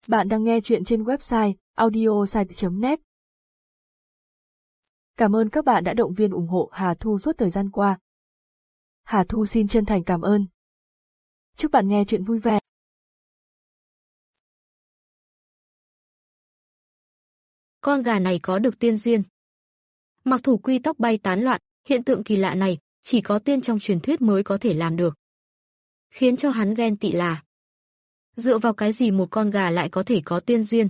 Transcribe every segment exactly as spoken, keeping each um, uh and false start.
Bạn đang nghe chuyện trên website audiosite chấm net. Cảm ơn các bạn đã động viên ủng hộ Hà Thu suốt thời gian qua. Hà Thu xin chân thành cảm ơn. Chúc bạn nghe chuyện vui vẻ. Con gà này có được tiên duyên. Mặc Thủ Quy tóc bay tán loạn, hiện tượng kỳ lạ này chỉ có tiên trong truyền thuyết mới có thể làm được. Khiến cho hắn ghen tị là dựa vào cái gì một con gà lại có thể có tiên duyên.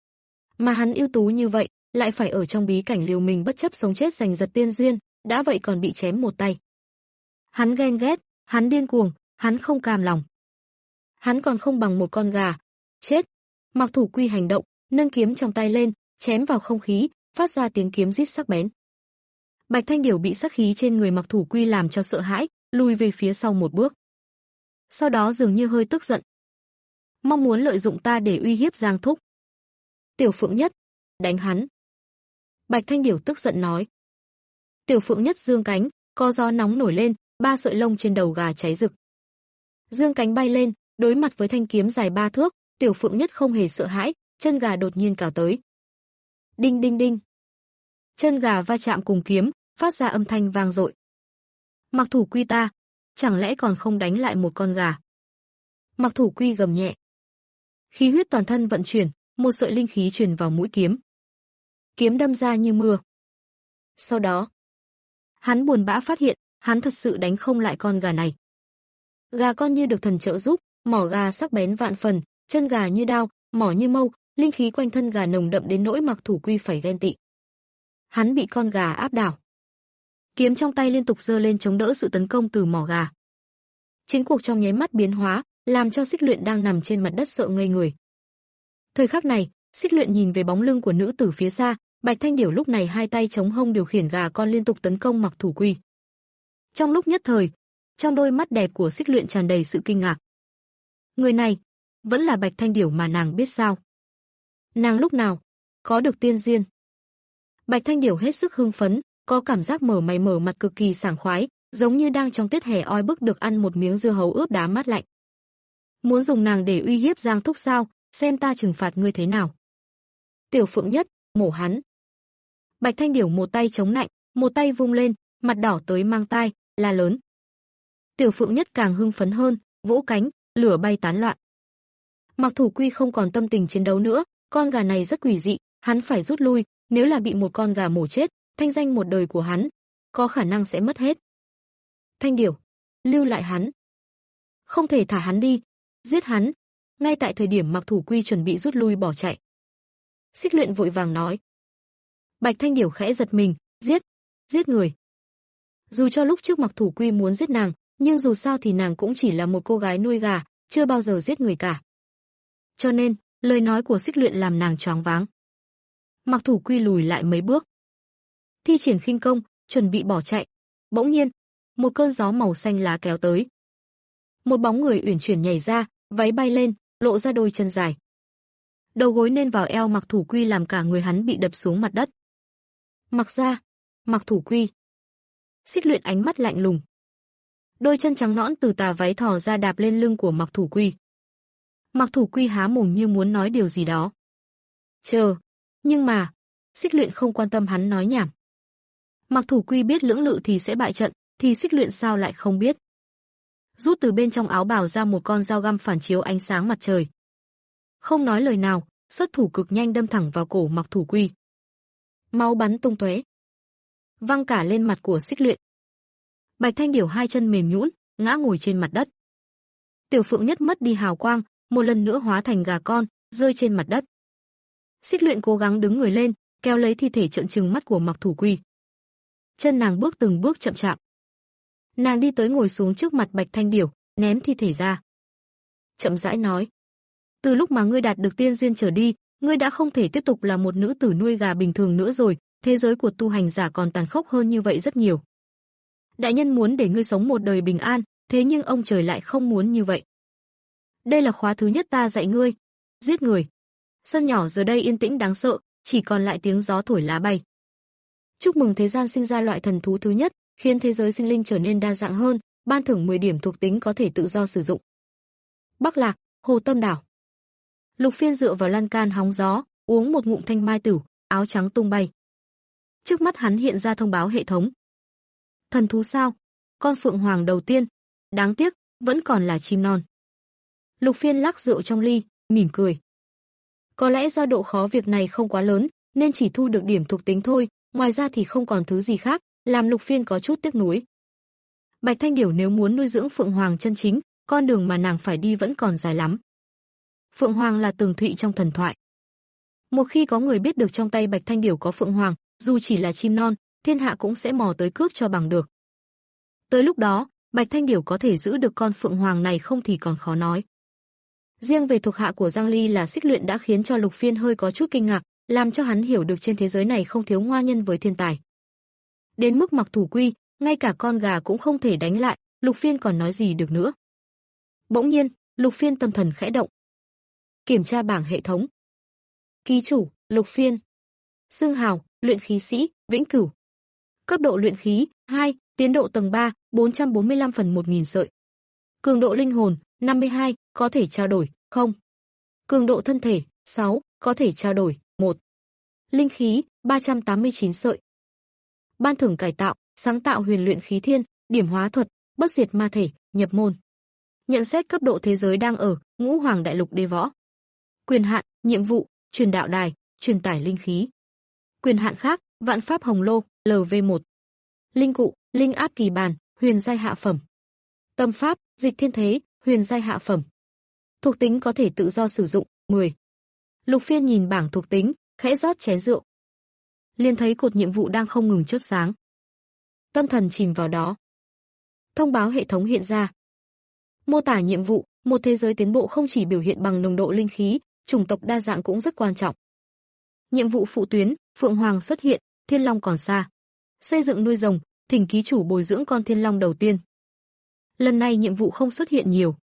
Mà hắn ưu tú như vậy, lại phải ở trong bí cảnh liều mình bất chấp sống chết giành giật tiên duyên, đã vậy còn bị chém một tay. Hắn ghen ghét, hắn điên cuồng, hắn không cam lòng. Hắn còn không bằng một con gà. Chết! Mặc Thủ Quy hành động, nâng kiếm trong tay lên, chém vào không khí, phát ra tiếng kiếm rít sắc bén. Bạch Thanh Điểu bị sắc khí trên người Mặc Thủ Quy làm cho sợ hãi, lùi về phía sau một bước. Sau đó dường như hơi tức giận. Mong muốn lợi dụng ta để uy hiếp Giang Thúc. Tiểu Phượng Nhất, đánh hắn. Bạch Thanh Điểu tức giận nói. Tiểu Phượng Nhất giương cánh, có gió nóng nổi lên, ba sợi lông trên đầu gà cháy rực. Dương cánh bay lên, đối mặt với thanh kiếm dài ba thước, Tiểu Phượng Nhất không hề sợ hãi, chân gà đột nhiên cào tới. Đinh đinh đinh. Chân gà va chạm cùng kiếm, phát ra âm thanh vang dội. Mặc Thủ Quy ta, chẳng lẽ còn không đánh lại một con gà? Mặc Thủ Quy gầm nhẹ. Khí huyết toàn thân vận chuyển, một sợi linh khí truyền vào mũi kiếm. Kiếm đâm ra như mưa. Sau đó, hắn buồn bã phát hiện, hắn thật sự đánh không lại con gà này. Gà con như được thần trợ giúp, mỏ gà sắc bén vạn phần, chân gà như đao, mỏ như mâu, linh khí quanh thân gà nồng đậm đến nỗi Mặc Thủ Quy phải ghen tị. Hắn bị con gà áp đảo. Kiếm trong tay liên tục giơ lên chống đỡ sự tấn công từ mỏ gà. Chiến cuộc trong nháy mắt biến hóa, làm cho Xích Luyện đang nằm trên mặt đất sợ ngây người. Thời khắc này, Xích Luyện nhìn về bóng lưng của nữ tử phía xa, Bạch Thanh Điểu lúc này hai tay chống hông điều khiển gà con liên tục tấn công Mặc Thủ Quy. Trong lúc nhất thời, trong đôi mắt đẹp của Xích Luyện tràn đầy sự kinh ngạc. Người này, vẫn là Bạch Thanh Điểu mà nàng biết sao? Nàng lúc nào có được tiên duyên? Bạch Thanh Điểu hết sức hưng phấn, có cảm giác mở mày mở mặt cực kỳ sảng khoái, giống như đang trong tiết hè oi bức được ăn một miếng dưa hấu ướp đá mát lạnh. Muốn dùng nàng để uy hiếp Giang Thúc sao? Xem ta trừng phạt ngươi thế nào. Tiểu Phượng Nhất, mổ hắn. Bạch Thanh Điểu một tay chống nạnh, một tay vung lên, mặt đỏ tới mang tai, la lớn. Tiểu Phượng Nhất càng hưng phấn hơn, vỗ cánh, lửa bay tán loạn. Mặc Thủ Quy không còn tâm tình chiến đấu nữa, con gà này rất quỷ dị, hắn phải rút lui, nếu là bị một con gà mổ chết, thanh danh một đời của hắn có khả năng sẽ mất hết. Thanh Điểu, lưu lại hắn. Không thể thả hắn đi, giết hắn. Ngay tại thời điểm Mặc Thủ Quy chuẩn bị rút lui bỏ chạy, Xích Luyện vội vàng nói. Bạch Thanh Điểu khẽ giật mình, giết, giết người. Dù cho lúc trước Mặc Thủ Quy muốn giết nàng, nhưng dù sao thì nàng cũng chỉ là một cô gái nuôi gà, chưa bao giờ giết người cả. Cho nên, lời nói của Xích Luyện làm nàng choáng váng. Mặc Thủ Quy lùi lại mấy bước, thi triển khinh công, chuẩn bị bỏ chạy. Bỗng nhiên, một cơn gió màu xanh lá kéo tới. Một bóng người uyển chuyển nhảy ra, váy bay lên, lộ ra đôi chân dài. Đầu gối nên vào eo Mặc Thủ Quy làm cả người hắn bị đập xuống mặt đất. Mặc ra, Mặc Thủ Quy. Xích Luyện ánh mắt lạnh lùng. Đôi chân trắng nõn từ tà váy thò ra đạp lên lưng của Mặc Thủ Quy. Mặc Thủ Quy há mồm như muốn nói điều gì đó. Chờ, nhưng mà, Xích Luyện không quan tâm hắn nói nhảm. Mặc Thủ Quy biết lưỡng lự thì sẽ bại trận, thì Xích Luyện sao lại không biết. Rút từ bên trong áo bào ra một con dao găm phản chiếu ánh sáng mặt trời. Không nói lời nào, xuất thủ cực nhanh đâm thẳng vào cổ Mặc Thủ Quy. Máu bắn tung tóe, văng cả lên mặt của Xích Luyện. Bạch Thanh Điểu hai chân mềm nhũn, ngã ngồi trên mặt đất. Tiểu Phượng Nhất mất đi hào quang, một lần nữa hóa thành gà con, rơi trên mặt đất. Xích Luyện cố gắng đứng người lên, kéo lấy thi thể trợn trừng mắt của Mặc Thủ Quy. Chân nàng bước từng bước chậm chạp. Nàng đi tới ngồi xuống trước mặt Bạch Thanh Điểu, ném thi thể ra. Chậm rãi nói. Từ lúc mà ngươi đạt được tiên duyên trở đi, ngươi đã không thể tiếp tục là một nữ tử nuôi gà bình thường nữa rồi, thế giới của tu hành giả còn tàn khốc hơn như vậy rất nhiều. Đại nhân muốn để ngươi sống một đời bình an, thế nhưng ông trời lại không muốn như vậy. Đây là khóa thứ nhất ta dạy ngươi, giết người. Sân nhỏ giờ đây yên tĩnh đáng sợ, chỉ còn lại tiếng gió thổi lá bay. Chúc mừng thế gian sinh ra loại thần thú thứ nhất, khiến thế giới sinh linh trở nên đa dạng hơn, ban thưởng mười điểm thuộc tính có thể tự do sử dụng. Bắc Lạc, Hồ Tâm Đảo. Lục Phiên dựa vào lan can hóng gió, uống một ngụm thanh mai tử, áo trắng tung bay. Trước mắt hắn hiện ra thông báo hệ thống. Thần thú sao? Con phượng hoàng đầu tiên. Đáng tiếc, vẫn còn là chim non. Lục Phiên lắc rượu trong ly, mỉm cười. Có lẽ do độ khó việc này không quá lớn, nên chỉ thu được điểm thuộc tính thôi, ngoài ra thì không còn thứ gì khác, làm Lục Phiên có chút tiếc nuối. Bạch Thanh Điểu nếu muốn nuôi dưỡng phượng hoàng chân chính, con đường mà nàng phải đi vẫn còn dài lắm. Phượng hoàng là tường thụy trong thần thoại. Một khi có người biết được trong tay Bạch Thanh Điểu có phượng hoàng, dù chỉ là chim non, thiên hạ cũng sẽ mò tới cướp cho bằng được. Tới lúc đó, Bạch Thanh Điểu có thể giữ được con phượng hoàng này không thì còn khó nói. Riêng về thuộc hạ của Giang Ly là Xích Luyện đã khiến cho Lục Phiên hơi có chút kinh ngạc, làm cho hắn hiểu được trên thế giới này không thiếu ngoa nhân với thiên tài. Đến mức Mặc Thủ Quy, ngay cả con gà cũng không thể đánh lại, Lục Phiên còn nói gì được nữa. Bỗng nhiên, Lục Phiên tâm thần khẽ động. Kiểm tra bảng hệ thống. Ký chủ, Lục Phiên. Xưng hào, luyện khí sĩ, vĩnh cửu. Cấp độ luyện khí, hai, tiến độ tầng ba, bốn trăm bốn mươi lăm phần một nghìn sợi. Cường độ linh hồn, năm mươi hai, có thể trao đổi, không. Cường độ thân thể, sáu, có thể trao đổi, một. Linh khí, ba trăm tám mươi chín sợi. Ban thưởng cải tạo, sáng tạo huyền luyện khí thiên, điểm hóa thuật, bất diệt ma thể, nhập môn. Nhận xét cấp độ thế giới đang ở, Ngũ Hoàng Đại Lục đế võ. Quyền hạn, nhiệm vụ, truyền đạo đài, truyền tải linh khí. Quyền hạn khác, vạn pháp hồng lô, L V một. Linh cụ, linh áp kỳ bàn, huyền giai hạ phẩm. Tâm pháp, dịch thiên thế, huyền giai hạ phẩm. Thuộc tính có thể tự do sử dụng, mười. Lục Phiên nhìn bảng thuộc tính, khẽ rót chén rượu. Liền thấy cột nhiệm vụ đang không ngừng chớp sáng. Tâm thần chìm vào đó. Thông báo hệ thống hiện ra. Mô tả nhiệm vụ, một thế giới tiến bộ không chỉ biểu hiện bằng nồng độ linh khí, chủng tộc đa dạng cũng rất quan trọng. Nhiệm vụ phụ tuyến, Phượng Hoàng xuất hiện, Thiên Long còn xa. Xây dựng nuôi rồng, thỉnh ký chủ bồi dưỡng con Thiên Long đầu tiên. Lần này nhiệm vụ không xuất hiện nhiều.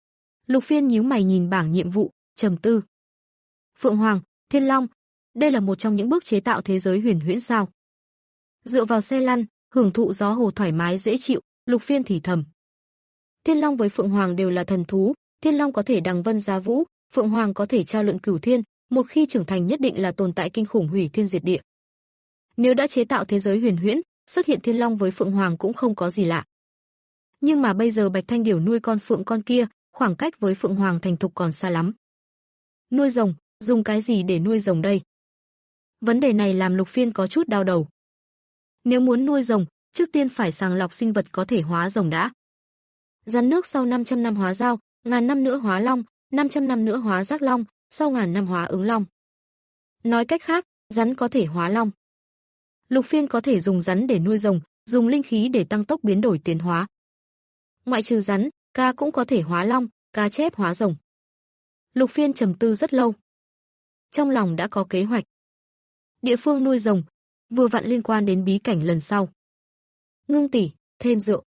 Lục Phiên nhíu mày nhìn bảng nhiệm vụ, trầm tư. Phượng Hoàng, Thiên Long, đây là một trong những bước chế tạo thế giới huyền huyễn sao? Dựa vào xe lăn, hưởng thụ gió hồ thoải mái dễ chịu, Lục Phiên thì thầm. Thiên Long với Phượng Hoàng đều là thần thú, Thiên Long có thể đằng vân giá vũ, Phượng Hoàng có thể trao lượn cửu thiên, một khi trưởng thành nhất định là tồn tại kinh khủng hủy thiên diệt địa. Nếu đã chế tạo thế giới huyền huyễn, xuất hiện Thiên Long với Phượng Hoàng cũng không có gì lạ. Nhưng mà bây giờ Bạch Thanh Điểu nuôi con phượng con kia, khoảng cách với Phượng Hoàng thành thục còn xa lắm. Nuôi rồng, dùng cái gì để nuôi rồng đây? Vấn đề này làm Lục Phiên có chút đau đầu. Nếu muốn nuôi rồng, trước tiên phải sàng lọc sinh vật có thể hóa rồng đã. Rắn nước sau năm trăm năm hóa dao, ngàn năm nữa hóa long, năm trăm năm nữa hóa giác long, sau ngàn năm hóa ứng long. Nói cách khác, rắn có thể hóa long. Lục Phiên có thể dùng rắn để nuôi rồng, dùng linh khí để tăng tốc biến đổi tiến hóa. Ngoại trừ rắn, cá cũng có thể hóa long, cá chép hóa rồng. Lục Phiên trầm tư rất lâu. Trong lòng đã có kế hoạch. Địa phương nuôi rồng, vừa vặn liên quan đến bí cảnh lần sau. Ngưng tỷ, thêm rượu.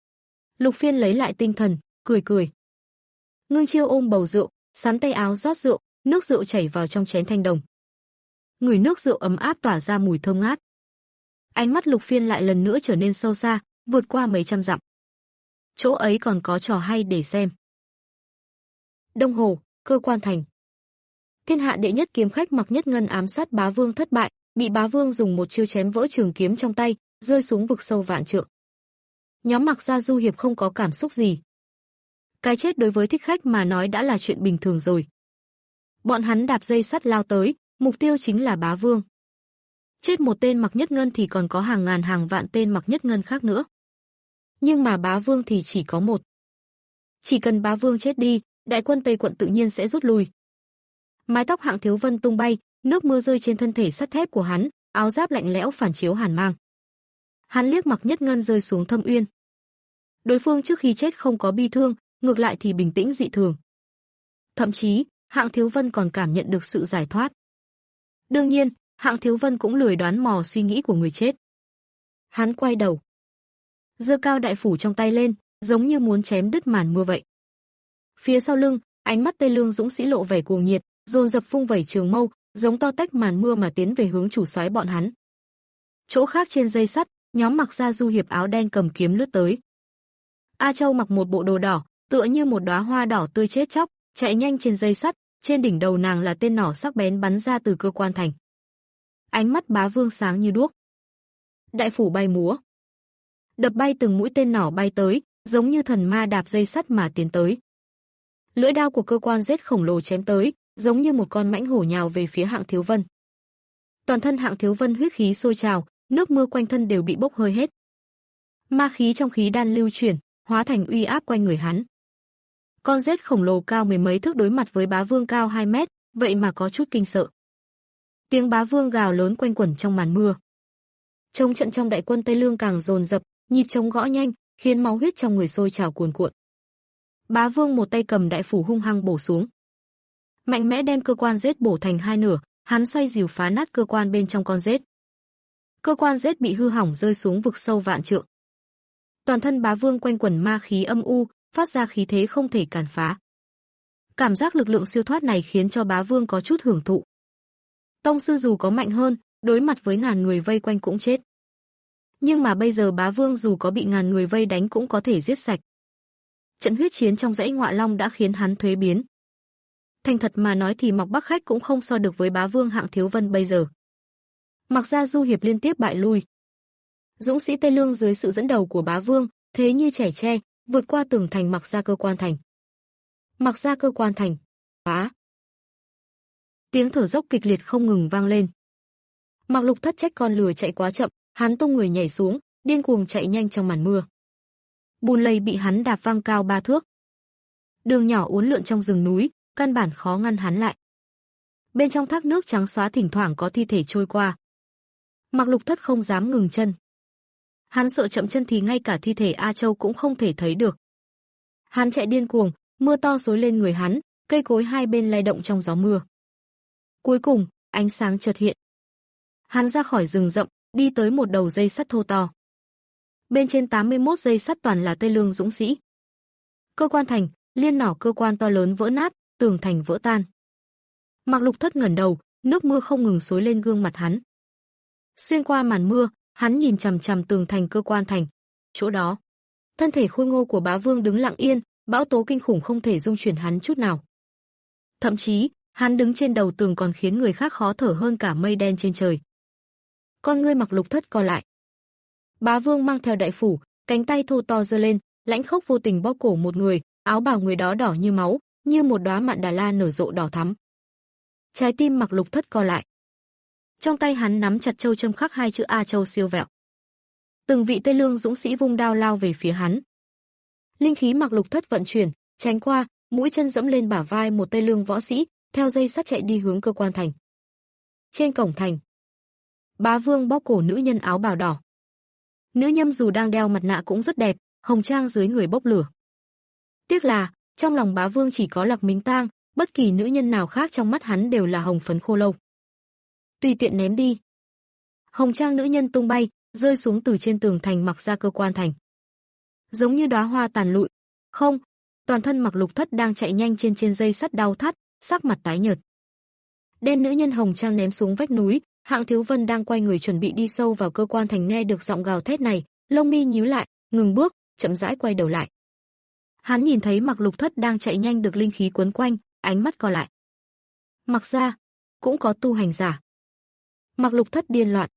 Lục Phiên lấy lại tinh thần, cười cười. Ngưng Chiêu ôm bầu rượu, sắn tay áo rót rượu, nước rượu chảy vào trong chén thanh đồng. Ngửi nước rượu ấm áp tỏa ra mùi thơm ngát. Ánh mắt Lục Phiên lại lần nữa trở nên sâu xa, vượt qua mấy trăm dặm. Chỗ ấy còn có trò hay để xem. Đông Hồ, cơ quan thành. Thiên hạ đệ nhất kiếm khách Mặc Nhất Ngân ám sát Bá Vương thất bại, bị Bá Vương dùng một chiêu chém vỡ trường kiếm trong tay, rơi xuống vực sâu vạn trượng. Nhóm Mặc gia du hiệp không có cảm xúc gì. Cái chết đối với thích khách mà nói đã là chuyện bình thường rồi. Bọn hắn đạp dây sắt lao tới, mục tiêu chính là Bá Vương. Chết một tên Mặc Nhất Ngân thì còn có hàng ngàn hàng vạn tên Mặc Nhất Ngân khác nữa. Nhưng mà Bá Vương thì chỉ có một. Chỉ cần Bá Vương chết đi, đại quân Tây quận tự nhiên sẽ rút lui. Mái tóc Hạng Thiếu Vân tung bay, nước mưa rơi trên thân thể sắt thép của hắn, áo giáp lạnh lẽo phản chiếu hàn mang. Hắn liếc Mặc Nhất Ngân rơi xuống thâm uyên. Đối phương trước khi chết không có bi thương, ngược lại thì bình tĩnh dị thường. Thậm chí, Hạng Thiếu Vân còn cảm nhận được sự giải thoát. Đương nhiên, Hạng Thiếu Vân cũng lười đoán mò suy nghĩ của người chết. Hắn quay đầu, giơ cao đại phủ trong tay lên, giống như muốn chém đứt màn mưa vậy. Phía sau lưng, ánh mắt Tây Lương dũng sĩ lộ vẻ cuồng nhiệt, dồn dập phung vẩy trường mâu, giống to tách màn mưa mà tiến về hướng chủ soái bọn hắn. Chỗ khác trên dây sắt, nhóm Mặc gia du hiệp áo đen cầm kiếm lướt tới. A Châu mặc một bộ đồ đỏ, tựa như một đóa hoa đỏ tươi chết chóc, chạy nhanh trên dây sắt, trên đỉnh đầu nàng là tên nỏ sắc bén bắn ra từ cơ quan thành. Ánh mắt Bá Vương sáng như đuốc. Đại phủ bay múa, đập bay từng mũi tên nỏ bay tới, giống như thần ma đạp dây sắt mà tiến tới. Lưỡi đao của cơ quan rết khổng lồ chém tới, giống như một con mãnh hổ nhào về phía Hạng Thiếu Vân. Toàn thân Hạng Thiếu Vân huyết khí sôi trào, nước mưa quanh thân đều bị bốc hơi hết. Ma khí trong khí đan lưu chuyển, hóa thành uy áp quanh người hắn. Con rết khổng lồ cao mười mấy thước đối mặt với Bá Vương cao hai mét, vậy mà có chút kinh sợ. Tiếng Bá Vương gào lớn quanh quẩn trong màn mưa. Trống trận trong đại quân Tây Lương càng dồn dập, nhịp trống gõ nhanh, khiến máu huyết trong người sôi trào cuồn cuộn. Bá Vương một tay cầm đại phủ hung hăng bổ xuống, mạnh mẽ đem cơ quan rết bổ thành hai nửa, hắn xoay dìu phá nát cơ quan bên trong con rết. Cơ quan rết bị hư hỏng rơi xuống vực sâu vạn trượng. Toàn thân Bá Vương quanh quẩn ma khí âm u, phát ra khí thế không thể cản phá. Cảm giác lực lượng siêu thoát này khiến cho Bá Vương có chút hưởng thụ. Tông sư dù có mạnh hơn, đối mặt với ngàn người vây quanh cũng chết. Nhưng mà bây giờ Bá Vương dù có bị ngàn người vây đánh cũng có thể giết sạch. Trận huyết chiến trong dãy Ngọa Long đã khiến hắn thuế biến. Thành thật mà nói thì Mộc Bắc Khách cũng không so được với Bá Vương Hạng Thiếu Vân bây giờ. Mặc ra du hiệp liên tiếp bại lui. Dũng sĩ Tây Lương dưới sự dẫn đầu của Bá Vương, thế như trẻ tre, vượt qua tường thành mặc ra cơ quan thành. Mặc ra cơ quan thành, phá. Tiếng thở dốc kịch liệt không ngừng vang lên. Mạc Lục Thất trách con lừa chạy quá chậm, hắn tung người nhảy xuống, điên cuồng chạy nhanh trong màn mưa. Bùn lầy bị hắn đạp văng cao ba thước. Đường nhỏ uốn lượn trong rừng núi, căn bản khó ngăn hắn lại. Bên trong thác nước trắng xóa thỉnh thoảng có thi thể trôi qua. Mạc Lục Thất không dám ngừng chân. Hắn sợ chậm chân thì ngay cả thi thể A Châu cũng không thể thấy được. Hắn chạy điên cuồng, mưa to xối lên người hắn, cây cối hai bên lay động trong gió mưa. Cuối cùng, ánh sáng chợt hiện. Hắn ra khỏi rừng rậm, đi tới một đầu dây sắt thô to. Bên trên tám mươi mốt dây sắt toàn là Tây Lương dũng sĩ. Cơ quan thành, liên nỏ cơ quan to lớn vỡ nát, tường thành vỡ tan. Mạc Lục Thất ngẩng đầu, nước mưa không ngừng xối lên gương mặt hắn. Xuyên qua màn mưa, hắn nhìn chằm chằm tường thành cơ quan thành. Chỗ đó, thân thể khôi ngô của Bá Vương đứng lặng yên, bão tố kinh khủng không thể dung chuyển hắn chút nào. Thậm chí, hắn đứng trên đầu tường còn khiến người khác khó thở hơn cả mây đen trên trời. Con ngươi Mạc Lục Thất co lại. Bá Vương mang theo đại phủ, cánh tay thô to giơ lên, lãnh khốc vô tình bóp cổ một người, áo bào người đó đỏ như máu, như một đóa mạn đà la nở rộ đỏ thắm. Trái tim Mạc Lục Thất co lại. Trong tay hắn nắm chặt châu châm khắc hai chữ A Châu siêu vẹo. Từng vị Tây Lương dũng sĩ vung đao lao về phía hắn. Linh khí Mạc Lục Thất vận chuyển, tránh qua, mũi chân dẫm lên bả vai một Tây Lương võ sĩ, theo dây sắt chạy đi hướng cơ quan thành. Trên cổng thành, Bá Vương bóp cổ nữ nhân áo bào đỏ. Nữ nhân dù đang đeo mặt nạ cũng rất đẹp, hồng trang dưới người bốc lửa. Tiếc là, trong lòng Bá Vương chỉ có Lạc Minh Tang, bất kỳ nữ nhân nào khác trong mắt hắn đều là hồng phấn khô lâu. Tùy tiện ném đi. Hồng trang nữ nhân tung bay, rơi xuống từ trên tường thành mặc ra cơ quan thành. Giống như đóa hoa tàn lụi. Không, toàn thân Mạc Lục Thất đang chạy nhanh trên trên dây sắt đau thắt, sắc mặt tái nhợt. Đem nữ nhân hồng trang ném xuống vách núi, Hạng Thiếu Vân đang quay người chuẩn bị đi sâu vào cơ quan thành nghe được giọng gào thét này, lông mi nhíu lại, ngừng bước, chậm rãi quay đầu lại. Hắn nhìn thấy Mạc Lục Thất đang chạy nhanh được linh khí quấn quanh, ánh mắt co lại. Mặc ra, cũng có tu hành giả. Mạc Lục Thất điên loạn.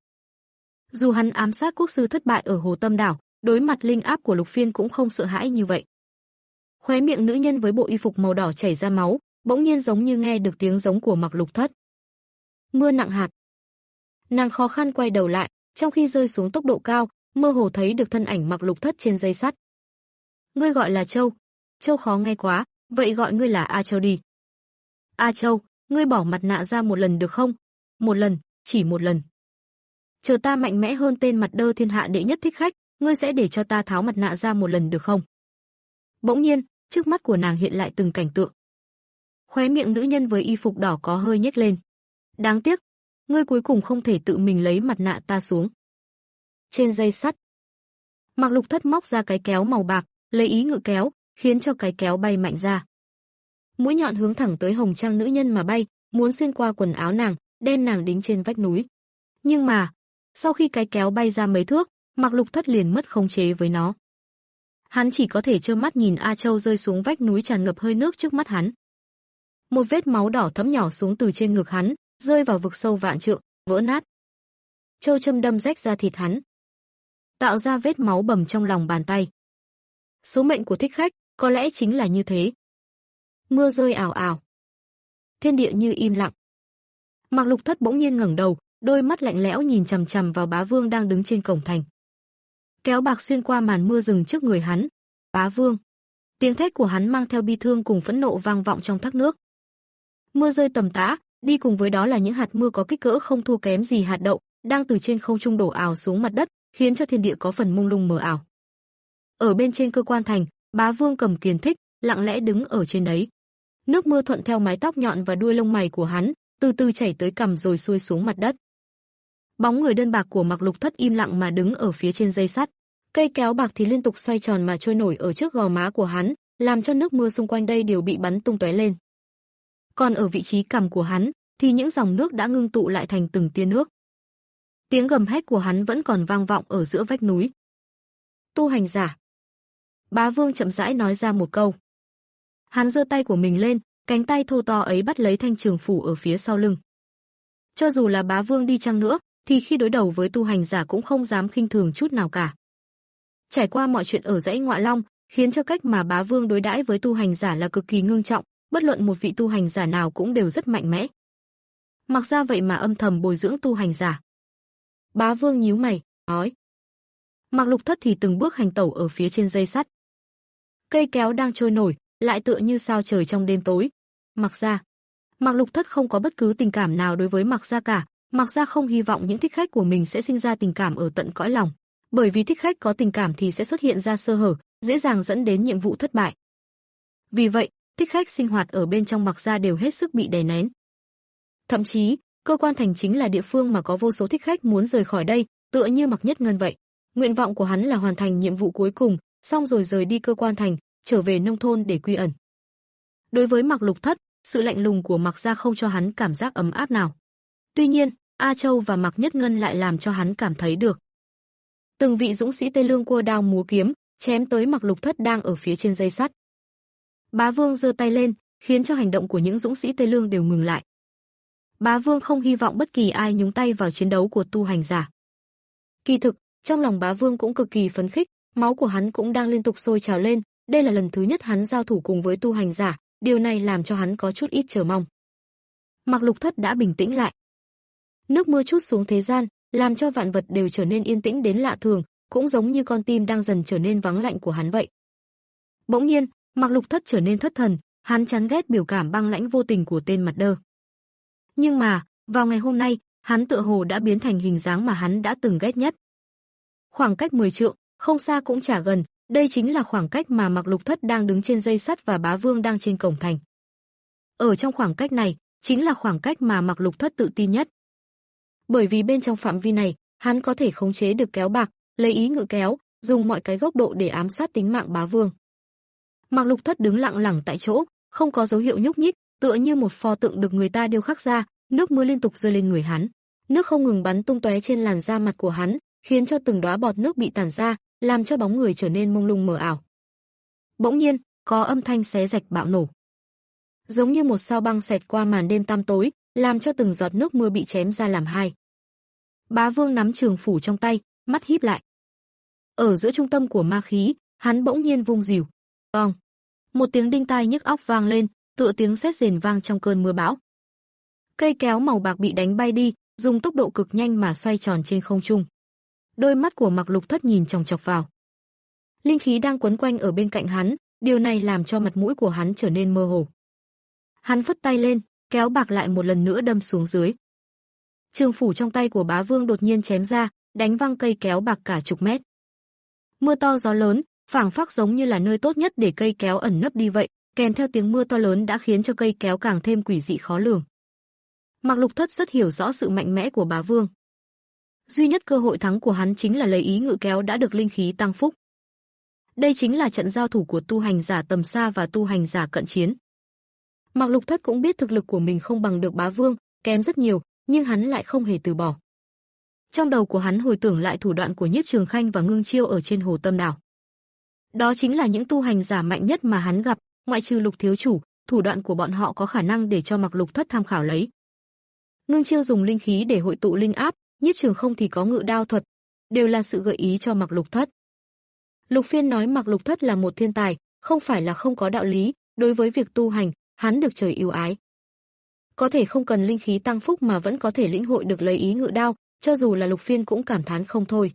Dù hắn ám sát quốc sư thất bại ở Hồ Tâm Đảo, đối mặt linh áp của Lục Phiên cũng không sợ hãi như vậy. Khóe miệng nữ nhân với bộ y phục màu đỏ chảy ra máu, bỗng nhiên giống như nghe được tiếng giống của Mạc Lục Thất. Mưa nặng hạt. Nàng khó khăn quay đầu lại, trong khi rơi xuống tốc độ cao, mơ hồ thấy được thân ảnh Mạc Lục Thất trên dây sắt. Ngươi gọi là Châu. Châu khó nghe quá, vậy gọi ngươi là A Châu đi. A Châu, ngươi bỏ mặt nạ ra một lần được không? Một lần, chỉ một lần. Chờ ta mạnh mẽ hơn tên mặt đơ thiên hạ đệ nhất thích khách, ngươi sẽ để cho ta tháo mặt nạ ra một lần được không? Bỗng nhiên, trước mắt của nàng hiện lại từng cảnh tượng. Khóe miệng nữ nhân với y phục đỏ có hơi nhếch lên. Đáng tiếc, ngươi cuối cùng không thể tự mình lấy mặt nạ ta xuống. Trên dây sắt, Mạc Lục Thất móc ra cái kéo màu bạc, lấy ý ngự kéo, khiến cho cái kéo bay mạnh ra. Mũi nhọn hướng thẳng tới hồng trang nữ nhân mà bay, muốn xuyên qua quần áo nàng, đem nàng đính trên vách núi. Nhưng mà, sau khi cái kéo bay ra mấy thước, Mạc Lục Thất liền mất khống chế với nó. Hắn chỉ có thể trơ mắt nhìn A Châu rơi xuống vách núi tràn ngập hơi nước trước mắt hắn. Một vết máu đỏ thẫm nhỏ xuống từ trên ngực hắn, rơi vào vực sâu vạn trượng, vỡ nát. Châu châm đâm rách da thịt hắn, tạo ra vết máu bầm trong lòng bàn tay. Số mệnh của thích khách có lẽ chính là như thế. Mưa rơi ào ào, thiên địa như im lặng. Mạc Lục Thất bỗng nhiên ngẩng đầu, đôi mắt lạnh lẽo nhìn chằm chằm vào Bá Vương đang đứng trên cổng thành. Kéo bạc xuyên qua màn mưa rừng trước người hắn. Bá Vương. Tiếng thét của hắn mang theo bi thương cùng phẫn nộ vang vọng trong thác nước. Mưa rơi tầm tã, đi cùng với đó là những hạt mưa có kích cỡ không thua kém gì hạt đậu, đang từ trên không trung đổ ào xuống mặt đất, khiến cho thiên địa có phần mông lung mờ ảo. Ở bên trên cơ quan thành, Bá Vương cầm kiền thích, lặng lẽ đứng ở trên đấy. Nước mưa thuận theo mái tóc nhọn và đuôi lông mày của hắn, từ từ chảy tới cằm rồi xuôi xuống mặt đất. Bóng người đơn bạc của Mạc Lục Thất im lặng mà đứng ở phía trên dây sắt. Cây kéo bạc thì liên tục xoay tròn mà trôi nổi ở trước gò má của hắn, làm cho nước mưa xung quanh đây đều bị bắn tung tóe lên. Còn ở vị trí cằm của hắn, thì những dòng nước đã ngưng tụ lại thành từng tia nước. Tiếng gầm hét của hắn vẫn còn vang vọng ở giữa vách núi. Tu hành giả. Bá Vương chậm rãi nói ra một câu. Hắn giơ tay của mình lên, cánh tay thô to ấy bắt lấy thanh trường phủ ở phía sau lưng. Cho dù là Bá Vương đi chăng nữa, thì khi đối đầu với tu hành giả cũng không dám khinh thường chút nào cả. Trải qua mọi chuyện ở dãy Ngọa Long, khiến cho cách mà Bá Vương đối đãi với tu hành giả là cực kỳ ngưng trọng, bất luận một vị tu hành giả nào cũng đều rất mạnh mẽ. Mặc ra vậy mà âm thầm bồi dưỡng tu hành giả. Bá Vương nhíu mày, nói. Mạc Lục Thất thì từng bước hành tẩu ở phía trên dây sắt. Cây kéo đang trôi nổi, lại tựa như sao trời trong đêm tối. Mạc gia. Mạc Lục Thất không có bất cứ tình cảm nào đối với Mạc gia cả, Mạc gia không hy vọng những thích khách của mình sẽ sinh ra tình cảm ở tận cõi lòng, bởi vì thích khách có tình cảm thì sẽ xuất hiện ra sơ hở, dễ dàng dẫn đến nhiệm vụ thất bại. Vì vậy, thích khách sinh hoạt ở bên trong Mạc gia đều hết sức bị đè nén. Thậm chí, cơ quan thành chính là địa phương mà có vô số thích khách muốn rời khỏi đây, tựa như Mạc Nhất Ngân vậy. Nguyện vọng của hắn là hoàn thành nhiệm vụ cuối cùng, xong rồi rời đi cơ quan thành, trở về nông thôn để quy ẩn. Đối với Mạc Lục Thất, sự lạnh lùng của Mạc gia không cho hắn cảm giác ấm áp nào. Tuy nhiên, A Châu và Mạc Nhất Ngân lại làm cho hắn cảm thấy được. Từng vị dũng sĩ Tây Lương cua đao múa kiếm, chém tới Mạc Lục Thất đang ở phía trên dây sắt. Bá Vương giơ tay lên, khiến cho hành động của những dũng sĩ Tây Lương đều ngừng lại. Bá Vương không hy vọng bất kỳ ai nhúng tay vào chiến đấu của tu hành giả. Kỳ thực, trong lòng Bá Vương cũng cực kỳ phấn khích, máu của hắn cũng đang liên tục sôi trào lên, đây là lần thứ nhất hắn giao thủ cùng với tu hành giả, điều này làm cho hắn có chút ít chờ mong. Mạc Lục Thất đã bình tĩnh lại. Nước mưa trút xuống thế gian, làm cho vạn vật đều trở nên yên tĩnh đến lạ thường, cũng giống như con tim đang dần trở nên vắng lạnh của hắn vậy. Bỗng nhiên, Mạc Lục Thất trở nên thất thần, hắn chán ghét biểu cảm băng lãnh vô tình của tên mặt đơ. Nhưng mà, vào ngày hôm nay, hắn tựa hồ đã biến thành hình dáng mà hắn đã từng ghét nhất. Khoảng cách mười trượng, không xa cũng chả gần, đây chính là khoảng cách mà Mạc Lục Thất đang đứng trên dây sắt và Bá Vương đang trên cổng thành. Ở trong khoảng cách này, chính là khoảng cách mà Mạc Lục Thất tự tin nhất. Bởi vì bên trong phạm vi này, hắn có thể khống chế được kéo bạc, lấy ý ngự kéo, dùng mọi cái góc độ để ám sát tính mạng Bá Vương. Mạc Lục Thất đứng lặng lặng tại chỗ, không có dấu hiệu nhúc nhích, tựa như một pho tượng được người ta điêu khắc ra, nước mưa liên tục rơi lên người hắn. Nước không ngừng bắn tung tóe trên làn da mặt của hắn, khiến cho từng đóa bọt nước bị tản ra, làm cho bóng người trở nên mông lung mờ ảo. Bỗng nhiên, có âm thanh xé rạch bạo nổ. Giống như một sao băng xẹt qua màn đêm tăm tối, làm cho từng giọt nước mưa bị chém ra làm hai. Bá Vương nắm trường phủ trong tay, mắt híp lại. Ở giữa trung tâm của ma khí, hắn bỗng nhiên vung rìu. Ong! Một tiếng đinh tai nhức óc vang lên, tựa tiếng sét rền vang trong cơn mưa bão. Cây kéo màu bạc bị đánh bay đi, dùng tốc độ cực nhanh mà xoay tròn trên không trung. Đôi mắt của Mạc Lục Thất nhìn chòng chọc vào. Linh khí đang quấn quanh ở bên cạnh hắn, điều này làm cho mặt mũi của hắn trở nên mơ hồ. Hắn phất tay lên, kéo bạc lại một lần nữa đâm xuống dưới. Trường phủ trong tay của Bá Vương đột nhiên chém ra, đánh văng cây kéo bạc cả chục mét. Mưa to gió lớn, phảng phất giống như là nơi tốt nhất để cây kéo ẩn nấp đi vậy, kèm theo tiếng mưa to lớn đã khiến cho cây kéo càng thêm quỷ dị khó lường. Mạc Lục Thất rất hiểu rõ sự mạnh mẽ của Bá Vương. Duy nhất cơ hội thắng của hắn chính là lấy ý ngự kéo đã được linh khí tăng phúc. Đây chính là trận giao thủ của tu hành giả tầm xa và tu hành giả cận chiến. Mạc Lục Thất cũng biết thực lực của mình không bằng được Bá Vương, kém rất nhiều, nhưng hắn lại không hề từ bỏ. Trong đầu của hắn hồi tưởng lại thủ đoạn của Nhiếp Trường Khanh và Ngưng Chiêu ở trên Hồ Tâm Đảo. Đó chính là những tu hành giả mạnh nhất mà hắn gặp, ngoại trừ Lục thiếu chủ, thủ đoạn của bọn họ có khả năng để cho Mạc Lục Thất tham khảo lấy. Ngưng Chiêu dùng linh khí để hội tụ linh áp, Nhiếp Trường Không thì có ngự đao thuật, đều là sự gợi ý cho Mạc Lục Thất. Lục Phiên nói Mạc Lục Thất là một thiên tài, không phải là không có đạo lý, đối với việc tu hành, hắn được trời ưu ái. Có thể không cần linh khí tăng phúc mà vẫn có thể lĩnh hội được lấy ý ngự đao, cho dù là Lục Phiên cũng cảm thán không thôi.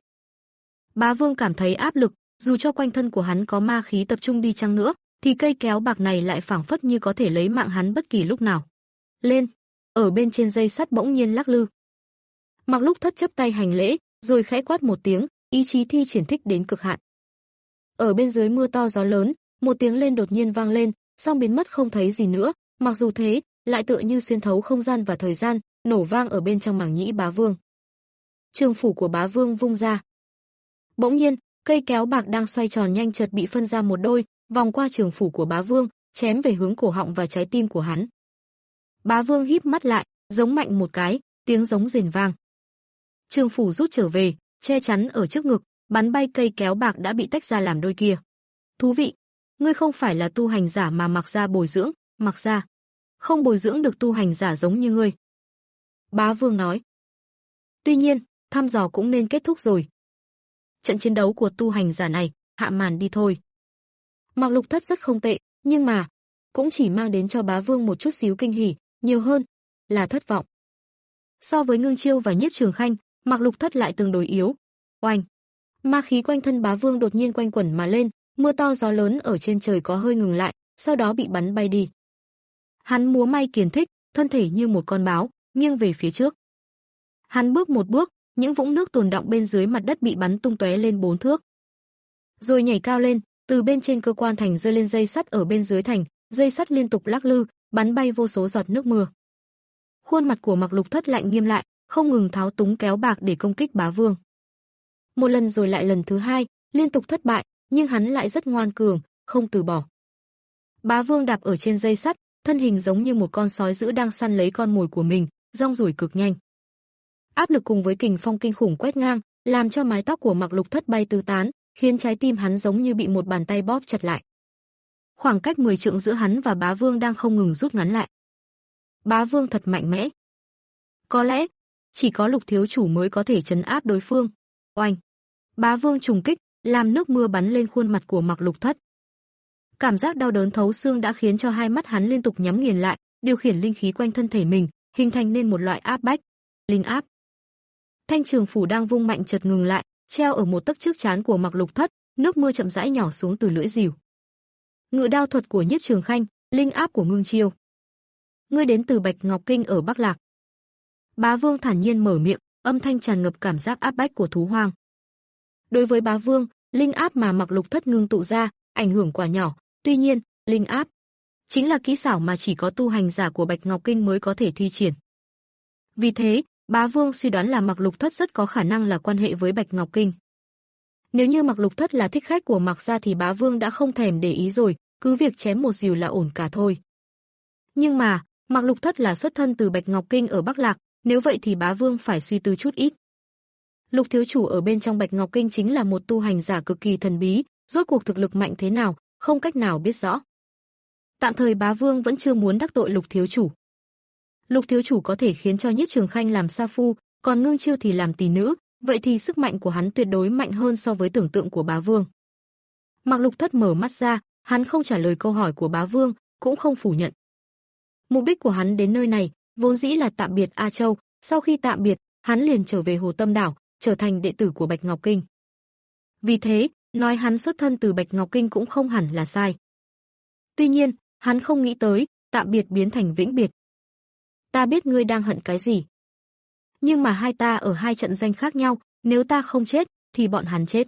Bá Vương cảm thấy áp lực, dù cho quanh thân của hắn có ma khí tập trung đi chăng nữa, thì cây kéo bạc này lại phảng phất như có thể lấy mạng hắn bất kỳ lúc nào. Lên, ở bên trên dây sắt bỗng nhiên lắc lư. Mạc Lục Thất chắp tay hành lễ, rồi khẽ quát một tiếng, ý chí thi triển thích đến cực hạn. Ở bên dưới mưa to gió lớn, một tiếng lên đột nhiên vang lên, xong biến mất không thấy gì nữa, mặc dù thế, lại tựa như xuyên thấu không gian và thời gian, nổ vang ở bên trong màng nhĩ Bá Vương. Trường phủ của Bá Vương vung ra. Bỗng nhiên, cây kéo bạc đang xoay tròn nhanh chợt bị phân ra một đôi, vòng qua trường phủ của Bá Vương, chém về hướng cổ họng và trái tim của hắn. Bá Vương híp mắt lại, giống mạnh một cái, tiếng giống rền vang. Trường phủ rút trở về, che chắn ở trước ngực, bắn bay cây kéo bạc đã bị tách ra làm đôi kia. Thú vị, ngươi không phải là tu hành giả mà Mạc gia bồi dưỡng, Mạc gia không bồi dưỡng được tu hành giả giống như ngươi. Bá Vương nói. Tuy nhiên, thăm dò cũng nên kết thúc rồi. Trận chiến đấu của tu hành giả này, hạ màn đi thôi. Mạc Lục Thất rất không tệ, nhưng mà cũng chỉ mang đến cho Bá Vương một chút xíu kinh hỉ, nhiều hơn là thất vọng. So với Ngưng Chiêu và Nhiếp Trường Khanh, Mạc Lục Thất lại tương đối yếu. Oanh! Ma khí quanh thân Bá Vương đột nhiên quanh quẩn mà lên, mưa to gió lớn ở trên trời có hơi ngừng lại, sau đó bị bắn bay đi. Hắn múa may kiền thích, thân thể như một con báo, nghiêng về phía trước. Hắn bước một bước, những vũng nước tồn đọng bên dưới mặt đất bị bắn tung tóe lên bốn thước. Rồi nhảy cao lên, từ bên trên cơ quan thành rơi lên dây sắt ở bên dưới thành, dây sắt liên tục lắc lư, bắn bay vô số giọt nước mưa. Khuôn mặt của Mạc Lục Thất lạnh nghiêm lại, không ngừng tháo túng kéo bạc để công kích Bá Vương. Một lần rồi lại lần thứ hai, liên tục thất bại, nhưng hắn lại rất ngoan cường, không từ bỏ. Bá Vương đạp ở trên dây sắt, thân hình giống như một con sói dữ đang săn lấy con mồi của mình, rong ruổi cực nhanh. Áp lực cùng với kình phong kinh khủng quét ngang, làm cho mái tóc của Mạc Lục Thất bay tứ tán, khiến trái tim hắn giống như bị một bàn tay bóp chặt lại. Khoảng cách mười trượng giữa hắn và Bá Vương đang không ngừng rút ngắn lại. Bá Vương thật mạnh mẽ. Có lẽ chỉ có Lục thiếu chủ mới có thể trấn áp đối phương. Oanh! Bá Vương trùng kích, làm nước mưa bắn lên khuôn mặt của Mạc Lục Thất. Cảm giác đau đớn thấu xương đã khiến cho hai mắt hắn liên tục nhắm nghiền lại, điều khiển linh khí quanh thân thể mình, hình thành nên một loại áp bách, linh áp. Thanh trường phủ đang vung mạnh chợt ngừng lại, treo ở một tấc trước trán của Mạc Lục Thất, nước mưa chậm rãi nhỏ xuống từ lưỡi rìu. Ngự đao thuật của Nhiếp Trường Khanh, linh áp của Ngưng Chiêu. Ngươi đến từ Bạch Ngọc Kinh ở Bắc Lạc. Bá Vương thản nhiên mở miệng, âm thanh tràn ngập cảm giác áp bách của thú hoang. Đối với Bá Vương, linh áp mà Mạc Lục Thất ngưng tụ ra, ảnh hưởng quả nhỏ, tuy nhiên, linh áp chính là kỹ xảo mà chỉ có tu hành giả của Bạch Ngọc Kinh mới có thể thi triển. Vì thế, Bá Vương suy đoán là Mạc Lục Thất rất có khả năng là quan hệ với Bạch Ngọc Kinh. Nếu như Mạc Lục Thất là thích khách của Mạc gia thì Bá Vương đã không thèm để ý rồi, cứ việc chém một rìu là ổn cả thôi. Nhưng mà, Mạc Lục Thất là xuất thân từ Bạch Ngọc Kinh ở Bắc Lạc, nếu vậy thì Bá Vương phải suy tư chút ít. Lục thiếu chủ ở bên trong Bạch Ngọc Kinh chính là một tu hành giả cực kỳ thần bí, rốt cuộc thực lực mạnh thế nào, không cách nào biết rõ. Tạm thời Bá Vương vẫn chưa muốn đắc tội Lục thiếu chủ. Lục thiếu chủ có thể khiến cho Nhiếp Trường Khanh làm sa phu, còn Ngưng Chiêu thì làm tỷ nữ, vậy thì sức mạnh của hắn tuyệt đối mạnh hơn so với tưởng tượng của Bá Vương. Mạc Lục Thất mở mắt ra, hắn không trả lời câu hỏi của Bá Vương, cũng không phủ nhận. Mục đích của hắn đến nơi này, vốn dĩ là tạm biệt A Châu, sau khi tạm biệt, hắn liền trở về Hồ Tâm Đảo, trở thành đệ tử của Bạch Ngọc Kinh. Vì thế, nói hắn xuất thân từ Bạch Ngọc Kinh cũng không hẳn là sai. Tuy nhiên, hắn không nghĩ tới, tạm biệt biến thành vĩnh biệt. Ta biết ngươi đang hận cái gì. Nhưng mà hai ta ở hai trận doanh khác nhau, nếu ta không chết, thì bọn hắn chết.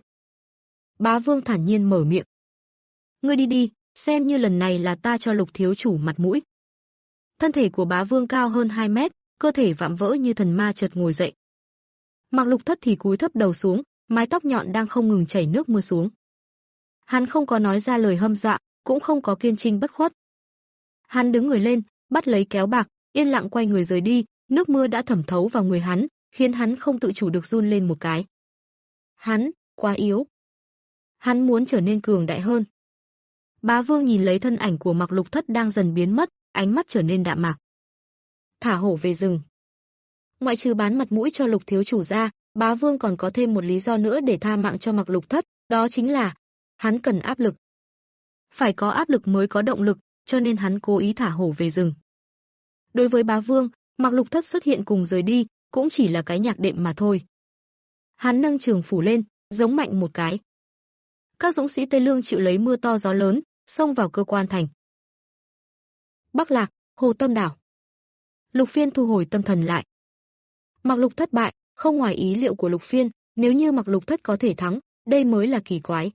Bá Vương thản nhiên mở miệng. Ngươi đi đi, xem như lần này là ta cho Lục thiếu chủ mặt mũi. Thân thể của Bá Vương cao hơn hai mét, cơ thể vạm vỡ như thần ma chợt ngồi dậy. Mạc Lục Thất thì cúi thấp đầu xuống, mái tóc nhọn đang không ngừng chảy nước mưa xuống. Hắn không có nói ra lời hâm dọa, cũng không có kiên trinh bất khuất. Hắn đứng người lên, bắt lấy kéo bạc, yên lặng quay người rời đi, nước mưa đã thẩm thấu vào người hắn, khiến hắn không tự chủ được run lên một cái. Hắn, quá yếu. Hắn muốn trở nên cường đại hơn. Bá Vương nhìn lấy thân ảnh của Mạc Lục Thất đang dần biến mất, ánh mắt trở nên đạm mạc. Thả hổ về rừng. Ngoại trừ bán mặt mũi cho Lục thiếu chủ ra, Bá Vương còn có thêm một lý do nữa để tha mạng cho Mạc Lục Thất, đó chính là hắn cần áp lực. Phải có áp lực mới có động lực, cho nên hắn cố ý thả hổ về rừng. Đối với Bá Vương, Mạc Lục Thất xuất hiện cùng rời đi, cũng chỉ là cái nhạc đệm mà thôi. Hắn nâng trường phủ lên, giống mạnh một cái. Các dũng sĩ Tây Lương chịu lấy mưa to gió lớn, xông vào cơ quan thành. Bắc Lạc, Hồ Tâm Đảo. Lục Phiên thu hồi tâm thần lại. Mạc Lục Thất bại, không ngoài ý liệu của Lục Phiên, nếu như Mạc Lục Thất có thể thắng, đây mới là kỳ quái.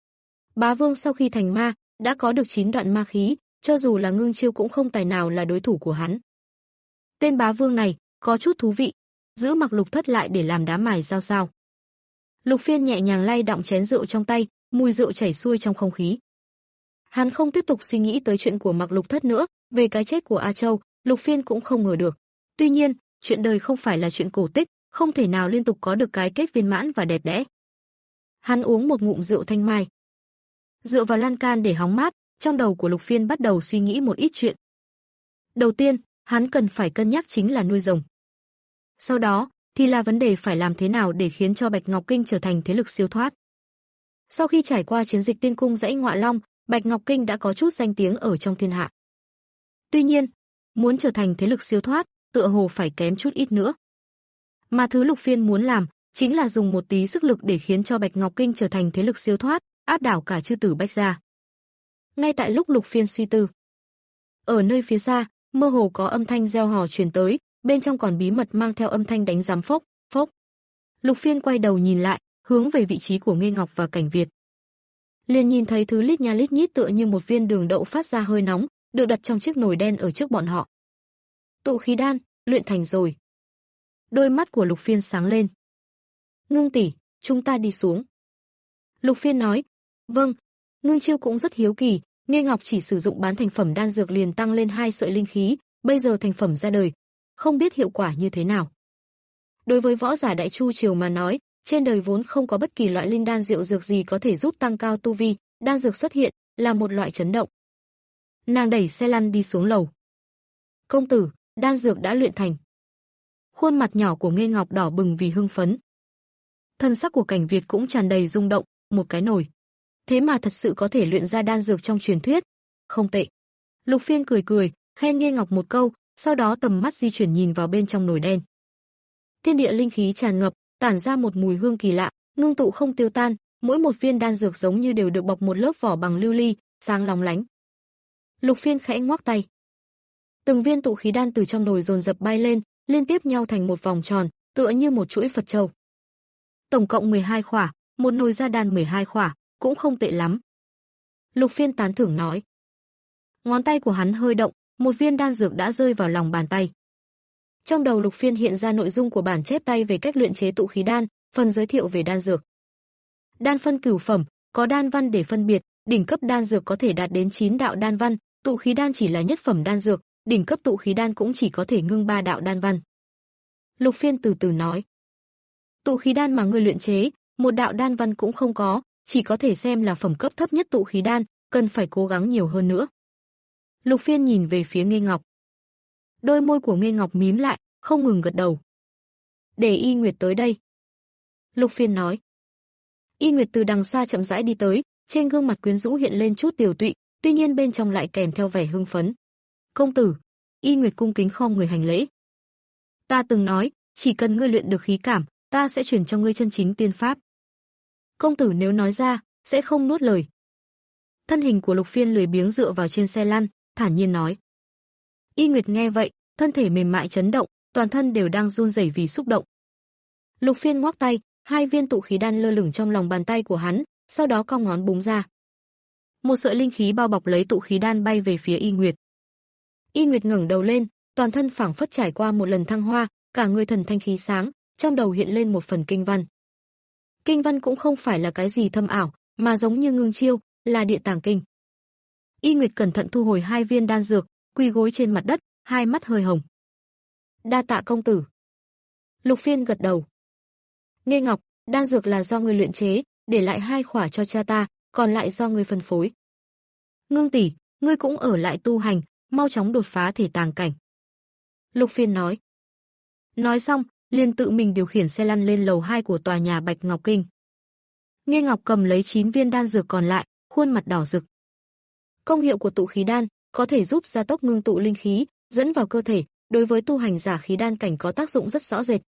Bá Vương sau khi thành ma, đã có được chín đoạn ma khí, cho dù là Ngưng Chiêu cũng không tài nào là đối thủ của hắn. Tên Bá Vương này có chút thú vị, giữ Mạc Lục Thất lại để làm đá mài dao sao? Lục Phiên nhẹ nhàng lay động chén rượu trong tay, mùi rượu chảy xuôi trong không khí. Hắn không tiếp tục suy nghĩ tới chuyện của Mạc Lục Thất nữa, về cái chết của A Châu, Lục Phiên cũng không ngờ được. Tuy nhiên, chuyện đời không phải là chuyện cổ tích, không thể nào liên tục có được cái kết viên mãn và đẹp đẽ. Hắn uống một ngụm rượu thanh mai. Dựa vào lan can để hóng mát, trong đầu của Lục Phiên bắt đầu suy nghĩ một ít chuyện. Đầu tiên, hắn cần phải cân nhắc chính là nuôi rồng. Sau đó, thì là vấn đề phải làm thế nào để khiến cho Bạch Ngọc Kinh trở thành thế lực siêu thoát. Sau khi trải qua chiến dịch Tiên Cung Dãy Ngọa Long, Bạch Ngọc Kinh đã có chút danh tiếng ở trong thiên hạ. Tuy nhiên, muốn trở thành thế lực siêu thoát, tựa hồ phải kém chút ít nữa. Mà thứ Lục Phiên muốn làm, chính là dùng một tí sức lực để khiến cho Bạch Ngọc Kinh trở thành thế lực siêu thoát, áp đảo cả chư tử Bách gia. Ngay tại lúc Lục Phiên suy tư, ở nơi phía xa, mơ hồ có âm thanh reo hò truyền tới, bên trong còn bí mật mang theo âm thanh đánh giám phốc, phốc. Lục Phiên quay đầu nhìn lại, hướng về vị trí của Nghê Ngọc và Cảnh Việt. Liền nhìn thấy thứ lít nha lít nhít tựa như một viên đường đậu phát ra hơi nóng, được đặt trong chiếc nồi đen ở trước bọn họ. Tụ khí đan, luyện thành rồi. Đôi mắt của Lục Phiên sáng lên. Ngưng tỷ, chúng ta đi xuống. Lục Phiên nói, vâng. Ngưng Chiêu cũng rất hiếu kỳ, Nghê Ngọc chỉ sử dụng bán thành phẩm đan dược liền tăng lên hai sợi linh khí, bây giờ thành phẩm ra đời, không biết hiệu quả như thế nào. Đối với võ giả Đại Chu triều mà nói, trên đời vốn không có bất kỳ loại linh đan diệu dược gì có thể giúp tăng cao tu vi, đan dược xuất hiện là một loại chấn động. Nàng đẩy xe lăn đi xuống lầu. Công tử, đan dược đã luyện thành. Khuôn mặt nhỏ của Nghê Ngọc đỏ bừng vì hưng phấn. Thân sắc của Cảnh Việt cũng tràn đầy rung động, một cái nồi. Thế mà thật sự có thể luyện ra đan dược trong truyền thuyết. Không tệ. Lục Phiên cười cười, khen Nghê Ngọc một câu, sau đó tầm mắt di chuyển nhìn vào bên trong nồi đen. Thiên địa linh khí tràn ngập, tản ra một mùi hương kỳ lạ, ngưng tụ không tiêu tan, mỗi một viên đan dược giống như đều được bọc một lớp vỏ bằng lưu ly, sáng lóng lánh. Lục Phiên khẽ ngoắc tay. Từng viên tụ khí đan từ trong nồi dồn dập bay lên, liên tiếp nhau thành một vòng tròn, tựa như một chuỗi Phật châu. Tổng cộng mười hai khỏa, một nồi ra đan mười hai khỏa, cũng không tệ lắm. Lục Phiên tán thưởng nói. Ngón tay của hắn hơi động, một viên đan dược đã rơi vào lòng bàn tay. Trong đầu Lục Phiên hiện ra nội dung của bản chép tay về cách luyện chế tụ khí đan, phần giới thiệu về đan dược. Đan phân cửu phẩm, có đan văn để phân biệt, đỉnh cấp đan dược có thể đạt đến chín đạo đan văn, tụ khí đan chỉ là nhất phẩm đan dược, đỉnh cấp tụ khí đan cũng chỉ có thể ngưng ba đạo đan văn. Lục Phiên từ từ nói. Tụ khí đan mà ngươi luyện chế, một đạo đan văn cũng không có, chỉ có thể xem là phẩm cấp thấp nhất tụ khí đan, cần phải cố gắng nhiều hơn nữa. Lục Phiên nhìn về phía Nghê Ngọc. Đôi môi của Nghê Ngọc mím lại, không ngừng gật đầu. Để Y Nguyệt tới đây. Lục Phiên nói. Y Nguyệt từ đằng xa chậm rãi đi tới, trên gương mặt quyến rũ hiện lên chút tiều tụy, tuy nhiên bên trong lại kèm theo vẻ hưng phấn. Công tử. Y Nguyệt cung kính khom người hành lễ. Ta từng nói, chỉ cần ngươi luyện được khí cảm, ta sẽ truyền cho ngươi chân chính tiên pháp. Công tử nếu nói ra, sẽ không nuốt lời. Thân hình của Lục Phiên lười biếng dựa vào trên xe lăn, thản nhiên nói. Y Nguyệt nghe vậy, thân thể mềm mại chấn động, toàn thân đều đang run rẩy vì xúc động. Lục Phiên ngoắc tay, hai viên tụ khí đan lơ lửng trong lòng bàn tay của hắn, sau đó cong ngón búng ra. Một sợi linh khí bao bọc lấy tụ khí đan bay về phía Y Nguyệt. Y Nguyệt ngẩng đầu lên, toàn thân phảng phất trải qua một lần thăng hoa, cả người thần thanh khí sáng, trong đầu hiện lên một phần kinh văn. Kinh văn cũng không phải là cái gì thâm ảo, mà giống như Ngưng Chiêu, là địa tàng kinh. Y Nguyệt cẩn thận thu hồi hai viên đan dược, quỳ gối trên mặt đất, hai mắt hơi hồng. Đa tạ công tử. Lục Phiên gật đầu. Nghê Ngọc, đan dược là do ngươi luyện chế, để lại hai khỏa cho cha ta, còn lại do ngươi phân phối. Ngưng tỷ, ngươi cũng ở lại tu hành, mau chóng đột phá thể tàng cảnh. Lục Phiên nói. Nói xong, liền tự mình điều khiển xe lăn lên lầu hai của tòa nhà Bạch Ngọc Kinh. Nghe Ngọc cầm lấy chín viên đan dược còn lại, khuôn mặt đỏ rực. Công hiệu của tụ khí đan có thể giúp gia tốc ngưng tụ linh khí, dẫn vào cơ thể, đối với tu hành giả khí đan cảnh có tác dụng rất rõ rệt.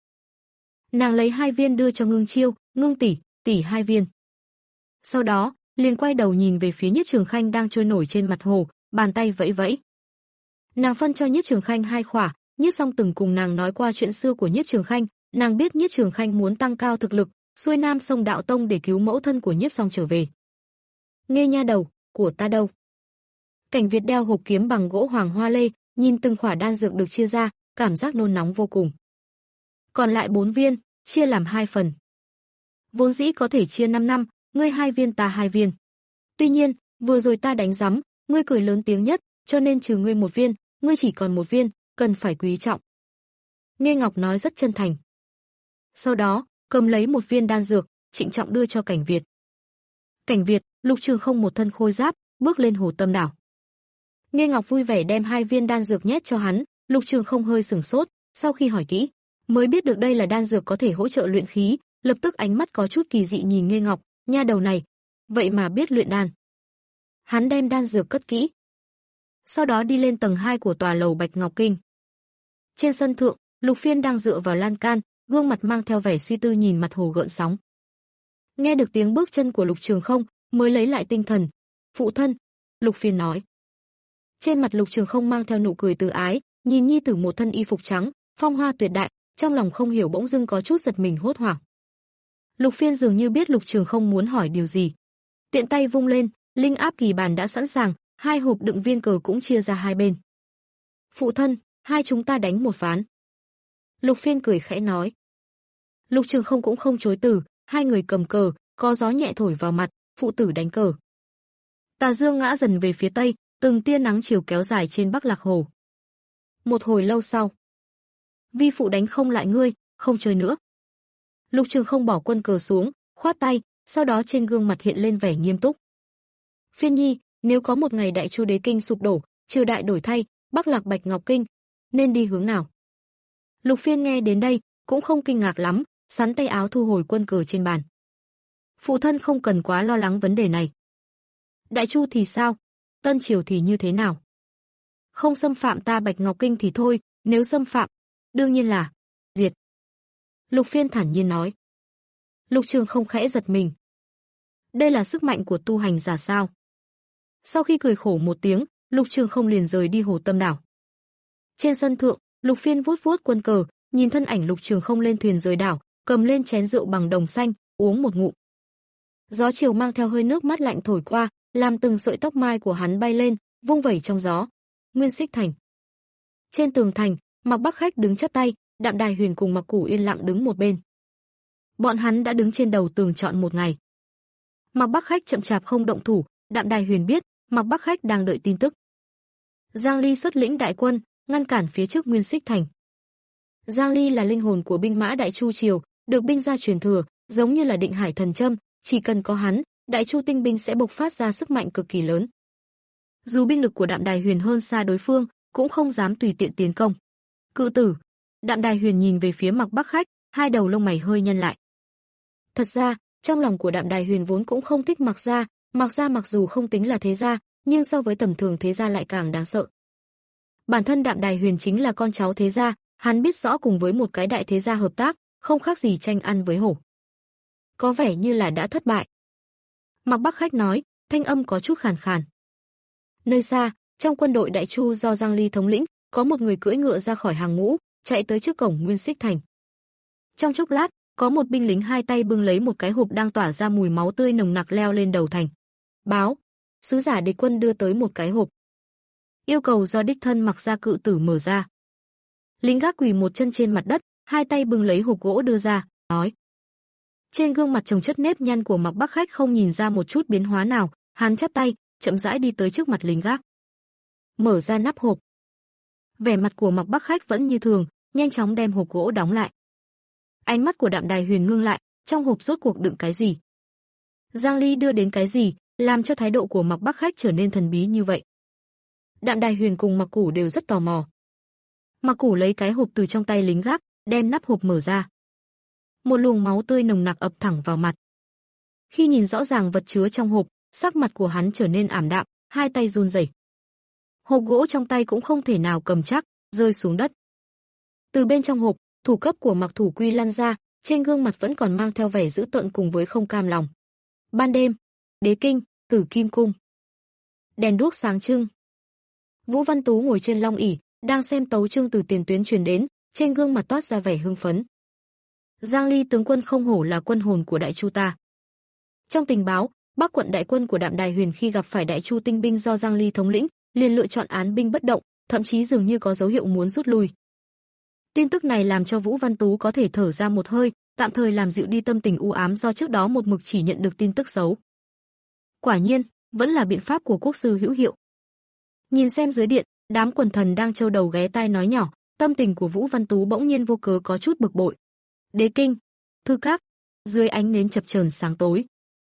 Nàng lấy hai viên đưa cho Ngưng Chiêu, Ngưng tỷ, tỷ hai viên. Sau đó, liền quay đầu nhìn về phía Nhiếp Trường Khanh đang trôi nổi trên mặt hồ, bàn tay vẫy vẫy. Nàng phân cho Nhiếp Trường Khanh hai khỏa, Nhiếp Song từng cùng nàng nói qua chuyện xưa của Nhiếp Trường Khanh, nàng biết Nhiếp Trường Khanh muốn tăng cao thực lực, xuôi Nam sông Đạo Tông để cứu mẫu thân của Nhiếp Song trở về. Nghe nha đầu, của ta đâu? Cảnh Việt đeo hộp kiếm bằng gỗ hoàng hoa lê, nhìn từng khỏa đan dược được chia ra, cảm giác nôn nóng vô cùng. Còn lại bốn viên, chia làm hai phần. Vốn dĩ có thể chia năm năm, ngươi hai viên ta hai viên. Tuy nhiên, vừa rồi ta đánh rắm, ngươi cười lớn tiếng nhất, cho nên trừ ngươi một viên, ngươi chỉ còn một viên, cần phải quý trọng. Nghe Ngọc nói rất chân thành. Sau đó, cầm lấy một viên đan dược, trịnh trọng đưa cho Cảnh Việt. Cảnh Việt, Lục Trường Không một thân khôi giáp, bước lên hồ tâm đảo. Nghe Ngọc vui vẻ đem hai viên đan dược nhét cho hắn, Lục Trường Không hơi sửng sốt, sau khi hỏi kỹ, mới biết được đây là đan dược có thể hỗ trợ luyện khí, lập tức ánh mắt có chút kỳ dị nhìn Nghe Ngọc, nha đầu này, vậy mà biết luyện đan. Hắn đem đan dược cất kỹ. Sau đó đi lên tầng hai của tòa lầu Bạch Ngọc Kinh. Trên sân thượng, Lục Phiên đang dựa vào lan can, gương mặt mang theo vẻ suy tư nhìn mặt hồ gợn sóng. Nghe được tiếng bước chân của Lục Trường Không, mới lấy lại tinh thần. Phụ thân, Lục Phiên nói. Trên mặt Lục Trường Không mang theo nụ cười từ ái, nhìn nhi tử một thân y phục trắng, phong hoa tuyệt đại, trong lòng không hiểu bỗng dưng có chút giật mình hốt hoảng. Lục Phiên dường như biết Lục Trường Không muốn hỏi điều gì. Tiện tay vung lên, linh áp kỳ bàn đã sẵn sàng, hai hộp đựng viên cờ cũng chia ra hai bên. Phụ thân, hai chúng ta đánh một ván. Lục Phiên cười khẽ nói. Lục Trường Không cũng không chối từ, hai người cầm cờ, có gió nhẹ thổi vào mặt, phụ tử đánh cờ. Tà dương ngã dần về phía tây, từng tia nắng chiều kéo dài trên Bắc Lạc Hồ. Một hồi lâu sau, vi phụ đánh không lại ngươi, không chơi nữa. Lục Trường Không bỏ quân cờ xuống, khoát tay, sau đó trên gương mặt hiện lên vẻ nghiêm túc. Phiên nhi, nếu có một ngày Đại Chu Đế Kinh sụp đổ, triều đại đổi thay, Bắc Lạc Bạch Ngọc Kinh, nên đi hướng nào? Lục Phiên nghe đến đây, cũng không kinh ngạc lắm, sắn tay áo thu hồi quân cờ trên bàn. Phụ thân không cần quá lo lắng vấn đề này. Đại Chu thì sao? Tân Triều thì như thế nào? Không xâm phạm ta Bạch Ngọc Kinh thì thôi, nếu xâm phạm, đương nhiên là diệt. Lục Phiên thản nhiên nói. Lục Trường Không khẽ giật mình. Đây là sức mạnh của tu hành giả sao? Sau khi cười khổ một tiếng, Lục Trường Không liền rời đi hồ tâm đảo. Trên sân thượng, Lục Phiên vuốt vuốt quân cờ, nhìn thân ảnh Lục Trường Không lên thuyền rời đảo, cầm lên chén rượu bằng đồng xanh, uống một ngụm. Gió chiều mang theo hơi nước mát lạnh thổi qua, làm từng sợi tóc mai của hắn bay lên, vung vẩy trong gió. Nguyên Xích Thành. Trên tường thành, Mạc Bắc Khách đứng chắp tay, Đạm Đài Huyền cùng Mạc Cửu yên lặng đứng một bên. Bọn hắn đã đứng trên đầu tường trọn một ngày. Mạc Bắc Khách chậm chạp không động thủ, Đạm Đài Huyền biết, Mạc Bắc Khách đang đợi tin tức. Giang Ly xuất lĩnh đại quân, ngăn cản phía trước Nguyên Xích Thành. Giang Ly là linh hồn của binh mã Đại Chu triều, được binh gia truyền thừa, giống như là Định Hải thần châm, chỉ cần có hắn, Đại Chu tinh binh sẽ bộc phát ra sức mạnh cực kỳ lớn. Dù binh lực của Đạm Đài Huyền hơn xa đối phương, cũng không dám tùy tiện tiến công. Cự tử, Đạm Đài Huyền nhìn về phía Mạc Bắc Khách, hai đầu lông mày hơi nhăn lại. Thật ra, trong lòng của Đạm Đài Huyền vốn cũng không thích Mạc gia, Mạc gia mặc dù không tính là thế gia, nhưng so với tầm thường thế gia lại càng đáng sợ. Bản thân Đạm Đài Huyền chính là con cháu thế gia, hắn biết rõ cùng với một cái đại thế gia hợp tác, không khác gì tranh ăn với hổ. Có vẻ như là đã thất bại. Mạc Bắc Khách nói, thanh âm có chút khàn khàn. Nơi xa, trong quân đội Đại Chu do Giang Ly thống lĩnh, có một người cưỡi ngựa ra khỏi hàng ngũ, chạy tới trước cổng Nguyên Xích Thành. Trong chốc lát, có một binh lính hai tay bưng lấy một cái hộp đang tỏa ra mùi máu tươi nồng nặc leo lên đầu thành. Báo, sứ giả đế quân đưa tới một cái hộp. Yêu cầu do đích thân Mạc gia cự tử mở ra. Lính gác quỳ một chân trên mặt đất, hai tay bưng lấy hộp gỗ đưa ra, nói. Trên gương mặt chồng chất nếp nhăn của Mạc Bắc Khách không nhìn ra một chút biến hóa nào, hắn chắp tay, chậm rãi đi tới trước mặt lính gác. Mở ra nắp hộp. Vẻ mặt của Mạc Bắc Khách vẫn như thường, nhanh chóng đem hộp gỗ đóng lại. Ánh mắt của Đạm Đài Huyền ngưng lại, trong hộp rốt cuộc đựng cái gì? Giang Ly đưa đến cái gì, làm cho thái độ của Mạc Bắc Khách trở nên thần bí như vậy. Đạm Đài Huyền cùng Mạc Củ đều rất tò mò. Mạc Củ lấy cái hộp từ trong tay lính gác, đem nắp hộp mở ra. Một luồng máu tươi nồng nặc ập thẳng vào mặt. Khi nhìn rõ ràng vật chứa trong hộp, sắc mặt của hắn trở nên ảm đạm, hai tay run rẩy. Hộp gỗ trong tay cũng không thể nào cầm chắc, rơi xuống đất. Từ bên trong hộp, thủ cấp của Mạc Thủ Quy lăn ra, trên gương mặt vẫn còn mang theo vẻ dữ tợn cùng với không cam lòng. Ban đêm, Đế Kinh, Tử Kim Cung. Đèn đuốc sáng trưng. Vũ Văn Tú ngồi trên long ỷ, đang xem tấu chương từ tiền tuyến truyền đến, trên gương mặt toát ra vẻ hưng phấn. Giang Ly tướng quân không hổ là quân hồn của Đại Chu ta. Trong tình báo, Bắc quận đại quân của Đạm Đài Huyền khi gặp phải Đại Chu tinh binh do Giang Ly thống lĩnh, liền lựa chọn án binh bất động, thậm chí dường như có dấu hiệu muốn rút lui. Tin tức này làm cho Vũ Văn Tú có thể thở ra một hơi, tạm thời làm dịu đi tâm tình u ám do trước đó một mực chỉ nhận được tin tức xấu. Quả nhiên, vẫn là biện pháp của quốc sư hữu hiệu. Nhìn xem dưới điện, đám quần thần đang trâu đầu ghé tai nói nhỏ, tâm tình của Vũ Văn Tú bỗng nhiên vô cớ có chút bực bội. Đế Kinh, Thư Các, dưới ánh nến chập chờn sáng tối.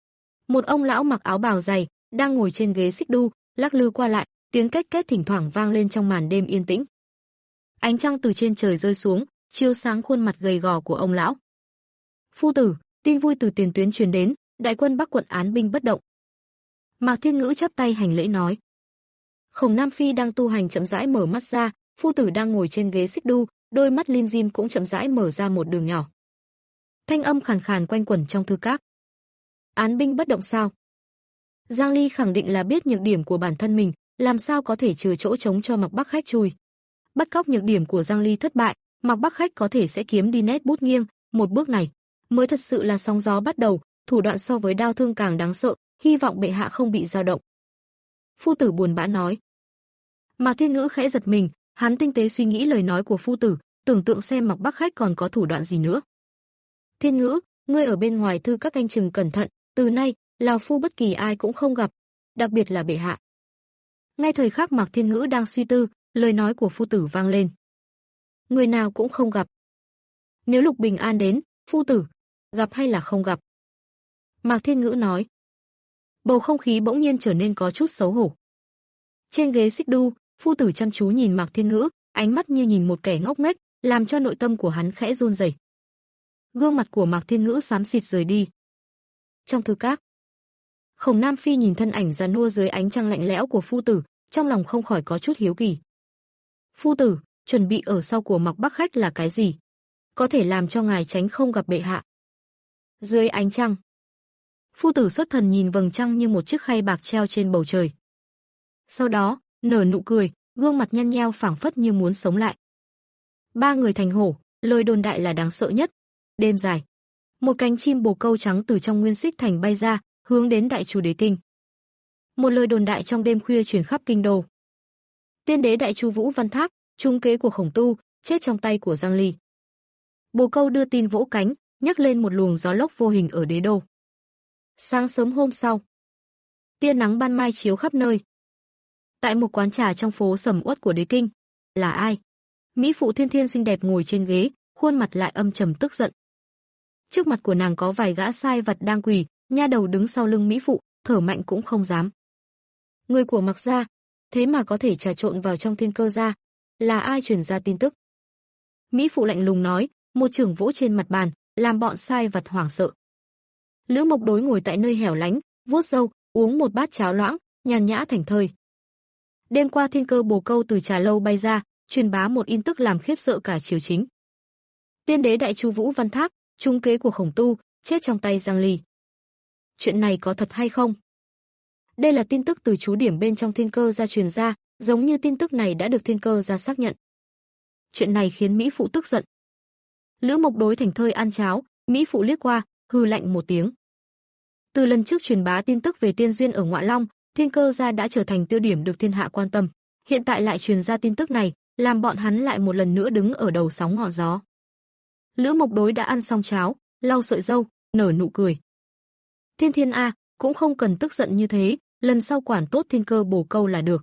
Một ông lão mặc áo bào dày, đang ngồi trên ghế xích đu, lắc lư qua lại, tiếng két két thỉnh thoảng vang lên trong màn đêm yên tĩnh. Ánh trăng từ trên trời rơi xuống, chiếu sáng khuôn mặt gầy gò của ông lão. Phu tử, tin vui từ tiền tuyến truyền đến, đại quân Bắc quận án binh bất động. Mạc Thiên Ngữ chắp tay hành lễ nói. Khổng Nam Phi đang tu hành chậm rãi mở mắt ra, phu tử đang ngồi trên ghế xích đu, đôi mắt lim dim cũng chậm rãi mở ra một đường nhỏ. Thanh âm khàn khàn quanh quẩn trong thư các. Án binh bất động sao? Giang Ly khẳng định là biết nhược điểm của bản thân mình, làm sao có thể chừa chỗ trống cho Mạc Bắc Khách chui. Bắt cóc nhược điểm của Giang Ly thất bại, Mạc Bắc Khách có thể sẽ kiếm đi nét bút nghiêng, một bước này mới thật sự là sóng gió bắt đầu, thủ đoạn so với đao thương càng đáng sợ, hy vọng bệ hạ không bị dao động. Phu tử buồn bã nói. Mạc Thiên Ngữ khẽ giật mình, hắn tinh tế suy nghĩ lời nói của phu tử, tưởng tượng xem Mạc Bắc Khách còn có thủ đoạn gì nữa. Thiên Ngữ, ngươi ở bên ngoài thư các canh chừng cẩn thận, từ nay, lão phu bất kỳ ai cũng không gặp, đặc biệt là bệ hạ. Ngay thời khắc Mạc Thiên Ngữ đang suy tư, lời nói của phu tử vang lên. Người nào cũng không gặp. Nếu Lục Bình An đến, phu tử, gặp hay là không gặp? Mạc Thiên Ngữ nói. Bầu không khí bỗng nhiên trở nên có chút xấu hổ. Trên ghế xích đu, phu tử chăm chú nhìn Mạc Thiên Ngữ, ánh mắt như nhìn một kẻ ngốc nghếch, làm cho nội tâm của hắn khẽ run rẩy. Gương mặt của Mạc Thiên Ngữ xám xịt rời đi. Trong thư các, Khổng Nam Phi nhìn thân ảnh già nua dưới ánh trăng lạnh lẽo của phu tử, trong lòng không khỏi có chút hiếu kỳ. Phu tử, chuẩn bị ở sau của Mạc Bắc Khách là cái gì? Có thể làm cho ngài tránh không gặp bệ hạ. Dưới ánh trăng, phu tử xuất thần nhìn vầng trăng như một chiếc khay bạc treo trên bầu trời. Sau đó, nở nụ cười, gương mặt nhăn nheo phảng phất như muốn sống lại. Ba người thành hổ, lời đồn đại là đáng sợ nhất. Đêm dài, một cánh chim bồ câu trắng từ trong Nguyên Xích Thành bay ra, hướng đến Đại Chu Đế Kinh. Một lời đồn đại trong đêm khuya truyền khắp kinh đô. Tiên đế Đại Chu Vũ Văn Thác, trúng kế của Khổng Tu, chết trong tay của Giang Ly. Bồ câu đưa tin vỗ cánh, nhấc lên một luồng gió lốc vô hình ở đế đô. Sáng sớm hôm sau, tia nắng ban mai chiếu khắp nơi. Tại một quán trà trong phố sầm uất của Đế Kinh, là ai? Mỹ phụ Thiên Thiên xinh đẹp ngồi trên ghế, khuôn mặt lại âm trầm tức giận. Trước mặt của nàng có vài gã sai vặt đang quỳ, nha đầu đứng sau lưng Mỹ phụ, thở mạnh cũng không dám. Người của Mạc gia, thế mà có thể trà trộn vào trong Thiên Cơ gia, là ai truyền ra tin tức? Mỹ phụ lạnh lùng nói, một chưởng vỗ trên mặt bàn, làm bọn sai vặt hoảng sợ. Lữ Mộc Đối ngồi tại nơi hẻo lánh, vuốt râu, uống một bát cháo loãng, nhàn nhã thảnh thơi. Đêm qua Thiên Cơ bồ câu từ trà lâu bay ra, truyền bá một tin tức làm khiếp sợ cả triều chính. Tiên đế Đại Chu Vũ Văn Thác, trúng kế của Khổng Tu, chết trong tay Giang Ly. Chuyện này có thật hay không? Đây là tin tức từ chú điểm bên trong Thiên Cơ gia truyền ra, giống như tin tức này đã được Thiên Cơ gia xác nhận. Chuyện này khiến Mỹ phụ tức giận. Lữ Mộc Đối thảnh thơi ăn cháo, Mỹ phụ liếc qua, hừ lạnh một tiếng. Từ lần trước truyền bá tin tức về tiên duyên ở Ngoại Long, Thiên Cơ gia đã trở thành tiêu điểm được thiên hạ quan tâm. Hiện tại lại truyền ra tin tức này, làm bọn hắn lại một lần nữa đứng ở đầu sóng ngọn gió. Lữ Mộc Đối đã ăn xong cháo, lau sợi râu, nở nụ cười. Thiên Thiên a, cũng không cần tức giận như thế, lần sau quản tốt Thiên Cơ bồ câu là được.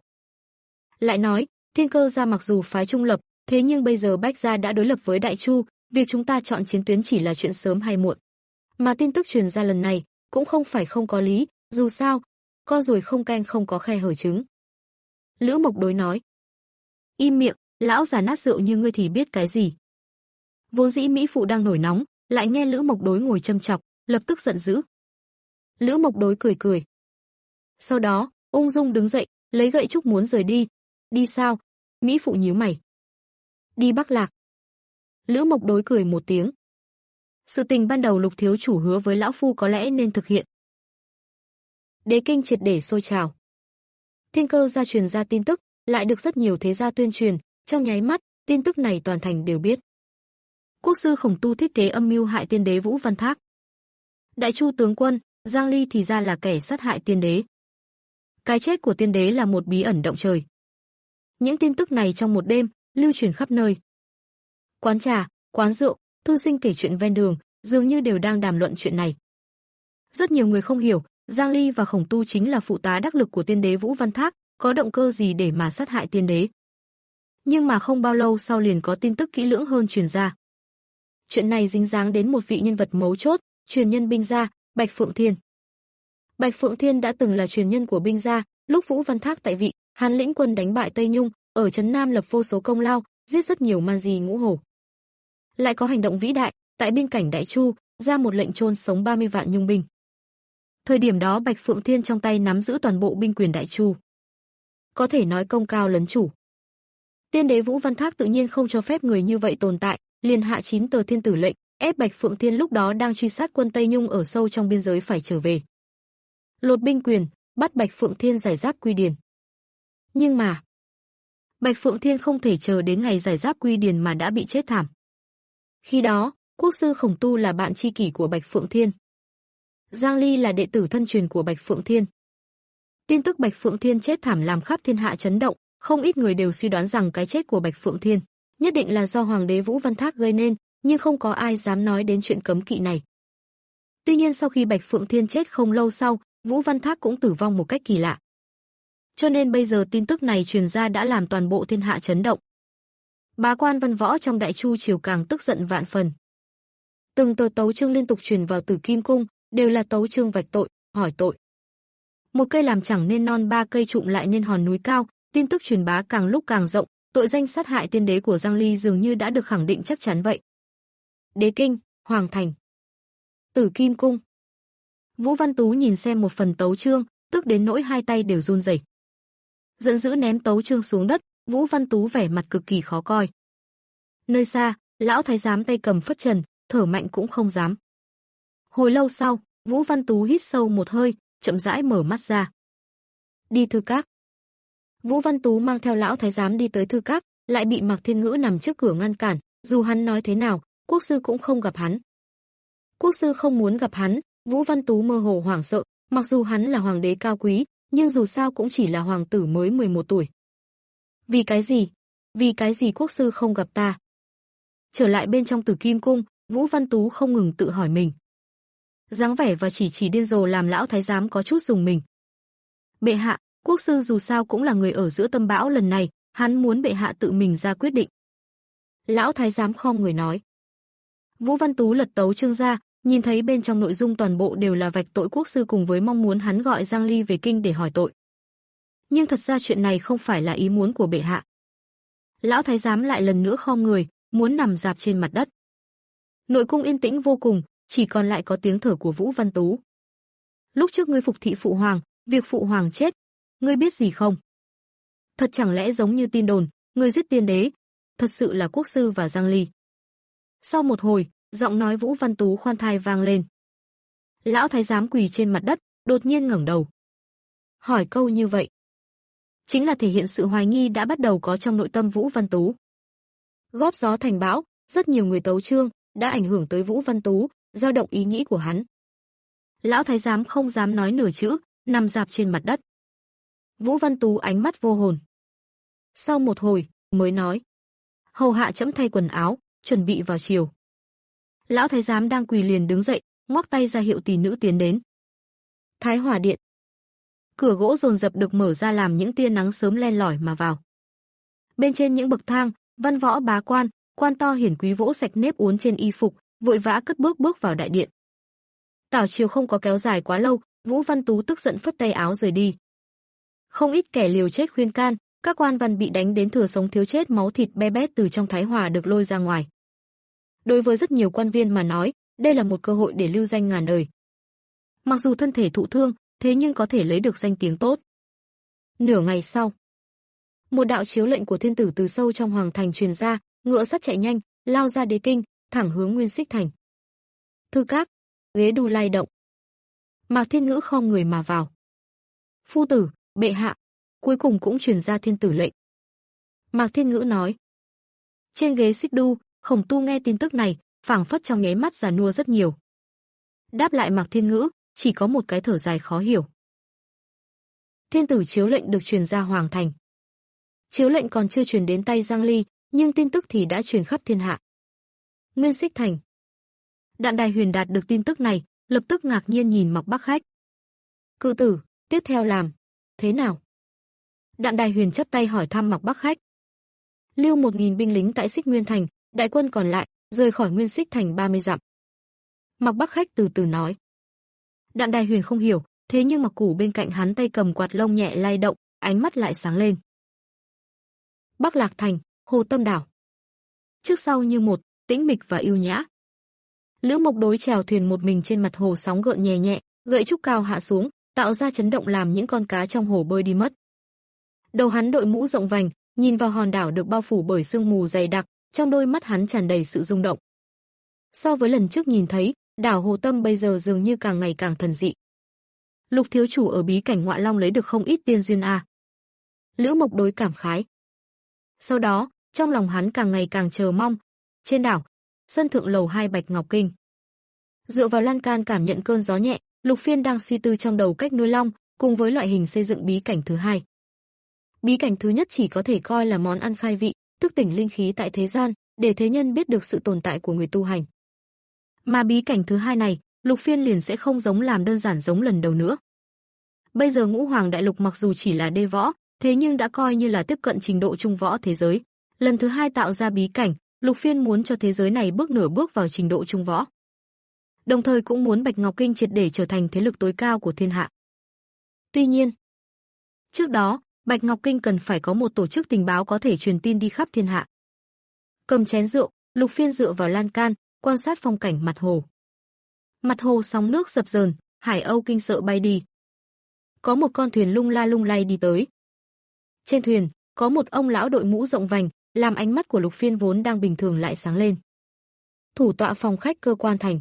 Lại nói, Thiên Cơ gia mặc dù phái trung lập, thế nhưng bây giờ Bách gia đã đối lập với Đại Chu, việc chúng ta chọn chiến tuyến chỉ là chuyện sớm hay muộn. Mà tin tức truyền ra lần này cũng không phải không có lý, dù sao, con ruồi không canh không có khe hở trứng. Lữ Mộc Đối nói. Im miệng, lão già nát rượu như ngươi thì biết cái gì. Vốn dĩ mỹ phụ đang nổi nóng, lại nghe Lữ Mộc Đối ngồi châm chọc, lập tức giận dữ. Lữ Mộc Đối cười cười. Sau đó, ung dung đứng dậy, lấy gậy trúc muốn rời đi. Đi sao? Mỹ phụ nhíu mày. Đi Bắc Lạc. Lữ Mộc Đối cười một tiếng. Sự tình ban đầu Lục thiếu chủ hứa với lão phu có lẽ nên thực hiện. Đế kinh triệt để sôi trào. Thiên Cơ gia truyền ra tin tức, lại được rất nhiều thế gia tuyên truyền, trong nháy mắt, tin tức này toàn thành đều biết. Quốc sư Khổng Tu thiết kế âm mưu hại tiên đế Vũ Văn Thác. Đại Chu tướng quân, Giang Ly thì ra là kẻ sát hại tiên đế. Cái chết của tiên đế là một bí ẩn động trời. Những tin tức này trong một đêm, lưu truyền khắp nơi. Quán trà, quán rượu, thư sinh kể chuyện ven đường, dường như đều đang đàm luận chuyện này. Rất nhiều người không hiểu, Giang Ly và Khổng Tu chính là phụ tá đắc lực của tiên đế Vũ Văn Thác, có động cơ gì để mà sát hại tiên đế. Nhưng mà không bao lâu sau liền có tin tức kỹ lưỡng hơn truyền ra. Chuyện này dính dáng đến một vị nhân vật mấu chốt, truyền nhân Binh gia, Bạch Phượng Thiên. Bạch Phượng Thiên đã từng là truyền nhân của Binh gia, lúc Vũ Văn Thác tại vị, hắn lĩnh quân đánh bại Tây Nhung, ở trấn Nam lập vô số công lao, giết rất nhiều man di ngũ hổ. Lại có hành động vĩ đại, tại biên cảnh Đại Chu, ra một lệnh chôn sống ba mươi vạn Nhung binh. Thời điểm đó Bạch Phượng Thiên trong tay nắm giữ toàn bộ binh quyền Đại Chu. Có thể nói công cao lấn chủ. Tiên đế Vũ Văn Thác tự nhiên không cho phép người như vậy tồn tại, liền hạ chín tờ thiên tử lệnh, ép Bạch Phượng Thiên lúc đó đang truy sát quân Tây Nhung ở sâu trong biên giới phải trở về. Lột binh quyền, bắt Bạch Phượng Thiên giải giáp quy điền. Nhưng mà, Bạch Phượng Thiên không thể chờ đến ngày giải giáp quy điền mà đã bị chết thảm. Khi đó, quốc sư Khổng Tu là bạn tri kỷ của Bạch Phượng Thiên. Giang Ly là đệ tử thân truyền của Bạch Phượng Thiên. Tin tức Bạch Phượng Thiên chết thảm làm khắp thiên hạ chấn động, không ít người đều suy đoán rằng cái chết của Bạch Phượng Thiên nhất định là do Hoàng đế Vũ Văn Thác gây nên, nhưng không có ai dám nói đến chuyện cấm kỵ này. Tuy nhiên sau khi Bạch Phượng Thiên chết không lâu sau, Vũ Văn Thác cũng tử vong một cách kỳ lạ. Cho nên bây giờ tin tức này truyền ra đã làm toàn bộ thiên hạ chấn động. Bá quan văn võ trong Đại Chu triều càng tức giận vạn phần. Từng tờ tấu chương liên tục truyền vào Tử Kim cung, đều là tấu chương vạch tội, hỏi tội. Một cây làm chẳng nên non, ba cây trụm lại nên hòn núi cao, tin tức truyền bá càng lúc càng rộng, tội danh sát hại tiên đế của Giang Ly dường như đã được khẳng định chắc chắn vậy. Đế kinh, Hoàng thành, Tử Kim cung. Vũ Văn Tú nhìn xem một phần tấu chương, tức đến nỗi hai tay đều run rẩy. Giận dữ ném tấu chương xuống đất, Vũ Văn Tú vẻ mặt cực kỳ khó coi. Nơi xa, lão thái giám tay cầm phất trần, thở mạnh cũng không dám. Hồi lâu sau, Vũ Văn Tú hít sâu một hơi, chậm rãi mở mắt ra. Đi thư các. Vũ Văn Tú mang theo lão thái giám đi tới thư các, lại bị Mạc Thiên Ngữ nằm trước cửa ngăn cản, dù hắn nói thế nào, quốc sư cũng không gặp hắn. Quốc sư không muốn gặp hắn, Vũ Văn Tú mơ hồ hoảng sợ, mặc dù hắn là hoàng đế cao quý, nhưng dù sao cũng chỉ là hoàng tử mới mười một tuổi. Vì cái gì? Vì cái gì quốc sư không gặp ta? Trở lại bên trong Tử Kim cung, Vũ Văn Tú không ngừng tự hỏi mình. Dáng vẻ và chỉ chỉ điên rồ làm lão thái giám có chút rùng mình. Bệ hạ, quốc sư dù sao cũng là người ở giữa tâm bão lần này, hắn muốn bệ hạ tự mình ra quyết định. Lão thái giám khom người nói. Vũ Văn Tú lật tấu chương ra, nhìn thấy bên trong nội dung toàn bộ đều là vạch tội quốc sư cùng với mong muốn hắn gọi Giang Ly về kinh để hỏi tội. Nhưng thật ra chuyện này không phải là ý muốn của bệ hạ. Lão thái giám lại lần nữa khom người, muốn nằm dạp trên mặt đất. Nội cung yên tĩnh vô cùng, chỉ còn lại có tiếng thở của Vũ Văn Tú. Lúc trước ngươi phục thị phụ hoàng, việc phụ hoàng chết, ngươi biết gì không? Thật chẳng lẽ giống như tin đồn, ngươi giết tiên đế, thật sự là quốc sư và Giang Ly. Sau một hồi, giọng nói Vũ Văn Tú khoan thai vang lên. Lão thái giám quỳ trên mặt đất, đột nhiên ngẩng đầu. Hỏi câu như vậy, chính là thể hiện sự hoài nghi đã bắt đầu có trong nội tâm Vũ Văn Tú. Góp gió thành bão, rất nhiều người tấu chương đã ảnh hưởng tới Vũ Văn Tú, dao động ý nghĩ của hắn. Lão thái giám không dám nói nửa chữ, nằm dạp trên mặt đất. Vũ Văn Tú ánh mắt vô hồn. Sau một hồi, mới nói: "Hầu hạ trẫm thay quần áo, chuẩn bị vào chiều." Lão thái giám đang quỳ liền đứng dậy, ngoắc tay ra hiệu tỷ nữ tiến đến. Thái Hòa điện. Cửa gỗ dồn dập được mở ra làm những tia nắng sớm len lỏi mà vào. Bên trên những bậc thang, văn võ bá quan, quan to hiển quý vỗ sạch nếp uốn trên y phục, vội vã cất bước bước vào đại điện. Tảo chiều không có kéo dài quá lâu, Vũ Văn Tú tức giận phất tay áo rời đi. Không ít kẻ liều chết khuyên can, các quan văn bị đánh đến thừa sống thiếu chết, máu thịt be bét từ trong Thái Hòa được lôi ra ngoài. Đối với rất nhiều quan viên mà nói, đây là một cơ hội để lưu danh ngàn đời. Mặc dù thân thể thụ thương, thế nhưng có thể lấy được danh tiếng tốt. Nửa ngày sau, một đạo chiếu lệnh của thiên tử từ sâu trong hoàng thành truyền ra, ngựa sắt chạy nhanh, lao ra đế kinh, thẳng hướng Nguyên Xích thành. Thư các, ghế đu lay động. Mạc Thiên Ngữ khom người mà vào. Phu tử, bệ hạ, cuối cùng cũng truyền ra thiên tử lệnh. Mạc Thiên Ngữ nói. Trên ghế xích đu, Khổng Tu nghe tin tức này, phảng phất trong nháy mắt già nua rất nhiều. Đáp lại Mạc Thiên Ngữ, chỉ có một cái thở dài khó hiểu. Thiên tử chiếu lệnh được truyền ra hoàng thành. Chiếu lệnh còn chưa truyền đến tay Giang Ly, nhưng tin tức thì đã truyền khắp thiên hạ. Nguyên Xích thành. Đạn Đài Huyền đạt được tin tức này, lập tức ngạc nhiên nhìn Mạc Bắc Khách. Cự tử, tiếp theo làm thế nào? Đạn Đài Huyền chắp tay hỏi thăm Mạc Bắc Khách. Lưu một nghìn binh lính tại Xích Nguyên thành, đại quân còn lại rời khỏi Nguyên Xích thành ba mươi dặm. Mạc Bắc Khách từ từ nói. Đạn Đài Huyền không hiểu, thế nhưng Mạc Củ bên cạnh hắn tay cầm quạt lông nhẹ lay động, ánh mắt lại sáng lên. Bắc Lạc thành, Hồ Tâm đảo. Trước sau như một, tĩnh mịch và yêu nhã. Lữ Mộc Đối chèo thuyền một mình trên mặt hồ, sóng gợn nhẹ nhẹ, gậy trúc cao hạ xuống, tạo ra chấn động làm những con cá trong hồ bơi đi mất. Đầu hắn đội mũ rộng vành, nhìn vào hòn đảo được bao phủ bởi sương mù dày đặc, trong đôi mắt hắn tràn đầy sự rung động. So với lần trước nhìn thấy, đảo Hồ Tâm bây giờ dường như càng ngày càng thần dị. Lục thiếu chủ ở bí cảnh Ngọa Long lấy được không ít tiên duyên a. Lữ Mộc Đối cảm khái. Sau đó, trong lòng hắn càng ngày càng chờ mong. Trên đảo, sân thượng lầu hai Bạch Ngọc Kinh. Dựa vào lan can cảm nhận cơn gió nhẹ, Lục Phiên đang suy tư trong đầu cách nuôi long, cùng với loại hình xây dựng bí cảnh thứ hai. Bí cảnh thứ nhất chỉ có thể coi là món ăn khai vị, thức tỉnh linh khí tại thế gian, để thế nhân biết được sự tồn tại của người tu hành. Mà bí cảnh thứ hai này, Lục Phiên liền sẽ không giống làm đơn giản giống lần đầu nữa. Bây giờ Ngũ Hoàng Đại Lục mặc dù chỉ là đê võ, thế nhưng đã coi như là tiếp cận trình độ trung võ thế giới. Lần thứ hai tạo ra bí cảnh, Lục Phiên muốn cho thế giới này bước nửa bước vào trình độ trung võ. Đồng thời cũng muốn Bạch Ngọc Kinh triệt để trở thành thế lực tối cao của thiên hạ. Tuy nhiên, trước đó, Bạch Ngọc Kinh cần phải có một tổ chức tình báo có thể truyền tin đi khắp thiên hạ. Cầm chén rượu, Lục Phiên dựa vào lan can, quan sát phong cảnh mặt hồ. Mặt hồ sóng nước dập dờn, hải âu kinh sợ bay đi. Có một con thuyền lung la lung lay đi tới. Trên thuyền, có một ông lão đội mũ rộng vành, làm ánh mắt của Lục Phiên vốn đang bình thường lại sáng lên. Thủ tọa phòng khách cơ quan thành.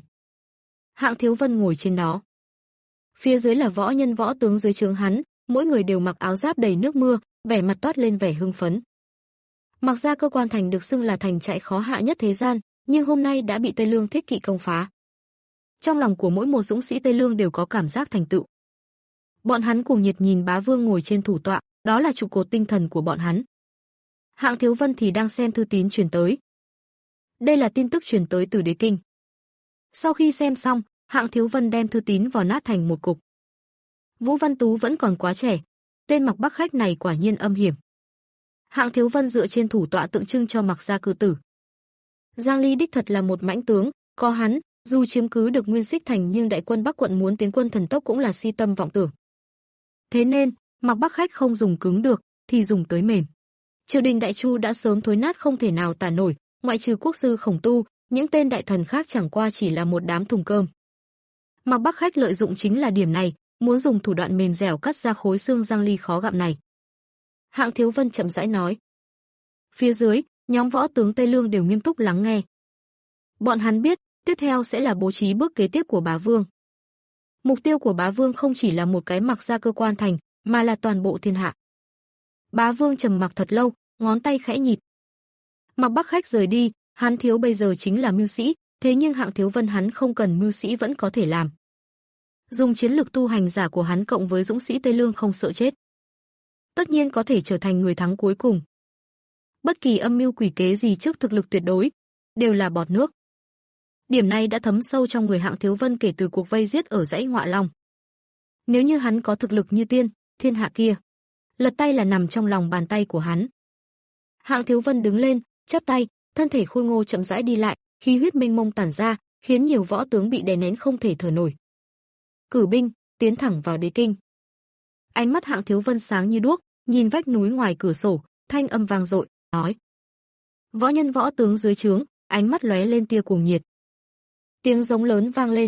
Hạng Thiếu Vân ngồi trên đó. Phía dưới là võ nhân võ tướng dưới trướng hắn, mỗi người đều mặc áo giáp đầy nước mưa, vẻ mặt toát lên vẻ hưng phấn. Mặc ra cơ quan thành được xưng là thành trại khó hạ nhất thế gian, nhưng hôm nay đã bị Tây Lương Thiết Kỵ công phá. Trong lòng của mỗi một dũng sĩ Tây Lương đều có cảm giác thành tựu. Bọn hắn cùng nhiệt nhìn Bá Vương ngồi trên thủ tọa, đó là trụ cột tinh thần của bọn hắn. Hạng Thiếu Vân thì đang xem thư tín truyền tới. Đây là tin tức truyền tới từ đế kinh. Sau khi xem xong, Hạng Thiếu Vân đem thư tín vò nát thành một cục. Vũ Văn Tú vẫn còn quá trẻ, tên Mạc Bắc Khách này quả nhiên âm hiểm. Hạng Thiếu Vân dựa trên thủ tọa tượng trưng cho Mạc gia cử tử. Giang Ly đích thật là một mãnh tướng, có hắn, dù chiếm cứ được Nguyên Xích thành nhưng đại quân Bắc quận muốn tiến quân thần tốc cũng là si tâm vọng tưởng. Thế nên, Mạc Bắc Khách không dùng cứng được, thì dùng tới mềm. Triều đình Đại Chu đã sớm thối nát không thể nào tả nổi, ngoại trừ quốc sư Khổng Tu, những tên đại thần khác chẳng qua chỉ là một đám thùng cơm. Mạc Bắc Khách lợi dụng chính là điểm này, muốn dùng thủ đoạn mềm dẻo cắt ra khối xương Giang Ly khó gặm này. Hạng Thiếu Vân chậm rãi nói. Phía dưới, nhóm võ tướng Tây Lương đều nghiêm túc lắng nghe. Bọn hắn biết, tiếp theo sẽ là bố trí bước kế tiếp của Bá Vương. Mục tiêu của Bá Vương không chỉ là một cái Mạc gia cơ quan thành, mà là toàn bộ thiên hạ. Bá Vương trầm mặc thật lâu, ngón tay khẽ nhịp. Mạc Bắc Khách rời đi, hắn thiếu bây giờ chính là mưu sĩ, thế nhưng Hạng Thiếu Vân hắn không cần mưu sĩ vẫn có thể làm. Dùng chiến lược tu hành giả của hắn cộng với dũng sĩ Tây Lương không sợ chết, tất nhiên có thể trở thành người thắng cuối cùng. Bất kỳ âm mưu quỷ kế gì trước thực lực tuyệt đối, đều là bọt nước. Điểm này đã thấm sâu trong người Hạng Thiếu Vân kể từ cuộc vây giết ở dãy Ngọa Long. Nếu như hắn có thực lực như tiên, thiên hạ kia, lật tay là nằm trong lòng bàn tay của hắn. Hạng Thiếu Vân đứng lên, chắp tay, thân thể khôi ngô chậm rãi đi lại, khí huyết mênh mông tản ra, khiến nhiều võ tướng bị đè nén không thể thở nổi. Cử binh, tiến thẳng vào đế kinh. Ánh mắt Hạng Thiếu Vân sáng như đuốc, nhìn vách núi ngoài cửa sổ, thanh âm vang dội, nói: "Võ nhân võ tướng dưới trướng", ánh mắt lóe lên tia cuồng nhiệt. Tiếng giống lớn vang lên.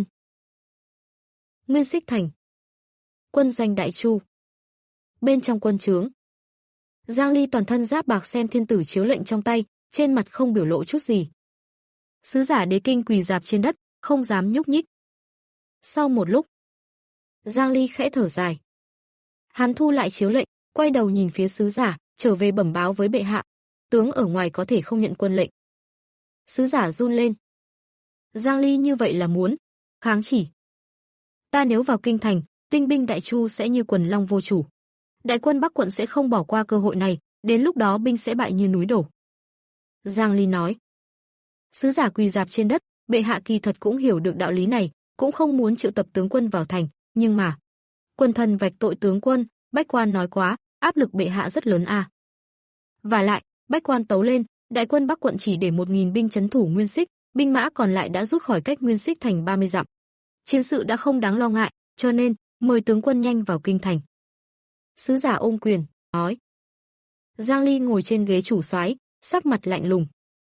Nguyên Xích Thành, quân doanh Đại Chu. Bên trong quân trướng, Giang Ly toàn thân giáp bạc xem thiên tử chiếu lệnh trong tay, trên mặt không biểu lộ chút gì. Sứ giả đế kinh quỳ rạp trên đất, không dám nhúc nhích. Sau một lúc, Giang Ly khẽ thở dài. Hắn thu lại chiếu lệnh, quay đầu nhìn phía sứ giả, trở về bẩm báo với bệ hạ, tướng ở ngoài có thể không nhận quân lệnh. Sứ giả run lên. Giang Ly như vậy là muốn kháng chỉ. Ta nếu vào kinh thành, tinh binh Đại Chu sẽ như quần long vô chủ. Đại quân Bắc quận sẽ không bỏ qua cơ hội này, đến lúc đó binh sẽ bại như núi đổ. Giang Ly nói. Sứ giả quỳ rạp trên đất, bệ hạ kỳ thật cũng hiểu được đạo lý này, cũng không muốn triệu tập tướng quân vào thành, nhưng mà quần thần vạch tội tướng quân, Bách Quan nói quá, áp lực bệ hạ rất lớn a. À. Và lại, Bách Quan tấu lên, đại quân Bắc quận chỉ để một nghìn binh trấn thủ Nguyên Xích, binh mã còn lại đã rút khỏi cách Nguyên Xích thành ba mươi dặm. Chiến sự đã không đáng lo ngại, cho nên mời tướng quân nhanh vào kinh thành. Sứ giả ôm quyền, nói. Giang Ly ngồi trên ghế chủ soái, sắc mặt lạnh lùng.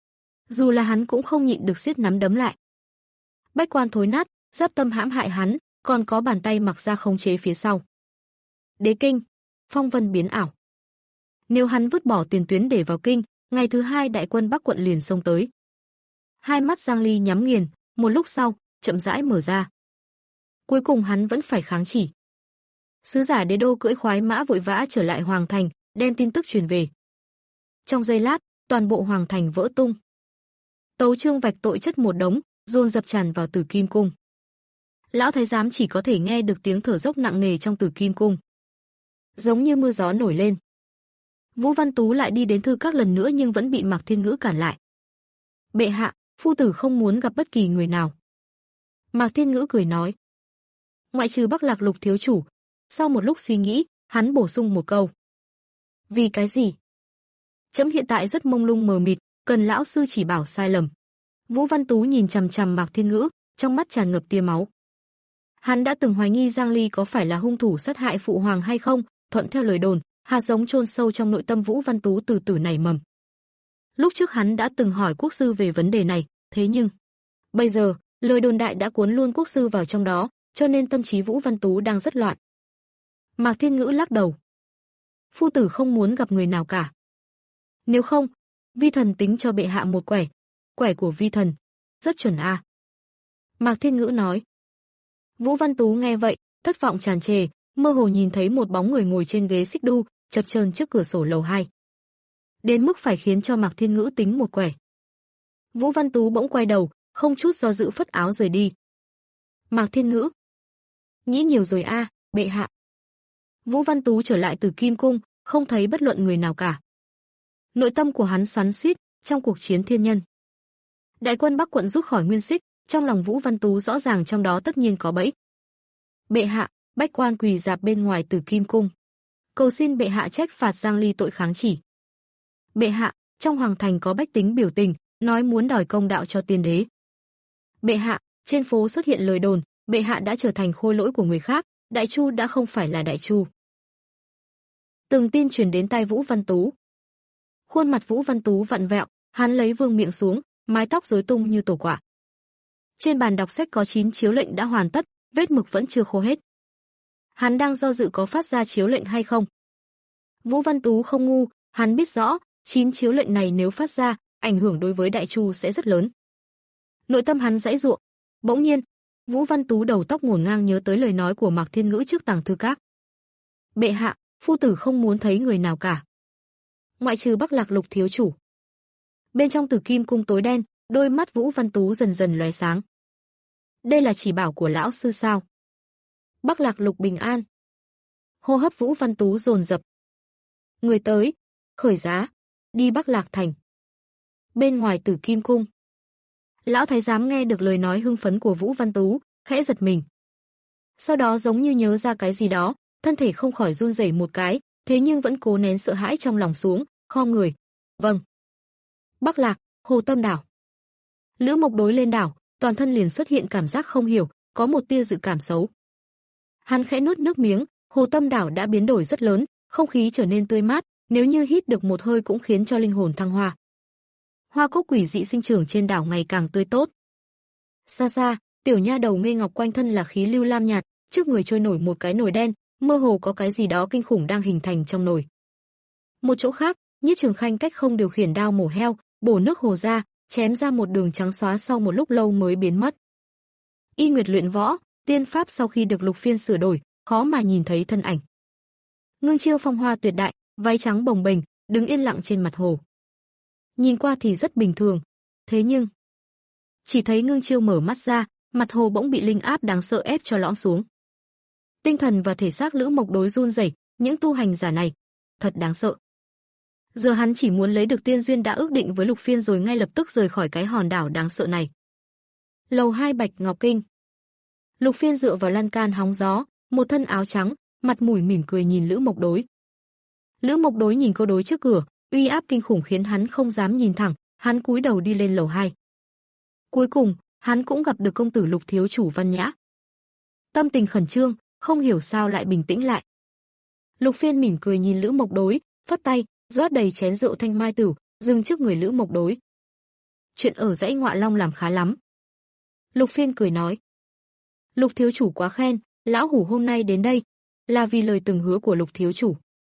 Dù là hắn cũng không nhịn được siết nắm đấm lại. Bách Quan thối nát, giáp tâm hãm hại hắn, còn có bàn tay mặc ra khống chế phía sau. Đế kinh, phong vân biến ảo. Nếu hắn vứt bỏ tiền tuyến để vào kinh, ngày thứ hai đại quân Bắc quận liền xông tới. Hai mắt Giang Ly nhắm nghiền, một lúc sau, chậm rãi mở ra. Cuối cùng hắn vẫn phải kháng chỉ. Sứ giả đế đô cưỡi khoái mã vội vã trở lại hoàng thành, đem tin tức truyền về. Trong giây lát, toàn bộ hoàng thành vỡ tung. Tấu chương vạch tội chất một đống, dồn dập tràn vào Tử Kim cung. Lão thái giám chỉ có thể nghe được tiếng thở dốc nặng nề trong Tử Kim cung. Giống như mưa gió nổi lên. Vũ Văn Tú lại đi đến thư các lần nữa nhưng vẫn bị Mạc Thiên Ngữ cản lại. Bệ hạ, phu tử không muốn gặp bất kỳ người nào. Mạc Thiên Ngữ cười nói. Ngoại trừ Bắc Lạc Lục thiếu chủ. Sau một lúc suy nghĩ, hắn bổ sung một câu. Vì cái gì? Trẫm hiện tại rất mông lung mờ mịt, cần lão sư chỉ bảo sai lầm. Vũ Văn Tú nhìn chằm chằm Mạc Thiên Ngữ, trong mắt tràn ngập tia máu. Hắn đã từng hoài nghi Giang Ly có phải là hung thủ sát hại phụ hoàng hay không, thuận theo lời đồn, hạt giống chôn sâu trong nội tâm Vũ Văn Tú từ từ nảy mầm. Lúc trước hắn đã từng hỏi quốc sư về vấn đề này, thế nhưng bây giờ, lời đồn đại đã cuốn luôn quốc sư vào trong đó, cho nên tâm trí Vũ Văn Tú đang rất loạn. Mạc Thiên Ngữ lắc đầu. Phu tử không muốn gặp người nào cả. Nếu không, vi thần tính cho bệ hạ một quẻ. Quẻ của vi thần rất chuẩn a. À. Mạc Thiên Ngữ nói. Vũ Văn Tú nghe vậy, thất vọng tràn trề, mơ hồ nhìn thấy một bóng người ngồi trên ghế xích đu, chập chờn trước cửa sổ lầu hai. Đến mức phải khiến cho Mạc Thiên Ngữ tính một quẻ. Vũ Văn Tú bỗng quay đầu, không chút do dự phất áo rời đi. Mạc Thiên Ngữ. Nghĩ nhiều rồi a, à, bệ hạ. Vũ Văn Tú trở lại Tử Kim cung, không thấy bất luận người nào cả. Nội tâm của hắn xoắn xuýt trong cuộc chiến thiên nhân. Đại quân Bắc quận rút khỏi Nguyên Xích, trong lòng Vũ Văn Tú rõ ràng trong đó tất nhiên có bẫy. Bệ hạ, Bách Quan quỳ rạp bên ngoài Tử Kim cung, cầu xin bệ hạ trách phạt Giang Ly tội kháng chỉ. Bệ hạ, trong hoàng thành có bách tính biểu tình, nói muốn đòi công đạo cho tiên đế. Bệ hạ, trên phố xuất hiện lời đồn, bệ hạ đã trở thành khôi lỗi của người khác, Đại Chu đã không phải là Đại Chu. Từng tin truyền đến tai Vũ Văn Tú. Khuôn mặt Vũ Văn Tú vặn vẹo, hắn lấy vương miệng xuống, mái tóc rối tung như tổ quạ. Trên bàn đọc sách có chín chiếu lệnh đã hoàn tất, vết mực vẫn chưa khô hết. Hắn đang do dự có phát ra chiếu lệnh hay không. Vũ Văn Tú không ngu, hắn biết rõ, chín chiếu lệnh này nếu phát ra, ảnh hưởng đối với Đại Chu sẽ rất lớn. Nội tâm hắn giãy giụa. Bỗng nhiên, Vũ Văn Tú đầu tóc ngổn ngang nhớ tới lời nói của Mạc Thiên Ngữ trước tàng thư các. Bệ hạ, phu tử không muốn thấy người nào cả. Ngoại trừ Bắc Lạc Lục thiếu chủ. Bên trong Tử Kim cung tối đen, đôi mắt Vũ Văn Tú dần dần lóe sáng. Đây là chỉ bảo của lão sư sao? Bắc Lạc Lục bình an. Hô hấp Vũ Văn Tú dồn dập. Người tới, khởi giá, đi Bắc Lạc thành. Bên ngoài Tử Kim cung. Lão thái giám nghe được lời nói hưng phấn của Vũ Văn Tú, khẽ giật mình. Sau đó giống như nhớ ra cái gì đó, thân thể không khỏi run rẩy một cái, thế nhưng vẫn cố nén sợ hãi trong lòng xuống, khom người. Vâng. Bắc Lạc, Hồ Tâm đảo. Lữ Mộc đối lên đảo, toàn thân liền xuất hiện cảm giác không hiểu, có một tia dự cảm xấu. Hắn khẽ nuốt nước miếng, Hồ Tâm đảo đã biến đổi rất lớn, không khí trở nên tươi mát, nếu như hít được một hơi cũng khiến cho linh hồn thăng hoa. Hoa cúc quỷ dị sinh trưởng trên đảo ngày càng tươi tốt. Xa xa, tiểu nha đầu Ngây Ngọc quanh thân là khí lưu lam nhạt, trước người trôi nổi một cái nồi đen, mơ hồ có cái gì đó kinh khủng đang hình thành trong nồi. Một chỗ khác, Nhiếp Trường Khanh cách không điều khiển đao mổ heo, bổ nước hồ ra, chém ra một đường trắng xóa sau một lúc lâu mới biến mất. Y Nguyệt luyện võ, tiên pháp sau khi được Lục Phiên sửa đổi, khó mà nhìn thấy thân ảnh. Ngưng Chiêu phong hoa tuyệt đại, váy trắng bồng bềnh, đứng yên lặng trên mặt hồ. Nhìn qua thì rất bình thường, thế nhưng chỉ thấy Ngưng Chiêu mở mắt ra, mặt hồ bỗng bị linh áp đáng sợ ép cho lõm xuống. Tinh thần và thể xác Lữ Mộc Đối run rẩy, những tu hành giả này thật đáng sợ. Giờ hắn chỉ muốn lấy được tiên duyên đã ước định với Lục Phiên rồi ngay lập tức rời khỏi cái hòn đảo đáng sợ này. Lầu hai Bạch Ngọc Kinh. Lục Phiên dựa vào lan can hóng gió, một thân áo trắng, mặt mũi mỉm cười nhìn Lữ Mộc Đối. Lữ Mộc Đối nhìn câu đối trước cửa, uy áp kinh khủng khiến hắn không dám nhìn thẳng, hắn cúi đầu đi lên lầu hai. Cuối cùng, hắn cũng gặp được công tử Lục thiếu chủ Văn Nhã. Tâm tình khẩn trương, không hiểu sao lại bình tĩnh lại. Lục Phiên mỉm cười nhìn Lữ Mộc Đối, phất tay, rót đầy chén rượu thanh mai tử, dừng trước người Lữ Mộc Đối. Chuyện ở dãy Ngọa Long làm khá lắm. Lục Phiên cười nói. Lục thiếu chủ quá khen, lão hủ hôm nay đến đây là vì lời từng hứa của Lục thiếu chủ.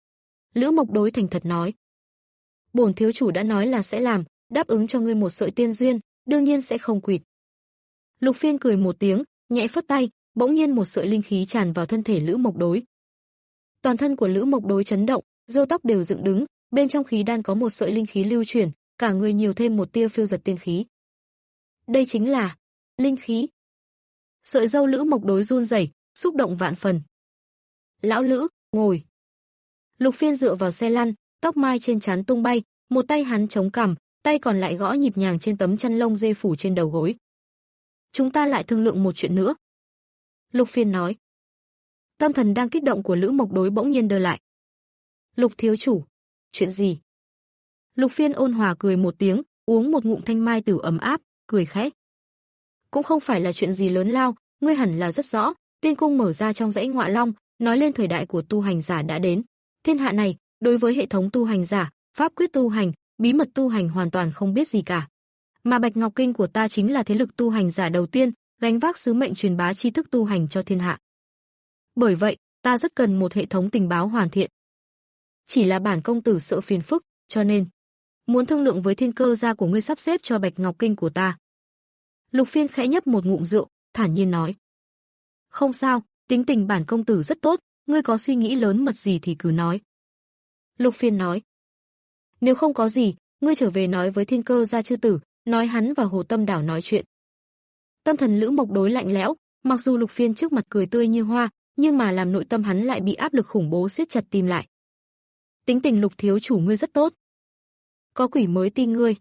Lữ Mộc Đối thành thật nói. Bổn thiếu chủ đã nói là sẽ làm, đáp ứng cho ngươi một sợi tiên duyên, đương nhiên sẽ không quỵt. Lục Phiên cười một tiếng, nhẹ phất tay, bỗng nhiên một sợi linh khí tràn vào thân thể Lữ Mộc Đối. Toàn thân của Lữ Mộc Đối chấn động, râu tóc đều dựng đứng, bên trong khí đan có một sợi linh khí lưu chuyển, cả người nhiều thêm một tia phiêu giật tiên khí. Đây chính là linh khí. Sợi râu Lữ Mộc Đối run rẩy, xúc động vạn phần. Lão Lữ, ngồi. Lục Phiên dựa vào xe lăn, tóc mai trên trán tung bay, một tay hắn chống cằm, tay còn lại gõ nhịp nhàng trên tấm chăn lông dê phủ trên đầu gối. Chúng ta lại thương lượng một chuyện nữa. Lục Phiên nói. Tâm thần đang kích động của Lữ Mộc Đối bỗng nhiên đơ lại. Lục thiếu chủ, chuyện gì? Lục Phiên ôn hòa cười một tiếng, uống một ngụm thanh mai tử ấm áp, cười khẽ. Cũng không phải là chuyện gì lớn lao, ngươi hẳn là rất rõ, tiên cung mở ra trong dãy Ngọa Long, nói lên thời đại của tu hành giả đã đến. Thiên hạ này, đối với hệ thống tu hành giả, pháp quyết tu hành, bí mật tu hành hoàn toàn không biết gì cả. Mà Bạch Ngọc Kinh của ta chính là thế lực tu hành giả đầu tiên, gánh vác sứ mệnh truyền bá tri thức tu hành cho thiên hạ. Bởi vậy, ta rất cần một hệ thống tình báo hoàn thiện. Chỉ là bản công tử sợ phiền phức, cho nên muốn thương lượng với Thiên Cơ gia của ngươi sắp xếp cho Bạch Ngọc Kinh của ta. Lục Phiên khẽ nhấp một ngụm rượu, thản nhiên nói. Không sao, tính tình bản công tử rất tốt, ngươi có suy nghĩ lớn mật gì thì cứ nói. Lục Phiên nói. Nếu không có gì, ngươi trở về nói với Thiên Cơ gia chư tử, nói hắn và Hồ Tâm đảo nói chuyện. Tâm thần Lữ Mộc Đối lạnh lẽo, mặc dù Lục Phiên trước mặt cười tươi như hoa, nhưng mà làm nội tâm hắn lại bị áp lực khủng bố siết chặt tim lại. Tính tình Lục thiếu chủ ngươi rất tốt. Có quỷ mới tin ngươi.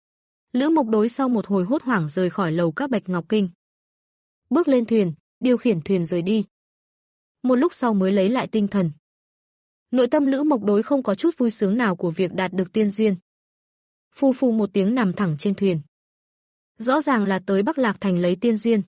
Lữ Mộc Đối sau một hồi hốt hoảng rời khỏi lầu các Bạch Ngọc Kinh. Bước lên thuyền, điều khiển thuyền rời đi. Một lúc sau mới lấy lại tinh thần. Nội tâm Lữ Mộc Đối không có chút vui sướng nào của việc đạt được tiên duyên. Phù phù một tiếng nằm thẳng trên thuyền. Rõ ràng là tới Bắc Lạc Thành lấy tiên duyên.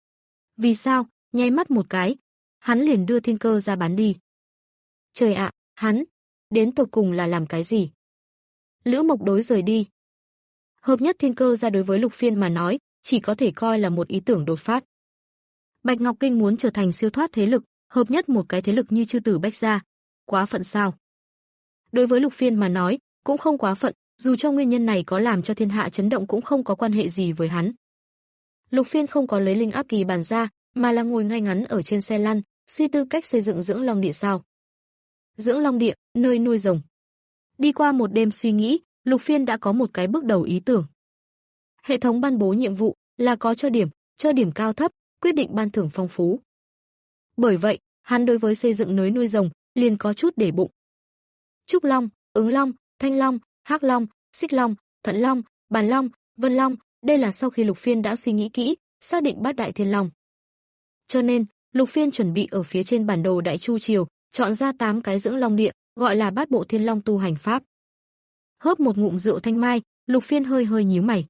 Vì sao? Nháy mắt một cái, hắn liền đưa Thiên Cơ ra bán đi. Trời ạ, hắn đến tột cùng là làm cái gì? Lữ Mộc Đối rời đi. Hợp nhất Thiên Cơ gia đối với Lục Phiên mà nói, chỉ có thể coi là một ý tưởng đột phát. Bạch Ngọc Kinh muốn trở thành siêu thoát thế lực, hợp nhất một cái thế lực như chư tử Bách gia, quá phận sao? Đối với Lục Phiên mà nói, cũng không quá phận, dù cho nguyên nhân này có làm cho thiên hạ chấn động cũng không có quan hệ gì với hắn. Lục Phiên không có lấy linh áp kỳ bản ra, mà là ngồi ngay ngắn ở trên xe lăn, suy tư cách xây dựng Dưỡng Long Địa sao. Dưỡng Long Địa, nơi nuôi rồng. Đi qua một đêm suy nghĩ, Lục Phiên đã có một cái bước đầu ý tưởng. Hệ thống ban bố nhiệm vụ là có cho điểm, cho điểm cao thấp, quyết định ban thưởng phong phú. Bởi vậy, hắn đối với xây dựng núi nuôi rồng liền có chút để bụng. Trúc Long, Ứng Long, Thanh Long, Hắc Long, Xích Long, Thận Long, Bàn Long, Vân Long, đây là sau khi Lục Phiên đã suy nghĩ kỹ, xác định bát đại thiên long. Cho nên, Lục Phiên chuẩn bị ở phía trên bản đồ Đại Chu Triều, chọn ra tám cái Dưỡng Long Địa, gọi là bát bộ thiên long tu hành pháp. Hớp một ngụm rượu thanh mai, Lục Phiên hơi hơi nhíu mày.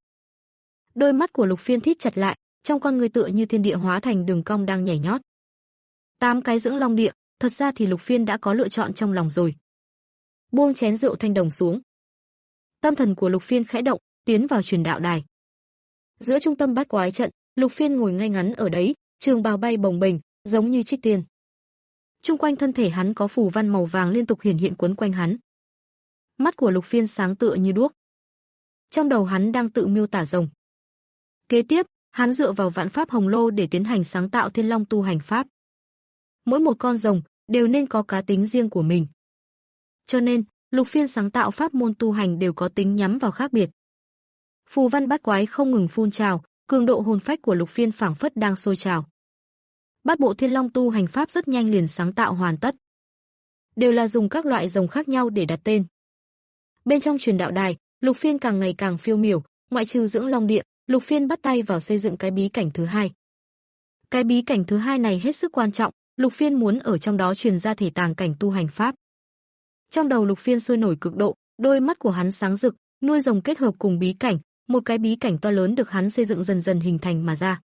Đôi mắt của Lục Phiên thít chặt lại, trong con người tựa như thiên địa hóa thành đường cong đang nhảy nhót. Tám cái dưỡng long địa, thật ra thì Lục Phiên đã có lựa chọn trong lòng rồi. Buông chén rượu thanh đồng xuống. Tâm thần của Lục Phiên khẽ động, tiến vào truyền đạo đài. Giữa trung tâm bát quái trận, Lục Phiên ngồi ngay ngắn ở đấy, trường bào bay bồng bềnh, giống như trích tiên. Trung quanh thân thể hắn có phù văn màu vàng liên tục hiển hiện quấn quanh hắn. Mắt của Lục Phiên sáng tựa như đuốc. Trong đầu hắn đang tự miêu tả rồng. Kế tiếp, hắn dựa vào vạn pháp hồng lô để tiến hành sáng tạo thiên long tu hành pháp. Mỗi một con rồng đều nên có cá tính riêng của mình. Cho nên, Lục Phiên sáng tạo pháp môn tu hành đều có tính nhắm vào khác biệt. Phù văn bát quái không ngừng phun trào, cường độ hồn phách của Lục Phiên phảng phất đang sôi trào. Bát bộ thiên long tu hành pháp rất nhanh liền sáng tạo hoàn tất. Đều là dùng các loại rồng khác nhau để đặt tên. Bên trong truyền đạo đài, Lục Phiên càng ngày càng phiêu miểu, ngoại trừ dưỡng long địa, Lục Phiên bắt tay vào xây dựng cái bí cảnh thứ hai. Cái bí cảnh thứ hai này hết sức quan trọng, Lục Phiên muốn ở trong đó truyền ra thể tàng cảnh tu hành pháp. Trong đầu Lục Phiên sôi nổi cực độ, đôi mắt của hắn sáng rực, nuôi rồng kết hợp cùng bí cảnh, một cái bí cảnh to lớn được hắn xây dựng dần dần hình thành mà ra.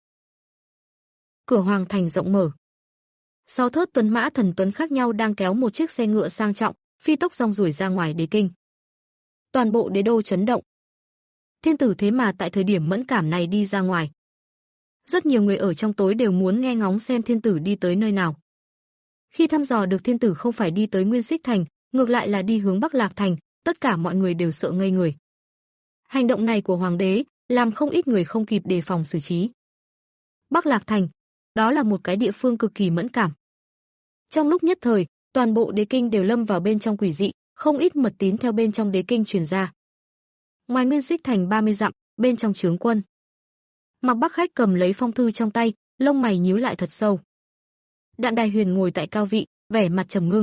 Cửa hoàng thành rộng mở. Sáu thớt tuấn mã thần tuấn khác nhau đang kéo một chiếc xe ngựa sang trọng, phi tốc rong ruổi ra ngoài đế kinh. Toàn bộ đế đô chấn động. Thiên tử thế mà tại thời điểm mẫn cảm này đi ra ngoài. Rất nhiều người ở trong tối đều muốn nghe ngóng xem thiên tử đi tới nơi nào. Khi thăm dò được thiên tử không phải đi tới Nguyên Xích Thành, ngược lại là đi hướng Bắc Lạc Thành, tất cả mọi người đều sợ ngây người. Hành động này của hoàng đế làm không ít người không kịp đề phòng xử trí. Bắc Lạc Thành, đó là một cái địa phương cực kỳ mẫn cảm. Trong lúc nhất thời, toàn bộ đế kinh đều lâm vào bên trong quỷ dị, không ít mật tín theo bên trong đế kinh truyền ra. Ngoài Nguyên Xích Thành ba mươi dặm, bên trong trướng quân, Mạc Bắc Khách cầm lấy phong thư trong tay, lông mày nhíu lại thật sâu. Đạn Đài Huyền ngồi tại cao vị, vẻ mặt trầm ngưng.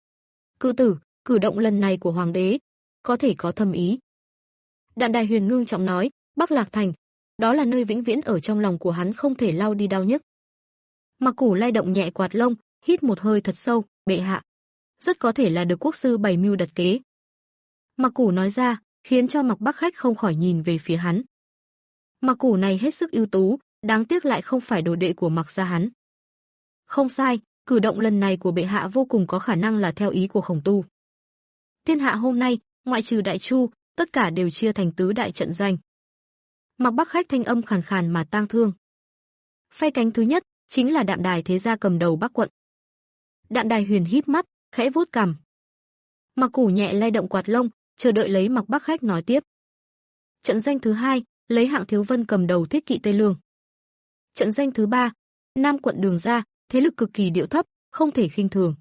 Cự tử, cử động lần này của hoàng đế có thể có thâm ý. Đạn Đài Huyền ngưng trọng nói, Bắc Lạc Thành, đó là nơi vĩnh viễn ở trong lòng của hắn không thể lau đi đau nhức. Mạc Củ lay động nhẹ quạt lông, hít một hơi thật sâu, bệ hạ, rất có thể là được quốc sư bày mưu đặt kế. Mạc Củ nói ra, khiến cho Mạc Bắc Khách không khỏi nhìn về phía hắn. Mạc Củ này hết sức ưu tú, đáng tiếc lại không phải đồ đệ của Mạc gia hắn. Không sai, cử động lần này của bệ hạ vô cùng có khả năng là theo ý của Khổng Tu. Thiên hạ hôm nay, ngoại trừ Đại Chu, tất cả đều chia thành tứ đại trận doanh. Mạc Bắc Khách thanh âm khàn khàn mà tang thương. Phe cánh thứ nhất chính là Đạm Đài thế gia cầm đầu Bắc quận. Đạm Đài Huyền híp mắt, khẽ vuốt cằm. Mạc Củ nhẹ lay động quạt lông, chờ đợi lấy Mạc Bắc Khách nói tiếp. Trận doanh thứ hai, lấy Hạng Thiếu Vân cầm đầu Thiết Kỵ Tây Lương. Trận doanh thứ ba, Nam quận Đường gia, thế lực cực kỳ điệu thấp, không thể khinh thường.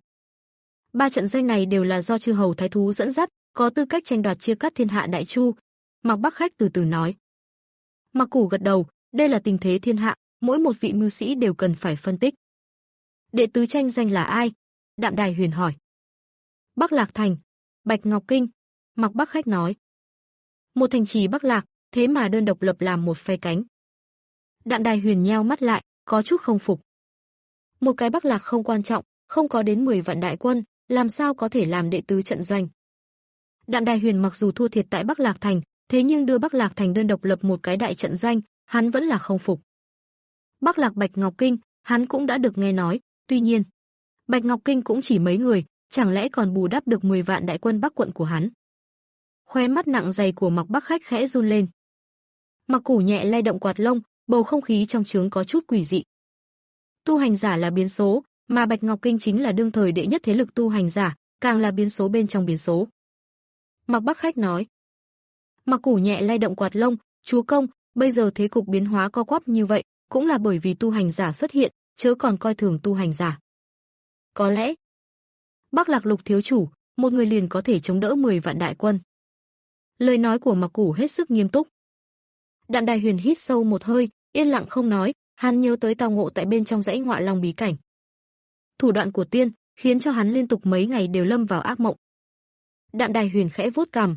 Ba trận doanh này đều là do chư hầu thái thú dẫn dắt, có tư cách tranh đoạt chia cắt thiên hạ Đại Chu. Mạc Bắc Khách từ từ nói. Mạc Củ gật đầu, đây là tình thế thiên hạ, mỗi một vị mưu sĩ đều cần phải phân tích. Đệ tứ tranh doanh là ai? Đạm Đài Huyền hỏi. Bắc Lạc Thành, Bạch Ngọc Kinh, Mạc Bắc Khách nói. Một thành trì Bắc Lạc, thế mà đơn độc lập làm một phe cánh. Đạm Đài Huyền nheo mắt lại, có chút không phục. Một cái Bắc Lạc không quan trọng, không có đến mười vạn đại quân, làm sao có thể làm đệ tứ trận doanh. Đạm Đài Huyền mặc dù thua thiệt tại Bắc Lạc Thành, thế nhưng đưa Bắc Lạc Thành đơn độc lập một cái đại trận doanh, hắn vẫn là không phục. Bắc Lạc Bạch Ngọc Kinh, hắn cũng đã được nghe nói, tuy nhiên, Bạch Ngọc Kinh cũng chỉ mấy người, chẳng lẽ còn bù đắp được mười vạn đại quân Bắc quận của hắn. Khóe mắt nặng dày của Mạc Bắc Khách khẽ run lên. Mạc Củ nhẹ lay động quạt lông, bầu không khí trong trướng có chút quỷ dị. Tu hành giả là biến số, mà Bạch Ngọc Kinh chính là đương thời đệ nhất thế lực tu hành giả, càng là biến số bên trong biến số. Mạc Bắc Khách nói. Mạc Củ nhẹ lay động quạt lông, chúa công, bây giờ thế cục biến hóa co quắp như vậy, cũng là bởi vì tu hành giả xuất hiện, chớ còn coi thường tu hành giả. Có lẽ, Bắc Lạc Lục thiếu chủ, một người liền có thể chống đỡ mười vạn đại quân. Lời nói của Mạc Củ hết sức nghiêm túc. Đạm Đài Huyền hít sâu một hơi, yên lặng không nói, hắn nhớ tới tao ngộ tại bên trong dãy Ngọa Long bí cảnh. Thủ đoạn của tiên, khiến cho hắn liên tục mấy ngày đều lâm vào ác mộng. Đạm Đài Huyền khẽ vuốt cằm.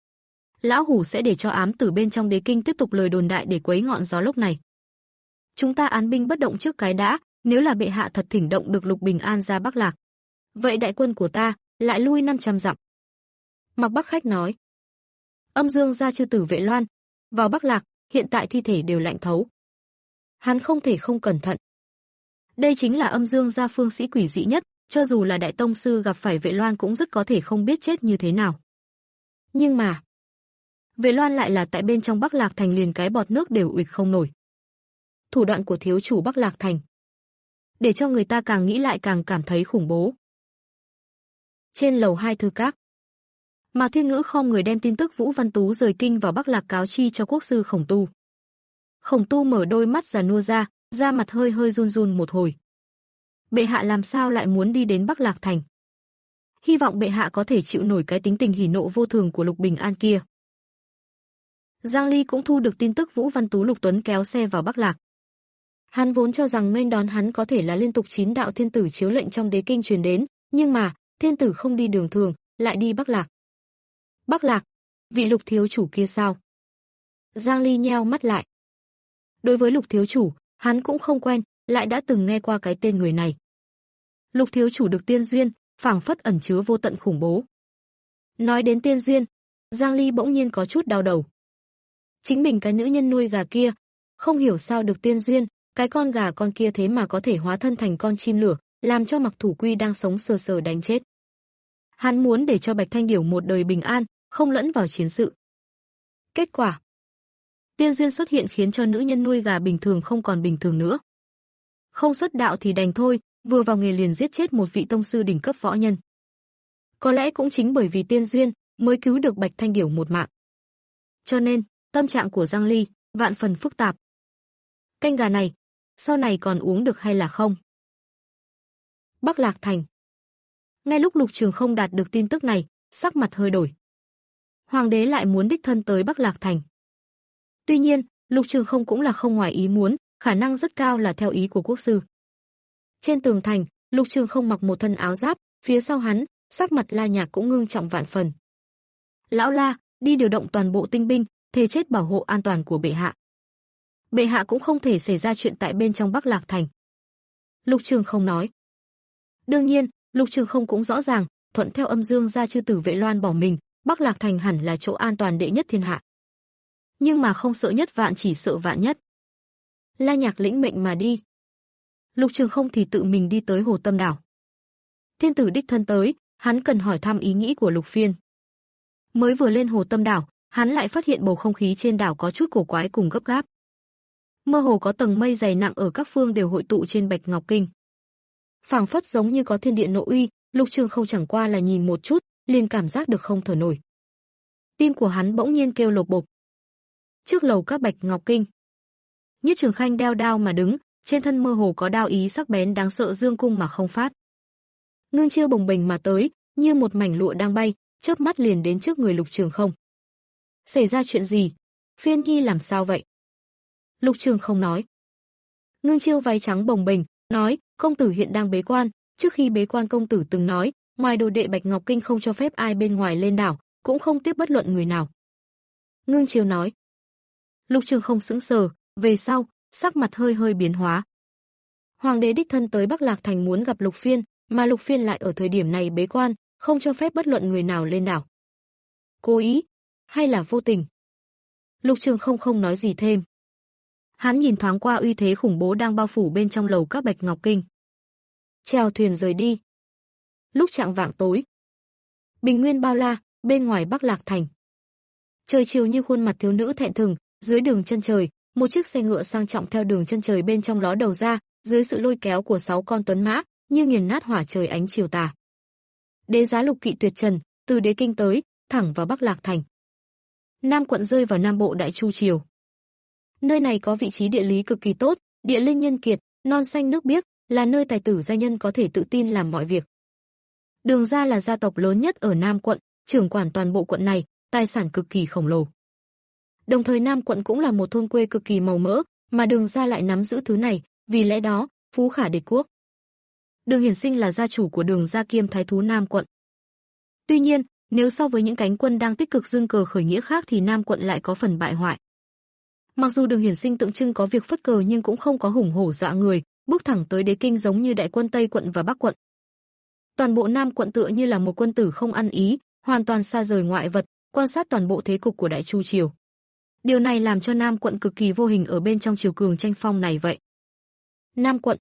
Lão hủ sẽ để cho ám tử bên trong đế kinh tiếp tục lời đồn đại để quấy ngọn gió lúc này. Chúng ta án binh bất động trước cái đã, nếu là bệ hạ thật thỉnh động được Lục Bình An ra Bắc Lạc, vậy đại quân của ta lại lui năm trăm dặm. Mạc Bắc Khách nói. Âm Dương gia chư tử Vệ Loan vào Bắc Lạc, hiện tại thi thể đều lạnh thấu. Hắn không thể không cẩn thận. Đây chính là âm dương gia phương sĩ quỷ dị nhất, cho dù là đại tông sư gặp phải Vệ Loan cũng rất có thể không biết chết như thế nào. Nhưng mà, Vệ Loan lại là tại bên trong Bắc Lạc Thành liền cái bọt nước đều uịch không nổi. Thủ đoạn của thiếu chủ Bắc Lạc Thành, để cho người ta càng nghĩ lại càng cảm thấy khủng bố. Trên lầu hai thư các, Mạc Thiên Ngữ khom người đem tin tức Vũ Văn Tú rời kinh vào Bắc Lạc cáo chi cho quốc sư Khổng Tu. Khổng Tu mở đôi mắt già nua ra, da mặt hơi hơi run run một hồi. Bệ hạ làm sao lại muốn đi đến Bắc Lạc Thành? Hy vọng bệ hạ có thể chịu nổi cái tính tình hỉ nộ vô thường của Lục Bình An kia. Giang Ly cũng thu được tin tức Vũ Văn Tú Lục Tuấn kéo xe vào Bắc Lạc. Hắn vốn cho rằng nghênh đón hắn có thể là liên tục chín đạo thiên tử chiếu lệnh trong đế kinh truyền đến, nhưng mà, thiên tử không đi đường thường, lại đi Bắc Lạc. Bắc Lạc, vị Lục thiếu chủ kia sao? Giang Ly nheo mắt lại. Đối với Lục thiếu chủ, hắn cũng không quen, lại đã từng nghe qua cái tên người này. Lục thiếu chủ được tiên duyên, phảng phất ẩn chứa vô tận khủng bố. Nói đến tiên duyên, Giang Ly bỗng nhiên có chút đau đầu. Chính mình cái nữ nhân nuôi gà kia, không hiểu sao được tiên duyên, cái con gà con kia thế mà có thể hóa thân thành con chim lửa, làm cho Mặc Thủ Quy đang sống sờ sờ đánh chết. Hắn muốn để cho Bạch Thanh Điểu một đời bình an, không lẫn vào chiến sự. Kết quả, tiên duyên xuất hiện khiến cho nữ nhân nuôi gà bình thường không còn bình thường nữa. Không xuất đạo thì đành thôi, vừa vào nghề liền giết chết một vị tông sư đỉnh cấp võ nhân. Có lẽ cũng chính bởi vì tiên duyên mới cứu được Bạch Thanh Điểu một mạng. Cho nên, tâm trạng của Giang Ly vạn phần phức tạp. Canh gà này, sau này còn uống được hay là không? Bắc Lạc Thành. Ngay lúc Lục Trường Không đạt được tin tức này, sắc mặt hơi đổi. Hoàng đế lại muốn đích thân tới Bắc Lạc Thành. Tuy nhiên, Lục Trường Không cũng là không ngoài ý muốn, khả năng rất cao là theo ý của quốc sư. Trên tường thành, Lục Trường Không mặc một thân áo giáp, phía sau hắn, sắc mặt La Nhạc cũng ngưng trọng vạn phần. Lão La, đi điều động toàn bộ tinh binh, thề chết bảo hộ an toàn của bệ hạ. Bệ hạ cũng không thể xảy ra chuyện tại bên trong Bắc Lạc Thành. Lục Trường Không nói. Đương nhiên, Lục Trường Không cũng rõ ràng, thuận theo âm dương gia chư tử Vệ Loan bỏ mình, Bắc Lạc Thành hẳn là chỗ an toàn đệ nhất thiên hạ. Nhưng mà không sợ nhất vạn chỉ sợ vạn nhất. La Nhạc lĩnh mệnh mà đi. Lục Trường Không thì tự mình đi tới Hồ Tâm Đảo. Thiên tử đích thân tới, hắn cần hỏi thăm ý nghĩ của Lục Phiên. Mới vừa lên Hồ Tâm Đảo, hắn lại phát hiện bầu không khí trên đảo có chút cổ quái cùng gấp gáp. Mơ hồ có tầng mây dày nặng ở các phương đều hội tụ trên Bạch Ngọc Kinh. Phảng phất giống như có thiên địa nội uy, Lục Trường Không chẳng qua là nhìn một chút, liền cảm giác được không thở nổi. Tim của hắn bỗng nhiên kêu lộp bộp. Trước lầu các Bạch Ngọc Kinh, Nhiếp Trường Khanh đeo đao mà đứng, trên thân mơ hồ có đao ý sắc bén đáng sợ dương cung mà không phát. Ngưng Chiêu bồng bềnh mà tới, như một mảnh lụa đang bay, chớp mắt liền đến trước người Lục Trường Không. Xảy ra chuyện gì? Phiên Nhi làm sao vậy? Lục Trường Không nói. Ngưng Chiêu váy trắng bồng bềnh, nói, công tử hiện đang bế quan, trước khi bế quan công tử từng nói, ngoài đồ đệ Bạch Ngọc Kinh không cho phép ai bên ngoài lên đảo, cũng không tiếp bất luận người nào. Ngưng Chiêu nói. Lục Trường Không sững sờ, về sau, sắc mặt hơi hơi biến hóa. Hoàng đế đích thân tới Bắc Lạc Thành muốn gặp Lục Phiên, mà Lục Phiên lại ở thời điểm này bế quan, không cho phép bất luận người nào lên đảo. Cố ý, hay là vô tình? Lục Trường Không không nói gì thêm. Hắn nhìn thoáng qua uy thế khủng bố đang bao phủ bên trong lầu các Bạch Ngọc Kinh. Chèo thuyền rời đi. Lúc chạng vạng tối, bình nguyên bao la, bên ngoài Bắc Lạc Thành. Trời chiều như khuôn mặt thiếu nữ thẹn thùng, dưới đường chân trời, một chiếc xe ngựa sang trọng theo đường chân trời bên trong ló đầu ra, dưới sự lôi kéo của sáu con tuấn mã, như nghiền nát hỏa trời ánh chiều tà. Đế giá Lục Kỵ tuyệt trần, từ đế kinh tới, thẳng vào Bắc Lạc Thành. Nam quận rơi vào Nam Bộ Đại Chu triều. Nơi này có vị trí địa lý cực kỳ tốt, địa linh nhân kiệt, non xanh nước biếc, là nơi tài tử gia nhân có thể tự tin làm mọi việc. Đường gia là gia tộc lớn nhất ở Nam quận, trưởng quản toàn bộ quận này, tài sản cực kỳ khổng lồ. Đồng thời Nam quận cũng là một thôn quê cực kỳ màu mỡ, mà Đường gia lại nắm giữ thứ này, vì lẽ đó, phú khả địch quốc. Đường Hiển Sinh là gia chủ của Đường gia kiêm thái thú Nam quận. Tuy nhiên, nếu so với những cánh quân đang tích cực dương cờ khởi nghĩa khác thì Nam quận lại có phần bại hoại. Mặc dù Đường Hiển Sinh tượng trưng có việc phất cờ nhưng cũng không có hùng hổ dọa người, bước thẳng tới đế kinh giống như đại quân Tây quận và Bắc quận. Toàn bộ Nam quận tựa như là một quân tử không ăn ý, hoàn toàn xa rời ngoại vật, quan sát toàn bộ thế cục của Đại Chu triều. Điều này làm cho Nam quận cực kỳ vô hình ở bên trong triều cường tranh phong này vậy. Nam quận,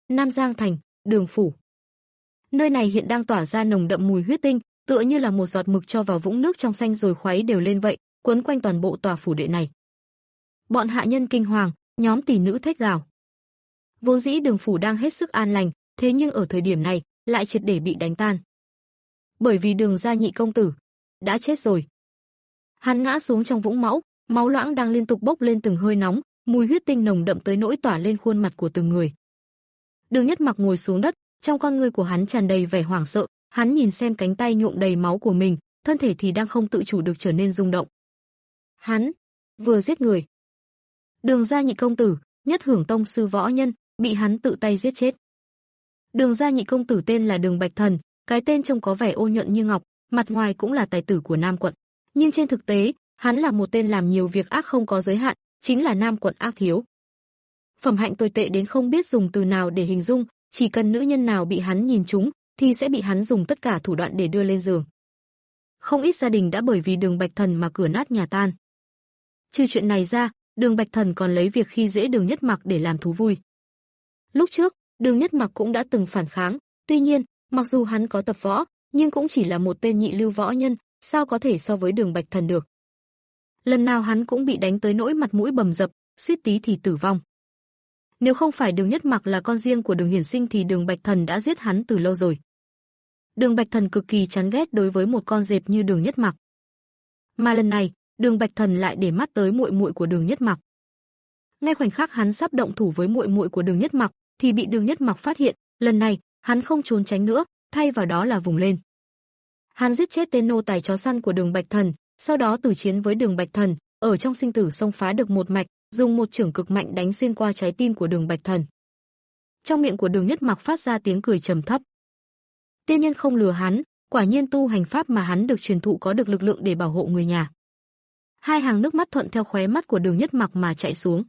Nam Giang Thành, Đường phủ. Nơi này hiện đang tỏa ra nồng đậm mùi huyết tinh, tựa như là một giọt mực cho vào vũng nước trong xanh rồi khuấy đều lên vậy, quấn quanh toàn bộ tòa phủ đệ này. Bọn hạ nhân kinh hoàng, nhóm tỷ nữ thét gào. Vốn dĩ Đường phủ đang hết sức an lành, thế nhưng ở thời điểm này lại triệt để bị đánh tan. Bởi vì Đường gia nhị công tử đã chết rồi. Hắn ngã xuống trong vũng máu, máu loãng đang liên tục bốc lên từng hơi nóng, mùi huyết tinh nồng đậm tới nỗi tỏa lên khuôn mặt của từng người. Đường Nhất Mặc ngồi xuống đất, trong con ngươi của hắn tràn đầy vẻ hoảng sợ, hắn nhìn xem cánh tay nhuộm đầy máu của mình, thân thể thì đang không tự chủ được trở nên rung động. Hắn vừa giết người. Đường gia nhị công tử, nhất hưởng tông sư võ nhân, bị hắn tự tay giết chết. Đường gia nhị công tử tên là Đường Bạch Thần, cái tên trông có vẻ ô nhuận như ngọc, mặt ngoài cũng là tài tử của Nam quận, nhưng trên thực tế, hắn là một tên làm nhiều việc ác không có giới hạn, chính là Nam quận ác thiếu. Phẩm hạnh tồi tệ đến không biết dùng từ nào để hình dung, chỉ cần nữ nhân nào bị hắn nhìn trúng, thì sẽ bị hắn dùng tất cả thủ đoạn để đưa lên giường. Không ít gia đình đã bởi vì Đường Bạch Thần mà cửa nát nhà tan. Trừ chuyện này ra, Đường Bạch Thần còn lấy việc khi dễ Đường Nhất Mặc để làm thú vui. Lúc trước, Đường Nhất Mặc cũng đã từng phản kháng, tuy nhiên, mặc dù hắn có tập võ, nhưng cũng chỉ là một tên nhị lưu võ nhân, sao có thể so với Đường Bạch Thần được. Lần nào hắn cũng bị đánh tới nỗi mặt mũi bầm dập, suýt tí thì tử vong. Nếu không phải Đường Nhất Mặc là con riêng của Đường Hiển Sinh thì Đường Bạch Thần đã giết hắn từ lâu rồi. Đường Bạch Thần cực kỳ chán ghét đối với một con dẹp như Đường Nhất Mặc. Mà lần này, Đường Bạch Thần lại để mắt tới muội muội của Đường Nhất Mặc. Ngay khoảnh khắc hắn sắp động thủ với muội muội của Đường Nhất Mặc thì bị Đường Nhất Mặc phát hiện, lần này, hắn không trốn tránh nữa, thay vào đó là vùng lên. Hắn giết chết tên nô tài chó săn của Đường Bạch Thần, sau đó tử chiến với Đường Bạch Thần, ở trong sinh tử xông phá được một mạch, dùng một chưởng cực mạnh đánh xuyên qua trái tim của Đường Bạch Thần. Trong miệng của Đường Nhất Mặc phát ra tiếng cười trầm thấp. Tiên nhân không lừa hắn, quả nhiên tu hành pháp mà hắn được truyền thụ có được lực lượng để bảo hộ người nhà. Hai hàng nước mắt thuận theo khóe mắt của Đường Nhất Mặc mà chảy xuống.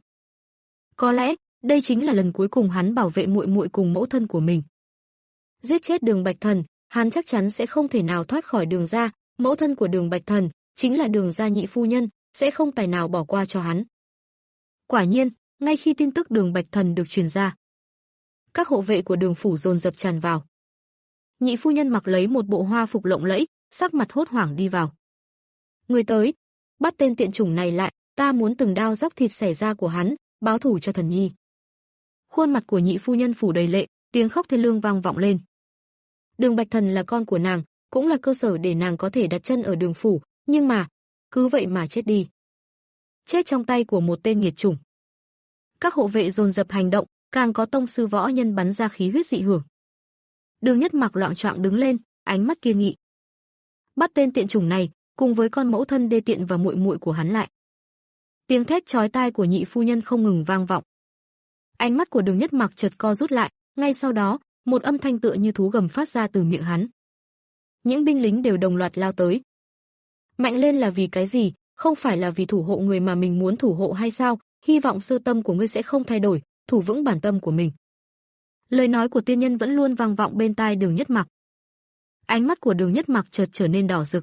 Có lẽ, đây chính là lần cuối cùng hắn bảo vệ muội muội cùng mẫu thân của mình. Giết chết Đường Bạch Thần, hắn chắc chắn sẽ không thể nào thoát khỏi Đường gia, mẫu thân của Đường Bạch Thần chính là Đường gia nhị phu nhân, sẽ không tài nào bỏ qua cho hắn. Quả nhiên, ngay khi tin tức Đường Bạch Thần được truyền ra, các hộ vệ của Đường phủ dồn dập tràn vào. Nhị phu nhân mặc lấy một bộ hoa phục lộng lẫy, sắc mặt hốt hoảng đi vào. Người tới, bắt tên tiện chủng này lại, ta muốn từng đao róc thịt xẻ da của hắn, báo thù cho thần nhi. Khuôn mặt của nhị phu nhân phủ đầy lệ, tiếng khóc thê lương vang vọng lên. Đường Bạch Thần là con của nàng, cũng là cơ sở để nàng có thể đặt chân ở Đường phủ, nhưng mà, cứ vậy mà chết đi. Chết trong tay của một tên nghiệt chủng. Các hộ vệ dồn dập hành động, càng có tông sư võ nhân bắn ra khí huyết dị hưởng. Đường Nhất Mặc loạng choạng đứng lên, ánh mắt kiên nghị. Bắt tên tiện chủng này, cùng với con mẫu thân đê tiện và muội muội của hắn lại. Tiếng thét chói tai của nhị phu nhân không ngừng vang vọng. Ánh mắt của Đường Nhất Mặc chợt co rút lại, ngay sau đó, một âm thanh tựa như thú gầm phát ra từ miệng hắn. Những binh lính đều đồng loạt lao tới. Mạnh lên là vì cái gì, không phải là vì thủ hộ người mà mình muốn thủ hộ hay sao? Hy vọng sơ tâm của ngươi sẽ không thay đổi, thủ vững bản tâm của mình. Lời nói của tiên nhân vẫn luôn vang vọng bên tai Đường Nhất Mặc. Ánh mắt của Đường Nhất Mặc chợt trở nên đỏ rực.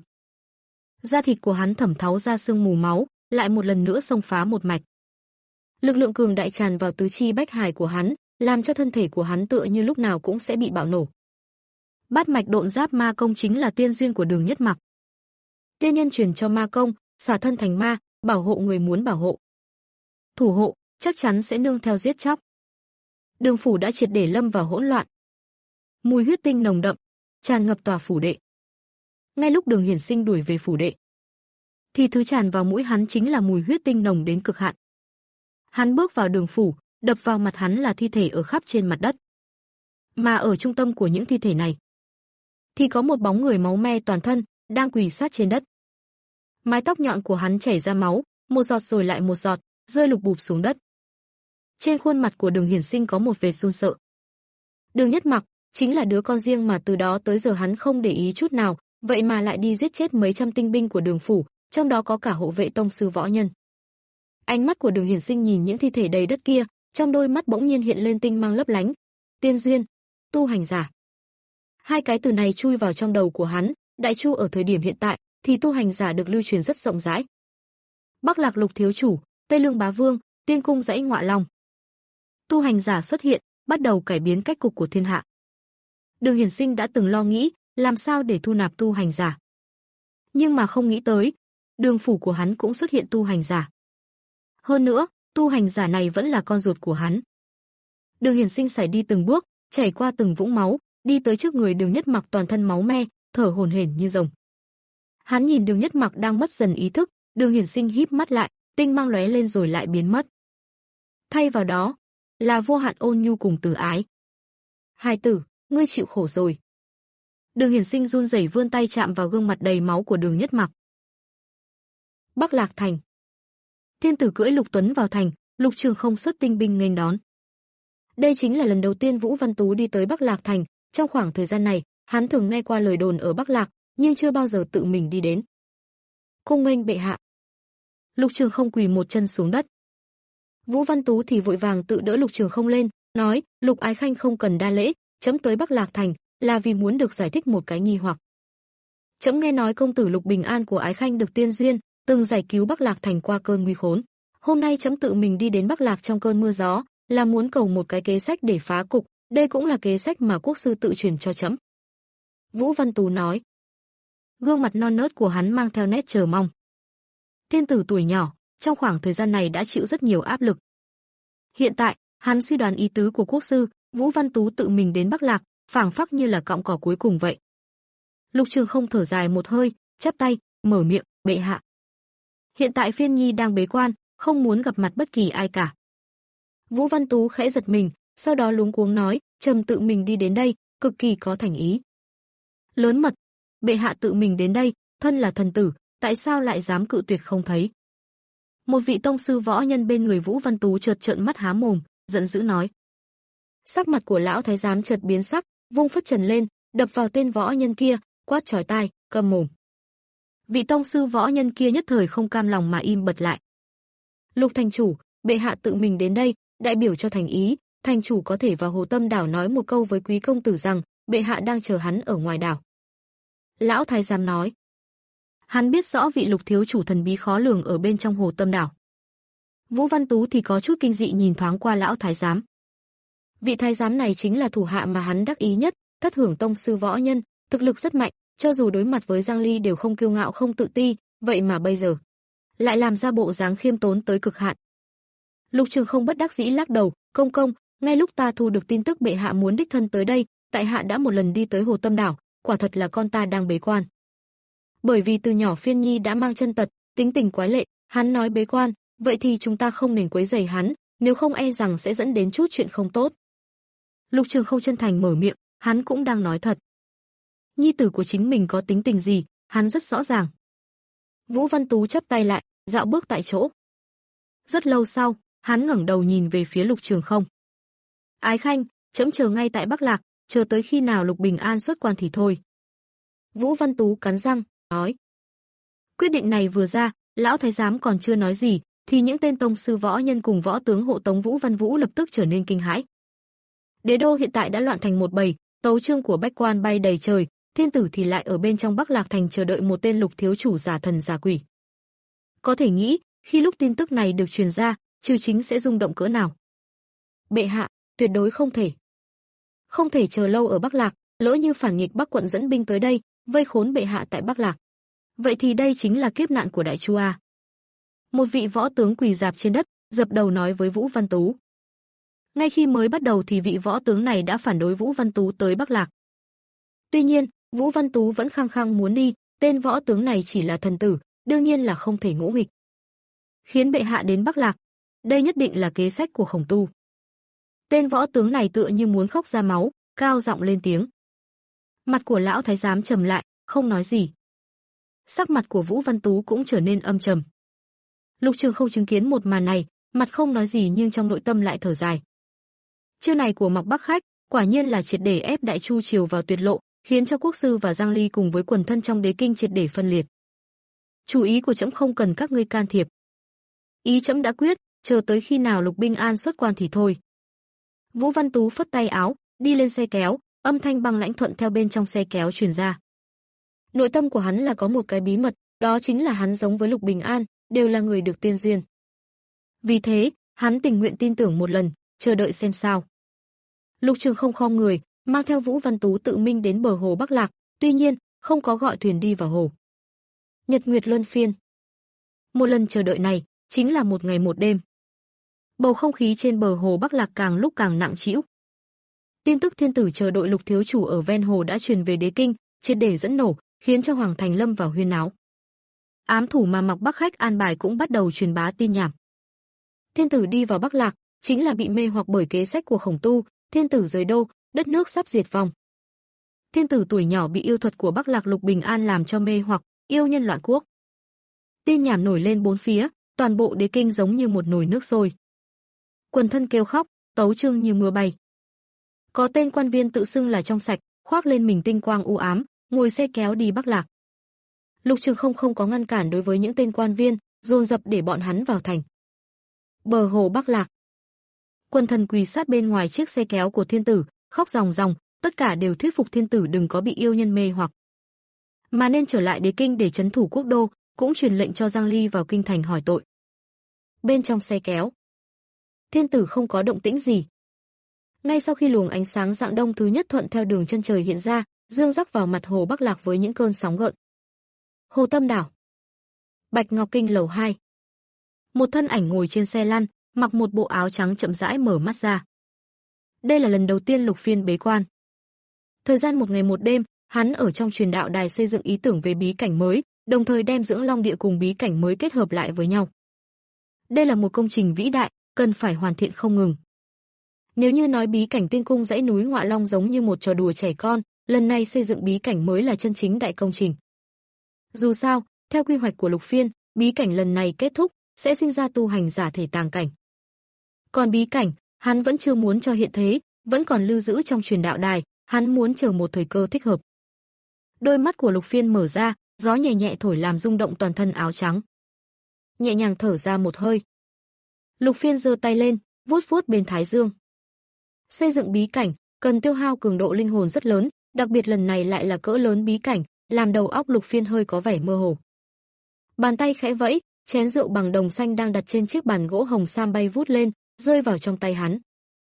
Da thịt của hắn thẩm thấu ra sương mù máu, lại một lần nữa xông phá một mạch. Lực lượng cường đại tràn vào tứ chi bách hải của hắn, làm cho thân thể của hắn tựa như lúc nào cũng sẽ bị bạo nổ. Bát mạch độn giáp ma công chính là tiên duyên của Đường Nhất Mặc. Tiên nhân truyền cho ma công, xả thân thành ma, bảo hộ người muốn bảo hộ. Thủ hộ, chắc chắn sẽ nương theo giết chóc. Đường phủ đã triệt để lâm vào hỗn loạn. Mùi huyết tinh nồng đậm tràn ngập tòa phủ đệ. Ngay lúc Đường Hiển Sinh đuổi về phủ đệ, thì thứ tràn vào mũi hắn chính là mùi huyết tinh nồng đến cực hạn. Hắn bước vào Đường phủ, đập vào mặt hắn là thi thể ở khắp trên mặt đất. Mà ở trung tâm của những thi thể này, thì có một bóng người máu me toàn thân, đang quỳ sát trên đất. Mái tóc nhọn của hắn chảy ra máu, một giọt rồi lại một giọt, rơi lục bụp xuống đất. Trên khuôn mặt của Đường Hiển Sinh có một vệt run sợ. Đường Nhất Mặc chính là đứa con riêng mà từ đó tới giờ hắn không để ý chút nào, vậy mà lại đi giết chết mấy trăm tinh binh của Đường phủ, trong đó có cả hộ vệ tông sư võ nhân. Ánh mắt của Đường Hiển Sinh nhìn những thi thể đầy đất kia, trong đôi mắt bỗng nhiên hiện lên tinh mang lấp lánh. Tiên duyên, tu hành giả. Hai cái từ này chui vào trong đầu của hắn, đại chu ở thời điểm hiện tại thì tu hành giả được lưu truyền rất rộng rãi. Bắc Lạc Lục thiếu chủ, Tây Lương bá vương, Tiên cung dãy Ngọa Long. Tu hành giả xuất hiện, bắt đầu cải biến cách cục của thiên hạ. Đường Hiển Sinh đã từng lo nghĩ làm sao để thu nạp tu hành giả. Nhưng mà không nghĩ tới, đường phủ của hắn cũng xuất hiện tu hành giả. Hơn nữa, tu hành giả này vẫn là con ruột của hắn. Đường Hiển Sinh sải đi từng bước, chảy qua từng vũng máu, đi tới trước người Đường Nhất Mặc toàn thân máu me, thở hổn hển như rồng. Hắn nhìn Đường Nhất Mặc đang mất dần ý thức, Đường Hiển Sinh híp mắt lại, tinh mang lóe lên rồi lại biến mất. Thay vào đó, là vô hạn ôn nhu cùng từ ái. Hai tử, ngươi chịu khổ rồi. Đường Hiển Sinh run rẩy vươn tay chạm vào gương mặt đầy máu của Đường Nhất Mặc. Bắc Lạc Thành. Thiên tử cưỡi Lục Tuấn vào thành, Lục Trường Không xuất tinh binh nghênh đón. Đây chính là lần đầu tiên Vũ Văn Tú đi tới Bắc Lạc Thành, trong khoảng thời gian này, hắn thường nghe qua lời đồn ở Bắc Lạc, nhưng chưa bao giờ tự mình đi đến. Cung nghênh bệ hạ. Lục Trường Không quỳ một chân xuống đất. Vũ Văn Tú thì vội vàng tự đỡ Lục Trường Không lên, nói, Lục Ái Khanh không cần đa lễ, chấm tới Bắc Lạc Thành là vì muốn được giải thích một cái nghi hoặc. Chấm nghe nói công tử Lục Bình An của Ái Khanh được tiên duyên, từng giải cứu Bắc Lạc Thành qua cơn nguy khốn. Hôm nay chấm tự mình đi đến Bắc Lạc trong cơn mưa gió, là muốn cầu một cái kế sách để phá cục, đây cũng là kế sách mà quốc sư tự truyền cho chấm. Vũ Văn Tú nói. Gương mặt non nớt của hắn mang theo nét chờ mong. Thiên tử tuổi nhỏ, trong khoảng thời gian này đã chịu rất nhiều áp lực. Hiện tại, hắn suy đoán ý tứ của quốc sư, Vũ Văn Tú tự mình đến Bắc Lạc, phảng phất như là cọng cỏ cuối cùng vậy. Lục Trường Không thở dài một hơi, chắp tay, mở miệng, bệ hạ. Hiện tại Phiên Nhi đang bế quan, không muốn gặp mặt bất kỳ ai cả. Vũ Văn Tú khẽ giật mình, sau đó luống cuống nói, trầm tự mình đi đến đây, cực kỳ có thành ý. Lớn mật, bệ hạ tự mình đến đây, thân là thần tử, tại sao lại dám cự tuyệt không thấy? Một vị tông sư võ nhân bên người Vũ Văn Tú chợt trợn mắt há mồm, giận dữ nói. Sắc mặt của lão thái giám chợt biến sắc, vung phất trần lên, đập vào tên võ nhân kia, quát chói tai, câm mồm. Vị tông sư võ nhân kia nhất thời không cam lòng mà im bật lại. Lục thành chủ, bệ hạ tự mình đến đây, đại biểu cho thành ý, thành chủ có thể vào Hồ Tâm đảo nói một câu với quý công tử rằng, bệ hạ đang chờ hắn ở ngoài đảo. Lão thái giám nói. Hắn biết rõ vị Lục thiếu chủ thần bí khó lường ở bên trong Hồ Tâm đảo. Vũ Văn Tú thì có chút kinh dị nhìn thoáng qua lão thái giám. Vị thái giám này chính là thủ hạ mà hắn đắc ý nhất, Thất Hưởng tông sư võ nhân, thực lực rất mạnh, cho dù đối mặt với Giang Ly đều không kiêu ngạo không tự ti, vậy mà bây giờ lại làm ra bộ dáng khiêm tốn tới cực hạn. Lục Trường Không bất đắc dĩ lắc đầu, công công, ngay lúc ta thu được tin tức bệ hạ muốn đích thân tới đây, tại hạ đã một lần đi tới Hồ Tâm đảo, quả thật là con ta đang bế quan. Bởi vì từ nhỏ Phiên Nhi đã mang chân tật, tính tình quái lệ, hắn nói bế quan, vậy thì chúng ta không nên quấy rầy hắn, nếu không e rằng sẽ dẫn đến chút chuyện không tốt. Lục Trường Không chân thành mở miệng, hắn cũng đang nói thật. Nhi tử của chính mình có tính tình gì, hắn rất rõ ràng. Vũ Văn Tú chắp tay lại, dạo bước tại chỗ. Rất lâu sau, hắn ngẩng đầu nhìn về phía Lục Trường Không. Ái Khanh, chấm chờ ngay tại Bắc Lạc, chờ tới khi nào Lục Bình An xuất quan thì thôi. Vũ Văn Tú cắn răng, nói. Quyết định này vừa ra, lão thái giám còn chưa nói gì, thì những tên tông sư võ nhân cùng võ tướng hộ tống Vũ Văn Vũ lập tức trở nên kinh hãi. Đế đô hiện tại đã loạn thành một bầy, tấu chương của bách quan bay đầy trời, thiên tử thì lại ở bên trong Bắc Lạc thành chờ đợi một tên Lục thiếu chủ giả thần giả quỷ. Có thể nghĩ, khi lúc tin tức này được truyền ra, triều chính sẽ rung động cỡ nào. Bệ hạ, tuyệt đối không thể. Không thể chờ lâu ở Bắc Lạc, lỡ như phản nghịch Bắc quận dẫn binh tới đây, vây khốn bệ hạ tại Bắc Lạc. Vậy thì đây chính là kiếp nạn của Đại Chu a. Một vị võ tướng quỳ rạp trên đất, dập đầu nói với Vũ Văn Tú. Ngay khi mới bắt đầu thì vị võ tướng này đã phản đối Vũ Văn Tú tới Bắc Lạc. Tuy nhiên, Vũ Văn Tú vẫn khăng khăng muốn đi, tên võ tướng này chỉ là thần tử, đương nhiên là không thể ngỗ nghịch. Khiến bệ hạ đến Bắc Lạc, đây nhất định là kế sách của Khổng Tu. Tên võ tướng này tựa như muốn khóc ra máu, cao giọng lên tiếng. Mặt của lão thái giám trầm lại, không nói gì. Sắc mặt của Vũ Văn Tú cũng trở nên âm trầm. Lục Trường Không chứng kiến một màn này, mặt không nói gì nhưng trong nội tâm lại thở dài. Chiêu này của Mạc Bắc Khách, quả nhiên là triệt để ép Đại Chu triều vào tuyệt lộ, khiến cho quốc sư và Giang Ly cùng với quần thân trong đế kinh triệt để phân liệt. Chủ ý của trẫm không cần các ngươi can thiệp. Ý trẫm đã quyết, chờ tới khi nào Lục Bình An xuất quan thì thôi. Vũ Văn Tú phất tay áo, đi lên xe kéo, âm thanh băng lãnh thuận theo bên trong xe kéo truyền ra. Nội tâm của hắn là có một cái bí mật, đó chính là hắn giống với Lục Bình An, đều là người được tiên duyên. Vì thế, hắn tình nguyện tin tưởng một lần, chờ đợi xem sao. Lục Trường không khom người, mang theo Vũ Văn Tú tự mình đến bờ hồ Bắc Lạc, tuy nhiên, không có gọi thuyền đi vào hồ. Nhật nguyệt luân phiên. Một lần chờ đợi này, chính là một ngày một đêm. Bầu không khí trên bờ hồ Bắc Lạc càng lúc càng nặng trĩu. Tin tức thiên tử chờ đội Lục thiếu chủ ở ven hồ đã truyền về đế kinh, triệt để dẫn nổ, khiến cho hoàng thành lâm vào huyên náo. Ám thủ mà Mạc Bắc Khách an bài cũng bắt đầu truyền bá tin nhảm. Thiên tử đi vào Bắc Lạc, chính là bị mê hoặc bởi kế sách của Khổng Tu, thiên tử rời đô, đất nước sắp diệt vong. Thiên tử tuổi nhỏ bị yêu thuật của Bắc Lạc Lục Bình An làm cho mê hoặc, yêu nhân loạn quốc. Tin nhảm nổi lên bốn phía, toàn bộ đế kinh giống như một nồi nước sôi. Quần thân kêu khóc, tấu chương như mưa bay. Có tên quan viên tự xưng là trong sạch, khoác lên mình tinh quang u ám, ngồi xe kéo đi Bắc Lạc. Lục Trường không không có ngăn cản đối với những tên quan viên, dồn dập để bọn hắn vào thành. Bờ hồ Bắc Lạc. Quần thần quỳ sát bên ngoài chiếc xe kéo của thiên tử, khóc ròng ròng, tất cả đều thuyết phục thiên tử đừng có bị yêu nhân mê hoặc, mà nên trở lại đế kinh để trấn thủ quốc đô, cũng truyền lệnh cho Giang Ly vào kinh thành hỏi tội. Bên trong xe kéo, thiên tử không có động tĩnh gì. Ngay sau khi luồng ánh sáng dạng đông thứ nhất thuận theo đường chân trời hiện ra, dương rắc vào mặt hồ Bắc Lạc với những cơn sóng gợn. Hồ Tâm đảo. Bạch Ngọc Kinh lầu hai. Một thân ảnh ngồi trên xe lăn, mặc một bộ áo trắng chậm rãi mở mắt ra. Đây là lần đầu tiên Lục Phiên bế quan. Thời gian một ngày một đêm, hắn ở trong truyền đạo đài xây dựng ý tưởng về bí cảnh mới, đồng thời đem Dưỡng Long Địa cùng bí cảnh mới kết hợp lại với nhau. Đây là một công trình vĩ đại, cần phải hoàn thiện không ngừng. Nếu như nói bí cảnh Tiên Cung dãy núi Ngọa Long giống như một trò đùa trẻ con, lần này xây dựng bí cảnh mới là chân chính đại công trình. Dù sao, theo quy hoạch của Lục Phiên, bí cảnh lần này kết thúc sẽ sinh ra tu hành giả thể tàng cảnh. Còn bí cảnh, hắn vẫn chưa muốn cho hiện thế, vẫn còn lưu giữ trong truyền đạo đài, hắn muốn chờ một thời cơ thích hợp. Đôi mắt của Lục Phiên mở ra, gió nhẹ nhẹ thổi làm rung động toàn thân áo trắng. Nhẹ nhàng thở ra một hơi. Lục Phiên giơ tay lên, vuốt vuốt bên thái dương. Xây dựng bí cảnh cần tiêu hao cường độ linh hồn rất lớn, đặc biệt lần này lại là cỡ lớn bí cảnh, làm đầu óc Lục Phiên hơi có vẻ mơ hồ. Bàn tay khẽ vẫy, chén rượu bằng đồng xanh đang đặt trên chiếc bàn gỗ hồng sam bay vút lên, rơi vào trong tay hắn.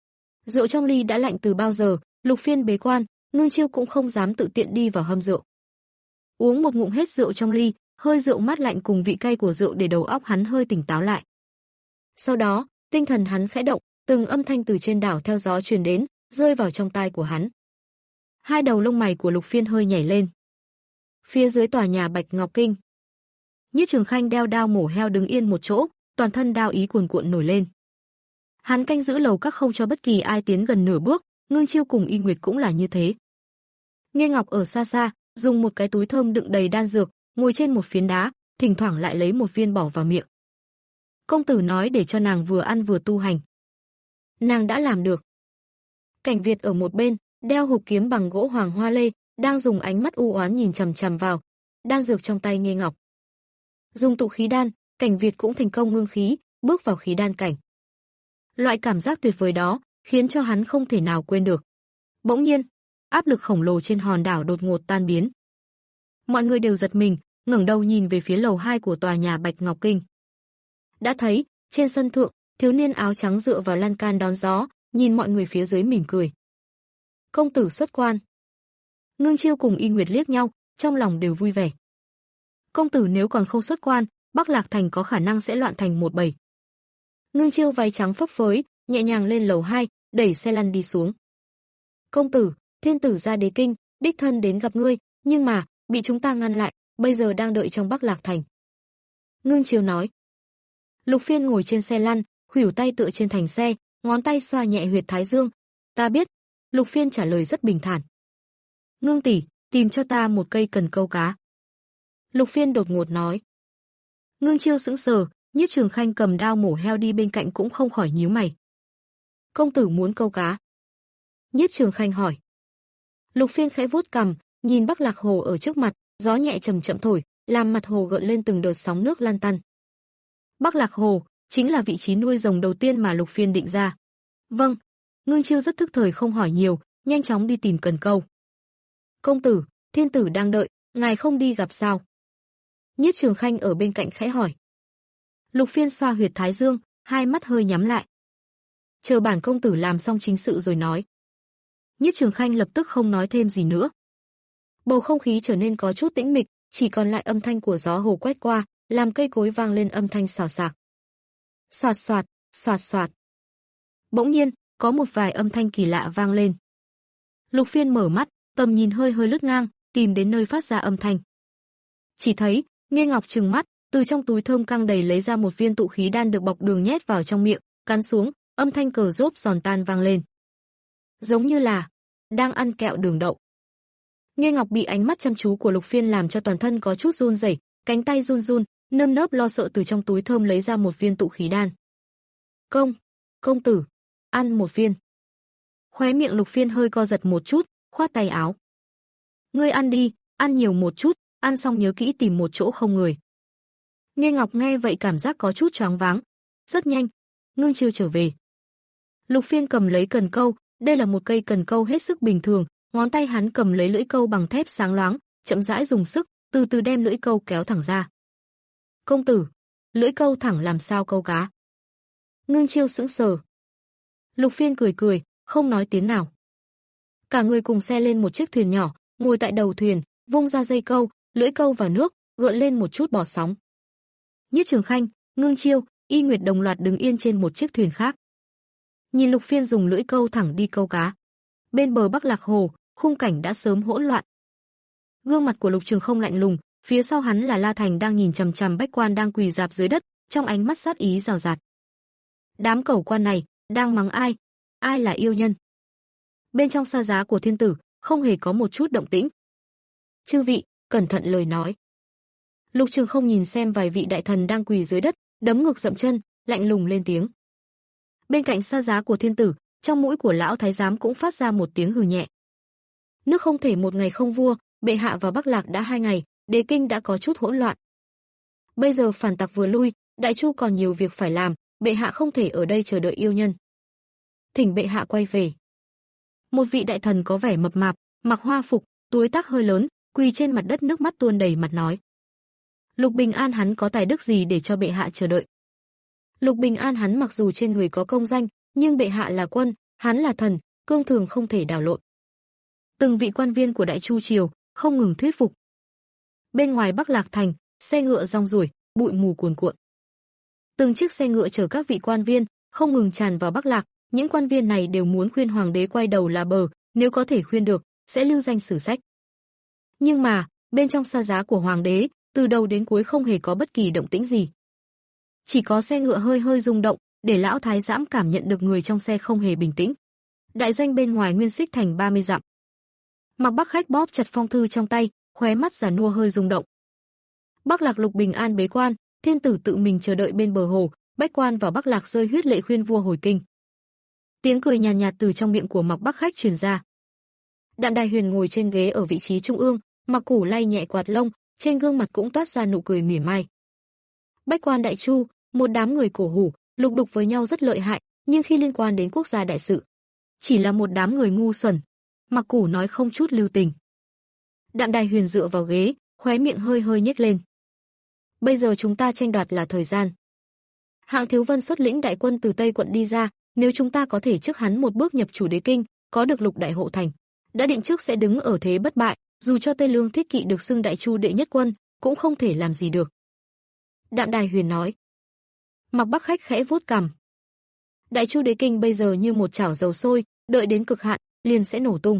Rượu trong ly đã lạnh từ bao giờ, Lục Phiên bế quan, Ngưng Chiêu cũng không dám tự tiện đi vào hâm rượu. Uống một ngụm hết rượu trong ly, hơi rượu mát lạnh cùng vị cay của rượu để đầu óc hắn hơi tỉnh táo lại. Sau đó, tinh thần hắn khẽ động, từng âm thanh từ trên đảo theo gió truyền đến, rơi vào trong tai của hắn. Hai đầu lông mày của Lục Phiên hơi nhảy lên. Phía dưới tòa nhà Bạch Ngọc Kinh, Nhiếp Trường Khanh đeo đao mổ heo đứng yên một chỗ, toàn thân đao ý cuồn cuộn nổi lên. Hắn canh giữ lầu các không cho bất kỳ ai tiến gần nửa bước, Ngưng Chiêu cùng Y Nguyệt cũng là như thế. Nghe Ngọc ở xa xa, dùng một cái túi thơm đựng đầy đan dược, ngồi trên một phiến đá, thỉnh thoảng lại lấy một viên bỏ vào miệng. Công tử nói để cho nàng vừa ăn vừa tu hành. Nàng đã làm được. Cảnh Việt ở một bên, đeo hộp kiếm bằng gỗ hoàng hoa lê, đang dùng ánh mắt u oán nhìn chằm chằm vào đan dược trong tay Nghe Ngọc. Dùng tụ khí đan, Cảnh Việt cũng thành công ngưng khí, bước vào khí đan cảnh. Loại cảm giác tuyệt vời đó khiến cho hắn không thể nào quên được. Bỗng nhiên, áp lực khổng lồ trên hòn đảo đột ngột tan biến. Mọi người đều giật mình, ngẩng đầu nhìn về phía lầu hai của tòa nhà Bạch Ngọc Kinh. Đã thấy, trên sân thượng, thiếu niên áo trắng dựa vào lan can đón gió, nhìn mọi người phía dưới mỉm cười. Công tử xuất quan. Ngưng Chiêu cùng Y Nguyệt liếc nhau, trong lòng đều vui vẻ. Công tử nếu còn không xuất quan, Bắc Lạc Thành có khả năng sẽ loạn thành một bầy. Ngưng Chiêu váy trắng phấp phới, nhẹ nhàng lên lầu hai, đẩy xe lăn đi xuống. Công tử, thiên tử ra đế kinh, đích thân đến gặp ngươi, nhưng mà, bị chúng ta ngăn lại, bây giờ đang đợi trong Bắc Lạc Thành. Ngưng Chiêu nói. Lục Phiên ngồi trên xe lăn, khuỷu tay tựa trên thành xe, ngón tay xoa nhẹ huyệt thái dương. Ta biết. Lục Phiên trả lời rất bình thản. Ngưng tỷ, tìm cho ta một cây cần câu cá. Lục Phiên đột ngột nói. Ngưng Chiêu sững sờ, Nhiếp Trường Khanh cầm đao mổ heo đi bên cạnh cũng không khỏi nhíu mày. Công tử muốn câu cá? Nhiếp Trường Khanh hỏi. Lục Phiên khẽ vuốt cằm, nhìn Bắc Lạc Hồ ở trước mặt, gió nhẹ chậm chậm thổi, làm mặt hồ gợn lên từng đợt sóng nước lan tăn. Bắc Lạc Hồ chính là vị trí nuôi rồng đầu tiên mà Lục Phiên định ra. Vâng, Ngưng Chiêu rất thức thời không hỏi nhiều, nhanh chóng đi tìm cần câu. Công tử, thiên tử đang đợi, ngài không đi gặp sao? Nhiếp Trường Khanh ở bên cạnh khẽ hỏi. Lục Phiên xoa huyệt thái dương, hai mắt hơi nhắm lại. Chờ bản công tử làm xong chính sự rồi nói. Nhiếp Trường Khanh lập tức không nói thêm gì nữa. Bầu không khí trở nên có chút tĩnh mịch, chỉ còn lại âm thanh của gió hồ quét qua, làm cây cối vang lên âm thanh xào xạc. Xoạt xoạt, xoạt xoạt. Bỗng nhiên, có một vài âm thanh kỳ lạ vang lên. Lục Phiên mở mắt, tầm nhìn hơi hơi lướt ngang, tìm đến nơi phát ra âm thanh. Chỉ thấy, Nghê Ngọc trừng mắt, từ trong túi thơm căng đầy lấy ra một viên tụ khí đan được bọc đường nhét vào trong miệng, cắn xuống, âm thanh cờ rốp giòn tan vang lên. Giống như là đang ăn kẹo đường đậu. Nghê Ngọc bị ánh mắt chăm chú của Lục Phiên làm cho toàn thân có chút run rẩy, cánh tay run run, nơm nớp lo sợ từ trong túi thơm lấy ra một viên tụ khí đan. "Công, công tử, ăn một viên." Khóe miệng Lục Phiên hơi co giật một chút, khoát tay áo. "Ngươi ăn đi, ăn nhiều một chút, ăn xong nhớ kỹ tìm một chỗ không người." Nghê Ngọc nghe vậy cảm giác có chút choáng váng. Rất nhanh, Ngưng Chiêu trở về. Lục Phiên cầm lấy cần câu, đây là một cây cần câu hết sức bình thường, ngón tay hắn cầm lấy lưỡi câu bằng thép sáng loáng, chậm rãi dùng sức, từ từ đem lưỡi câu kéo thẳng ra. "Công tử, lưỡi câu thẳng làm sao câu cá?" Ngưng Chiêu sững sờ. Lục Phiên cười cười, không nói tiếng nào. Cả người cùng xe lên một chiếc thuyền nhỏ, ngồi tại đầu thuyền, vung ra dây câu, lưỡi câu vào nước, gợn lên một chút bọt sóng. Nhiếp Trường Khanh, Ngưng Chiêu, Y Nguyệt đồng loạt đứng yên trên một chiếc thuyền khác. Nhìn Lục Phiên dùng lưỡi câu thẳng đi câu cá. Bên bờ Bắc Lạc Hồ, khung cảnh đã sớm hỗn loạn. Gương mặt của Lục Trường Không lạnh lùng, phía sau hắn là La Thành đang nhìn chằm chằm Bách Quan đang quỳ rạp dưới đất, trong ánh mắt sát ý rào rạt. Đám cẩu quan này đang mắng ai? Ai là yêu nhân? Bên trong sa giá của thiên tử không hề có một chút động tĩnh. Chư vị, cẩn thận lời nói. Lục Trường Không nhìn xem vài vị đại thần đang quỳ dưới đất, đấm ngực dậm chân, lạnh lùng lên tiếng. Bên cạnh sa giá của thiên tử, trong mũi của lão thái giám cũng phát ra một tiếng hừ nhẹ. Nước không thể một ngày không vua, bệ hạ vào Bắc Lạc đã hai ngày, đế kinh đã có chút hỗn loạn. Bây giờ phản tặc vừa lui, đại chu còn nhiều việc phải làm, bệ hạ không thể ở đây chờ đợi yêu nhân. Thỉnh bệ hạ quay về. Một vị đại thần có vẻ mập mạp, mặc hoa phục, túi tắc hơi lớn, quỳ trên mặt đất nước mắt tuôn đầy mặt nói. Lục Bình An hắn có tài đức gì để cho bệ hạ chờ đợi? Lục Bình An hắn mặc dù trên người có công danh, nhưng bệ hạ là quân, hắn là thần, cương thường không thể đảo lộn. Từng vị quan viên của Đại Chu triều không ngừng thuyết phục. Bên ngoài Bắc Lạc thành, xe ngựa rong ruổi, bụi mù cuồn cuộn. Từng chiếc xe ngựa chở các vị quan viên không ngừng tràn vào Bắc Lạc, những quan viên này đều muốn khuyên hoàng đế quay đầu là bờ, nếu có thể khuyên được, sẽ lưu danh sử sách. Nhưng mà, bên trong sa giá của hoàng đế, từ đầu đến cuối không hề có bất kỳ động tĩnh gì. Chỉ có xe ngựa hơi hơi rung động, để lão thái giám cảm nhận được người trong xe không hề bình tĩnh. Đại doanh bên ngoài Nguyên Xích thành ba mươi dặm. Mặc Bắc Khách bóp chặt phong thư trong tay, khóe mắt già nua hơi rung động. Bắc Lạc Lục Bình An bế quan, thiên tử tự mình chờ đợi bên bờ hồ, Bách Quan vào Bắc Lạc rơi huyết lệ khuyên vua hồi kinh. Tiếng cười nhàn nhạt, nhạt từ trong miệng của Mặc Bắc Khách truyền ra. Đạm Đài Huyền ngồi trên ghế ở vị trí trung ương, Mặc Củ lay nhẹ quạt lông, trên gương mặt cũng toát ra nụ cười mỉa mai. Bách Quan Đại Chu, một đám người cổ hủ, lục đục với nhau rất lợi hại, nhưng khi liên quan đến quốc gia đại sự, chỉ là một đám người ngu xuẩn. Mặc Củ nói không chút lưu tình. Đạm Đài Huyền dựa vào ghế, khóe miệng hơi hơi nhếch lên. Bây giờ chúng ta tranh đoạt là thời gian. Hạng Thiếu Vân xuất lĩnh đại quân từ Tây quận đi ra, nếu chúng ta có thể trước hắn một bước nhập chủ đế kinh, có được lục đại hộ thành, đã định trước sẽ đứng ở thế bất bại, dù cho Tây Lương Thiết Kỵ được xưng Đại Chu đệ nhất quân, cũng không thể làm gì được. Đạm Đài Huyền nói. Mặc Bắc Khách khẽ vuốt cằm. Đại Chu đế kinh bây giờ như một chảo dầu sôi, đợi đến cực hạn, liền sẽ nổ tung.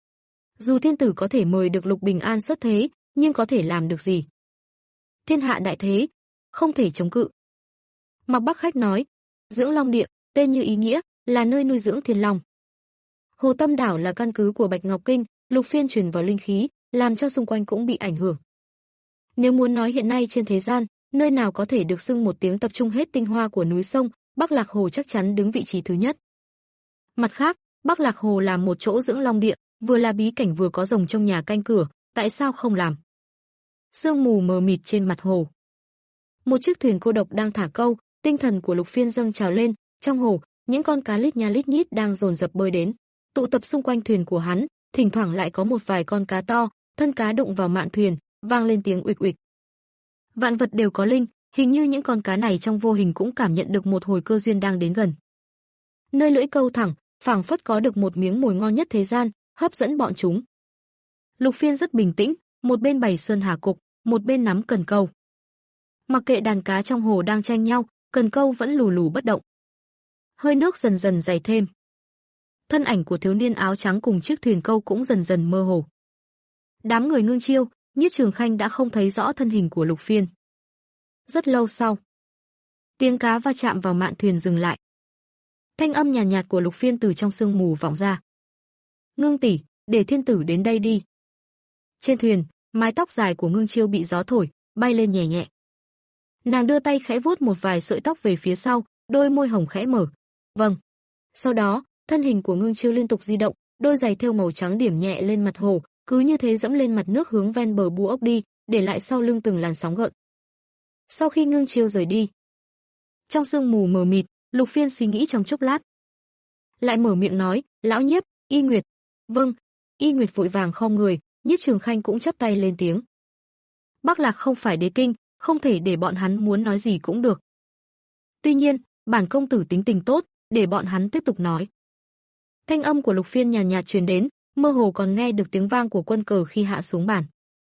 Dù thiên tử có thể mời được Lục Bình An xuất thế, nhưng có thể làm được gì? Thiên hạ đại thế, không thể chống cự. Mặc Bắc Khách nói, Dưỡng Long Địa, tên như ý nghĩa, là nơi nuôi dưỡng thiên long. Hồ Tâm Đảo là căn cứ của Bạch Ngọc Kinh, Lục Phiên truyền vào linh khí, làm cho xung quanh cũng bị ảnh hưởng. Nếu muốn nói hiện nay trên thế gian, nơi nào có thể được xưng một tiếng tập trung hết tinh hoa của núi sông, Bắc Lạc Hồ chắc chắn đứng vị trí thứ nhất. Mặt khác, Bắc Lạc Hồ là một chỗ dưỡng long địa, vừa là bí cảnh vừa có rồng trong nhà canh cửa, tại sao không làm? Sương mù mờ mịt trên mặt hồ. Một chiếc thuyền cô độc đang thả câu, tinh thần của Lục Phiên dâng trào lên, trong hồ, những con cá lít nha lít nhít đang dồn dập bơi đến, tụ tập xung quanh thuyền của hắn, thỉnh thoảng lại có một vài con cá to, thân cá đụng vào mạn thuyền, vang lên tiếng uịch uịch. Vạn vật đều có linh, hình như những con cá này trong vô hình cũng cảm nhận được một hồi cơ duyên đang đến gần. Nơi lưỡi câu thẳng, phảng phất có được một miếng mồi ngon nhất thế gian, hấp dẫn bọn chúng. Lục Phiên rất bình tĩnh, một bên bày sơn hà cục, một bên nắm cần câu. Mặc kệ đàn cá trong hồ đang tranh nhau, cần câu vẫn lù lù bất động. Hơi nước dần dần dày thêm. Thân ảnh của thiếu niên áo trắng cùng chiếc thuyền câu cũng dần dần mơ hồ. Đám người ngưng chiêu, Nhiếp Trường Khanh đã không thấy rõ thân hình của Lục Phiên. Rất lâu sau, tiếng cá va chạm vào mạn thuyền dừng lại. Thanh âm nhàn nhạt, nhạt của Lục Phiên từ trong sương mù vọng ra. Ngưng tỷ, để thiên tử đến đây đi. Trên thuyền, mái tóc dài của Ngưng Chiêu bị gió thổi, bay lên nhẹ nhẹ. Nàng đưa tay khẽ vuốt một vài sợi tóc về phía sau, đôi môi hồng khẽ mở. Vâng. Sau đó, thân hình của Ngưng Chiêu liên tục di động, đôi giày thêu màu trắng điểm nhẹ lên mặt hồ, cứ như thế dẫm lên mặt nước hướng ven bờ Bu ốc đi, để lại sau lưng từng làn sóng gợn. Sau khi Ngưng Chiêu rời đi, trong sương mù mờ mịt, Lục Phiên suy nghĩ trong chốc lát, lại mở miệng nói, "Lão Nhiếp, Y Nguyệt." "Vâng." Y Nguyệt vội vàng khom người, Nhiếp Trường Khanh cũng chắp tay lên tiếng. Bắc Lạc không phải đế kinh, không thể để bọn hắn muốn nói gì cũng được. Tuy nhiên, bản công tử tính tình tốt, để bọn hắn tiếp tục nói. Thanh âm của Lục Phiên nhàn nhạt, nhạt truyền đến, mơ hồ còn nghe được tiếng vang của quân cờ khi hạ xuống bàn.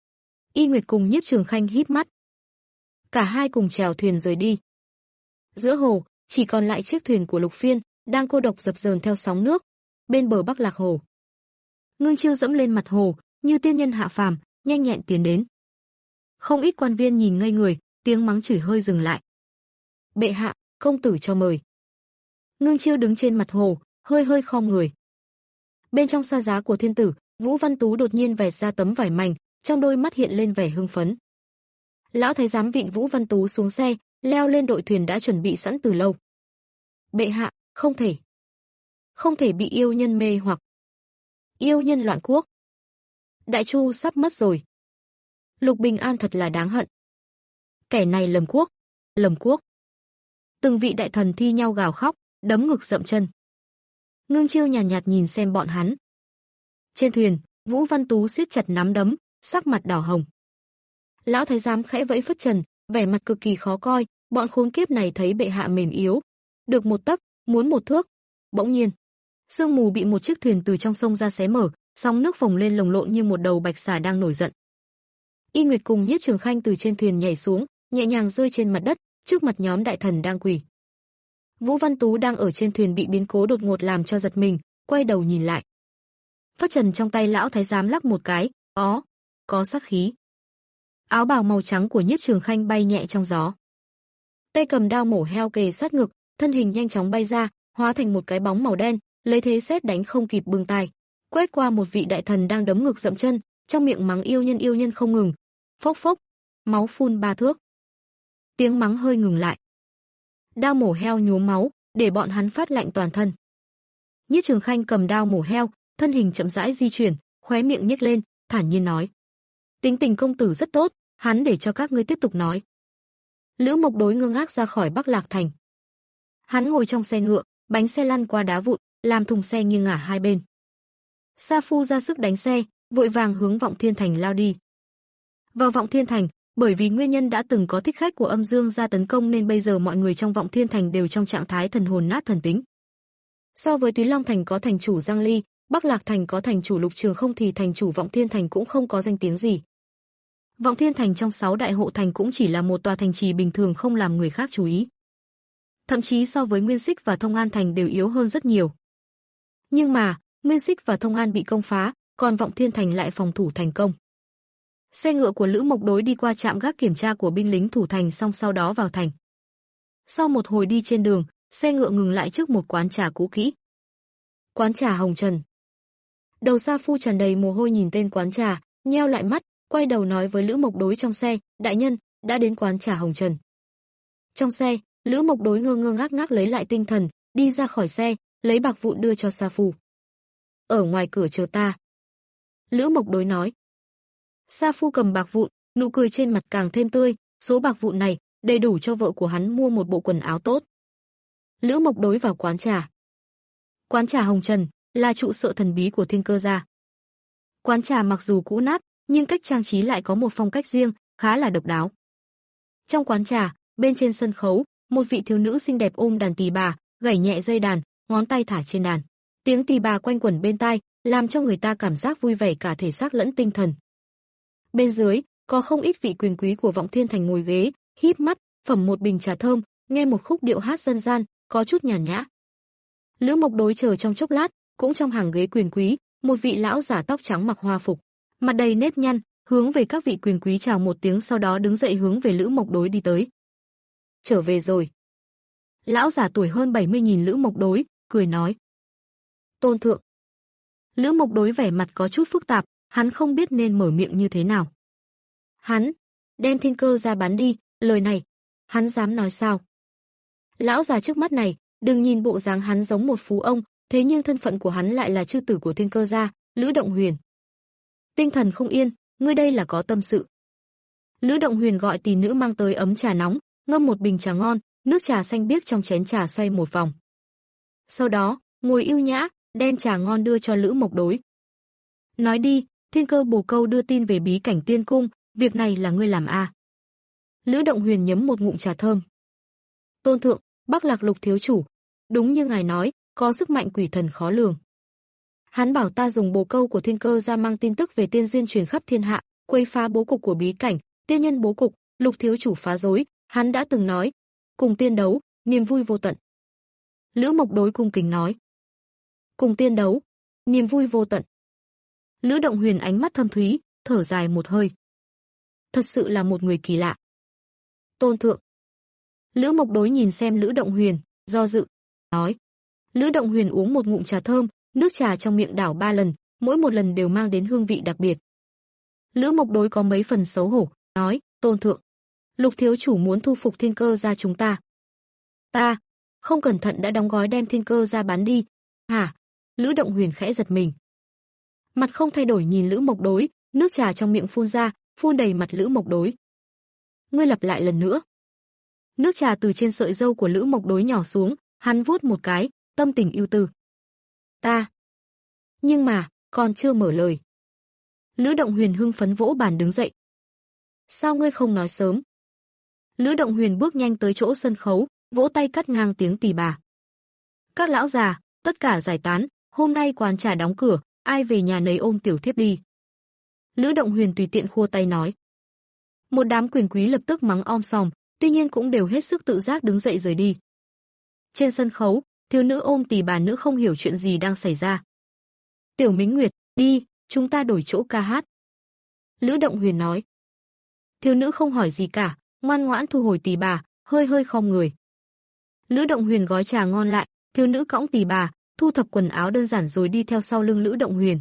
Y Nguyệt cùng Nhiếp Trường Khanh híp mắt. Cả hai cùng chèo thuyền rời đi. Giữa hồ, chỉ còn lại chiếc thuyền của Lục Phiên, đang cô độc dập dờn theo sóng nước, bên bờ Bắc Lạc hồ. Ngưng Chiêu dẫm lên mặt hồ, như tiên nhân hạ phàm, nhanh nhẹn tiến đến. Không ít quan viên nhìn ngây người, tiếng mắng chửi hơi dừng lại. Bệ hạ, công tử cho mời. Ngưng Chiêu đứng trên mặt hồ, hơi hơi khom người. Bên trong sa giá của thiên tử, Vũ Văn Tú đột nhiên vẹt ra tấm vải mảnh, trong đôi mắt hiện lên vẻ hưng phấn. Lão thái giám vịn Vũ Văn Tú xuống xe, leo lên đội thuyền đã chuẩn bị sẵn từ lâu. Bệ hạ, không thể. Không thể bị yêu nhân mê hoặc. Yêu nhân loạn quốc. Đại Chu sắp mất rồi. Lục Bình An thật là đáng hận. Kẻ này lầm quốc, lầm quốc. Từng vị đại thần thi nhau gào khóc, đấm ngực dậm chân. Ngưng Chiêu nhàn nhạt, nhạt nhìn xem bọn hắn. Trên thuyền, Vũ Văn Tú siết chặt nắm đấm, sắc mặt đỏ hồng. Lão thái giám khẽ vẫy phất trần, vẻ mặt cực kỳ khó coi, bọn khốn kiếp này thấy bệ hạ mềm yếu, được một tấc, muốn một thước. Bỗng nhiên, sương mù bị một chiếc thuyền từ trong sông ra xé mở, sóng nước phồng lên lồng lộn như một đầu bạch xà đang nổi giận. Y Nguyệt cùng Nhiếp Trường Khanh từ trên thuyền nhảy xuống, nhẹ nhàng rơi trên mặt đất, trước mặt nhóm đại thần đang quỳ. Vũ Văn Tú đang ở trên thuyền bị biến cố đột ngột làm cho giật mình, quay đầu nhìn lại. Phất trần trong tay lão thái giám lắc một cái, ó, có sát khí. Áo bào màu trắng của Nhiếp Trường Khanh bay nhẹ trong gió. Tay cầm đao mổ heo kề sát ngực, thân hình nhanh chóng bay ra, hóa thành một cái bóng màu đen, lấy thế sét đánh không kịp bưng tay, quét qua một vị đại thần đang đấm ngực dậm chân, trong miệng mắng yêu nhân yêu nhân không ngừng. Phốc phốc, máu phun ba thước. Tiếng mắng hơi ngừng lại. Đao mổ heo nhuốm máu, để bọn hắn phát lạnh toàn thân. Nhiếp Trường Khanh cầm đao mổ heo, thân hình chậm rãi di chuyển, khóe miệng nhếch lên, thản nhiên nói: "Tính tình công tử rất tốt, hắn để cho các ngươi tiếp tục nói." Lữ Mộc Đối ngơ ngác ra khỏi Bắc Lạc thành. Hắn ngồi trong xe ngựa, bánh xe lăn qua đá vụn, làm thùng xe nghiêng ngả hai bên. Sa Phu ra sức đánh xe, vội vàng hướng Vọng Thiên thành lao đi. Vào Vọng Thiên thành, bởi vì nguyên nhân đã từng có thích khách của Âm Dương ra tấn công nên bây giờ mọi người trong Vọng Thiên thành đều trong trạng thái thần hồn nát thần tính. So với Túy Long thành có thành chủ Giang Ly, Bắc Lạc thành có thành chủ Lục Trường Không thì thành chủ Vọng Thiên thành cũng không có danh tiếng gì. Vọng Thiên thành trong sáu đại hộ thành cũng chỉ là một tòa thành trì bình thường không làm người khác chú ý. Thậm chí so với Nguyên Xích và Thông An thành đều yếu hơn rất nhiều. Nhưng mà, Nguyên Xích và Thông An bị công phá, còn Vọng Thiên thành lại phòng thủ thành công. Xe ngựa của Lữ Mộc Đối đi qua trạm gác kiểm tra của binh lính thủ thành xong sau đó vào thành. Sau một hồi đi trên đường, xe ngựa ngừng lại trước một quán trà cũ kỹ. Quán trà Hồng Trần. Đầu Sa Phu tràn đầy mồ hôi nhìn tên quán trà, nheo lại mắt, quay đầu nói với Lữ Mộc Đối trong xe, "Đại nhân, đã đến quán trà Hồng Trần." Trong xe, Lữ Mộc Đối ngơ ngơ ngác ngác lấy lại tinh thần, đi ra khỏi xe, lấy bạc vụn đưa cho Sa Phu. "Ở ngoài cửa chờ ta." Lữ Mộc Đối nói. Sa Phu cầm bạc vụn, nụ cười trên mặt càng thêm tươi, số bạc vụn này đầy đủ cho vợ của hắn mua một bộ quần áo tốt. Lữ Mộc Đối vào quán trà. Quán trà Hồng Trần là trụ sở thần bí của Thiên Cơ gia. Quán trà mặc dù cũ nát, nhưng cách trang trí lại có một phong cách riêng, khá là độc đáo. Trong quán trà, bên trên sân khấu, một vị thiếu nữ xinh đẹp ôm đàn tỳ bà, gảy nhẹ dây đàn, ngón tay thả trên đàn. Tiếng tỳ bà quanh quẩn bên tai, làm cho người ta cảm giác vui vẻ cả thể xác lẫn tinh thần. Bên dưới, có không ít vị quyền quý của Vọng Thiên Thành ngồi ghế, híp mắt, phẩm một bình trà thơm, nghe một khúc điệu hát dân gian, có chút nhàn nhã. Lữ Mộc Đối chờ trong chốc lát, cũng trong hàng ghế quyền quý, một vị lão giả tóc trắng mặc hoa phục, mặt đầy nếp nhăn, hướng về các vị quyền quý chào một tiếng, sau đó đứng dậy hướng về Lữ Mộc Đối đi tới. Trở về rồi. Lão giả tuổi hơn bảy mươi nhìn Lữ Mộc Đối, cười nói. Tôn thượng. Lữ Mộc Đối vẻ mặt có chút phức tạp, hắn không biết nên mở miệng như thế nào. Hắn, đem thiên cơ ra bán đi, lời này, hắn dám nói sao? Lão già trước mắt này, đừng nhìn bộ dáng hắn giống một phú ông, thế nhưng thân phận của hắn lại là chư tử của thiên cơ gia, Lữ Động Huyền. Tinh thần không yên, ngươi đây là có tâm sự. Lữ Động Huyền gọi tỷ nữ mang tới ấm trà nóng, ngâm một bình trà ngon, nước trà xanh biếc trong chén trà xoay một vòng. Sau đó, ngồi ưu nhã, đem trà ngon đưa cho Lữ Mộc Đối. Nói đi, thiên cơ bồ câu đưa tin về bí cảnh tiên cung, việc này là ngươi làm à? Lữ Động Huyền nhấm một ngụm trà thơm. Tôn thượng, Bắc Lạc Lục thiếu chủ, đúng như ngài nói, có sức mạnh quỷ thần khó lường. Hắn bảo ta dùng bồ câu của thiên cơ ra mang tin tức về tiên duyên truyền khắp thiên hạ, quấy phá bố cục của bí cảnh, tiên nhân bố cục, Lục thiếu chủ phá rối, hắn đã từng nói, cùng tiên đấu, niềm vui vô tận. Lữ Mộc Đối cung kính nói. Cùng tiên đấu, niềm vui vô tận. Lữ Động Huyền ánh mắt thâm thúy, thở dài một hơi. Thật sự là một người kỳ lạ. Tôn thượng. Lữ Mộc Đối nhìn xem Lữ Động Huyền, do dự, nói. Lữ Động Huyền uống một ngụm trà thơm, nước trà trong miệng đảo ba lần, mỗi một lần đều mang đến hương vị đặc biệt. Lữ Mộc Đối có mấy phần xấu hổ, nói, Tôn thượng, Lục thiếu chủ muốn thu phục thiên cơ gia chúng ta. Ta, không cẩn thận đã đóng gói đem thiên cơ gia bán đi. Hả? Lữ Động Huyền khẽ giật mình. Mặt không thay đổi nhìn Lữ Mộc Đối, nước trà trong miệng phun ra, phun đầy mặt Lữ Mộc Đối. Ngươi lặp lại lần nữa. Nước trà từ trên sợi râu của Lữ Mộc Đối nhỏ xuống, hắn vuốt một cái, tâm tình ưu tư. Ta. Nhưng mà, còn chưa mở lời. Lữ Động Huyền hưng phấn vỗ bàn đứng dậy. Sao ngươi không nói sớm? Lữ Động Huyền bước nhanh tới chỗ sân khấu, vỗ tay cắt ngang tiếng tỳ bà. Các lão già, tất cả giải tán, hôm nay quán trà đóng cửa, ai về nhà nấy ôm tiểu thiếp đi. Lữ Động Huyền tùy tiện khua tay nói. Một đám quyền quý lập tức mắng om sòm, tuy nhiên cũng đều hết sức tự giác đứng dậy rời đi. Trên sân khấu, thiếu nữ ôm tỳ bà nữ không hiểu chuyện gì đang xảy ra. Tiểu Mính Nguyệt, đi, chúng ta đổi chỗ ca hát. Lữ Động Huyền nói. Thiếu nữ không hỏi gì cả, ngoan ngoãn thu hồi tỳ bà, hơi hơi khom người. Lữ Động Huyền gói trà ngon lại, thiếu nữ cõng tỳ bà, thu thập quần áo đơn giản rồi đi theo sau lưng Lữ Động Huyền.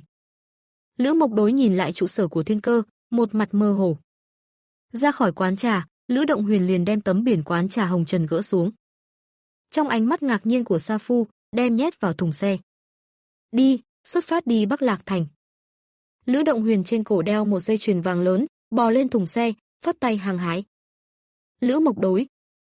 Lữ Mộc Đối nhìn lại trụ sở của thiên cơ, một mặt mơ hồ. Ra khỏi quán trà, Lữ Động Huyền liền đem tấm biển quán trà hồng trần gỡ xuống. Trong ánh mắt ngạc nhiên của Sa Phu, đem nhét vào thùng xe. Đi, xuất phát đi Bắc Lạc Thành. Lữ Động Huyền trên cổ đeo một dây chuyền vàng lớn, bò lên thùng xe, phất tay hàng hái. Lữ Mộc Đối.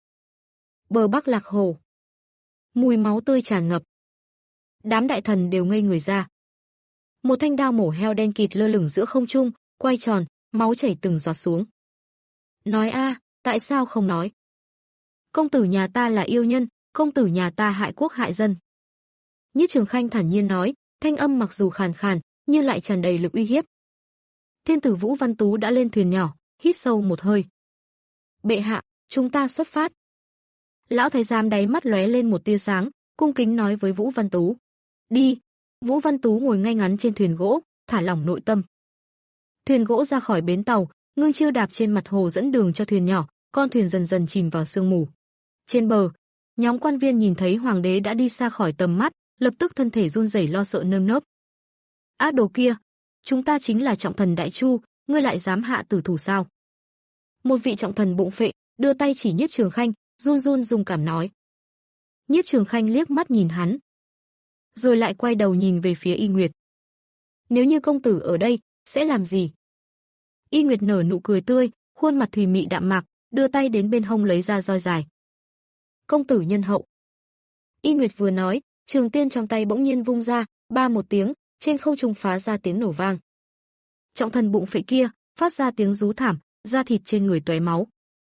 Bờ Bắc Lạc Hồ. Mùi máu tươi tràn ngập. Đám đại thần đều ngây người ra. Một thanh đao mổ heo đen kịt lơ lửng giữa không trung, quay tròn, máu chảy từng giọt xuống. Nói a, tại sao không nói? Công tử nhà ta là yêu nhân, công tử nhà ta hại quốc hại dân. Nhiếp Trường Khanh thản nhiên nói, thanh âm mặc dù khàn khàn, nhưng lại tràn đầy lực uy hiếp. Thiên tử Vũ Văn Tú đã lên thuyền nhỏ, hít sâu một hơi. Bệ hạ, chúng ta xuất phát. Lão thái giám đáy mắt lóe lên một tia sáng, cung kính nói với Vũ Văn Tú. Đi. Vũ Văn Tú ngồi ngay ngắn trên thuyền gỗ, thả lỏng nội tâm. Thuyền gỗ ra khỏi bến tàu, Ngưng Chiêu đạp trên mặt hồ dẫn đường cho thuyền nhỏ, con thuyền dần dần chìm vào sương mù. Trên bờ, nhóm quan viên nhìn thấy hoàng đế đã đi xa khỏi tầm mắt, lập tức thân thể run rẩy lo sợ nơm nớp. Ác đồ kia, chúng ta chính là trọng thần Đại Chu, ngươi lại dám hạ tử thủ sao? Một vị trọng thần bụng phệ, đưa tay chỉ Nhiếp Trường Khanh, run run dùng cảm nói. Nhiếp Trường Khanh liếc mắt nhìn hắn, rồi lại quay đầu nhìn về phía Y Nguyệt. Nếu như công tử ở đây, sẽ làm gì? Y Nguyệt nở nụ cười tươi, khuôn mặt thùy mị đạm mạc, đưa tay đến bên hông lấy ra roi dài. Công tử nhân hậu. Y Nguyệt vừa nói, trường tiên trong tay bỗng nhiên vung ra, ba một tiếng, trên không trung phá ra tiếng nổ vang. Trọng thần bụng phệ kia phát ra tiếng rú thảm, da thịt trên người tóe máu.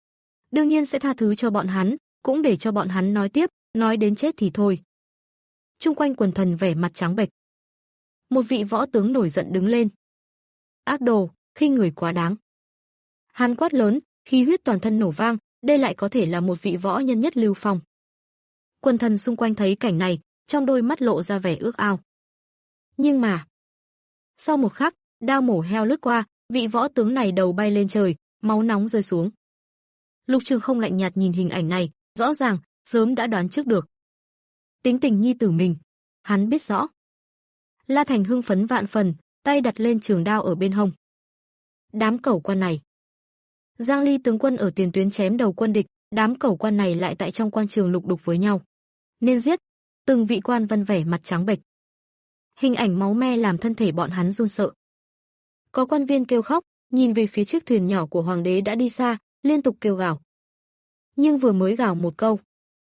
Đương nhiên sẽ tha thứ cho bọn hắn, cũng để cho bọn hắn nói tiếp, nói đến chết thì thôi. chung quanh quần thần vẻ mặt trắng bệch. Một vị võ tướng nổi giận đứng lên. Ác đồ, khinh người quá đáng. Hắn quát lớn, khí huyết toàn thân nổ vang, đây lại có thể là một vị võ nhân nhất lưu phong. Quần thần xung quanh thấy cảnh này, trong đôi mắt lộ ra vẻ ước ao. Nhưng mà, sau một khắc, đao mổ heo lướt qua, vị võ tướng này đầu bay lên trời, máu nóng rơi xuống. Lục Trường Không lạnh nhạt nhìn hình ảnh này, rõ ràng, sớm đã đoán trước được. Tính tình nhi tử mình, hắn biết rõ. La Thành hưng phấn vạn phần, tay đặt lên trường đao ở bên hông. Đám cẩu quan này. Giang Ly tướng quân ở tiền tuyến chém đầu quân địch, đám cẩu quan này lại tại trong quan trường lục đục với nhau. Nên giết, từng vị quan văn vẻ mặt trắng bệch. Hình ảnh máu me làm thân thể bọn hắn run sợ. Có quan viên kêu khóc, nhìn về phía chiếc thuyền nhỏ của hoàng đế đã đi xa, liên tục kêu gào. Nhưng vừa mới gào một câu,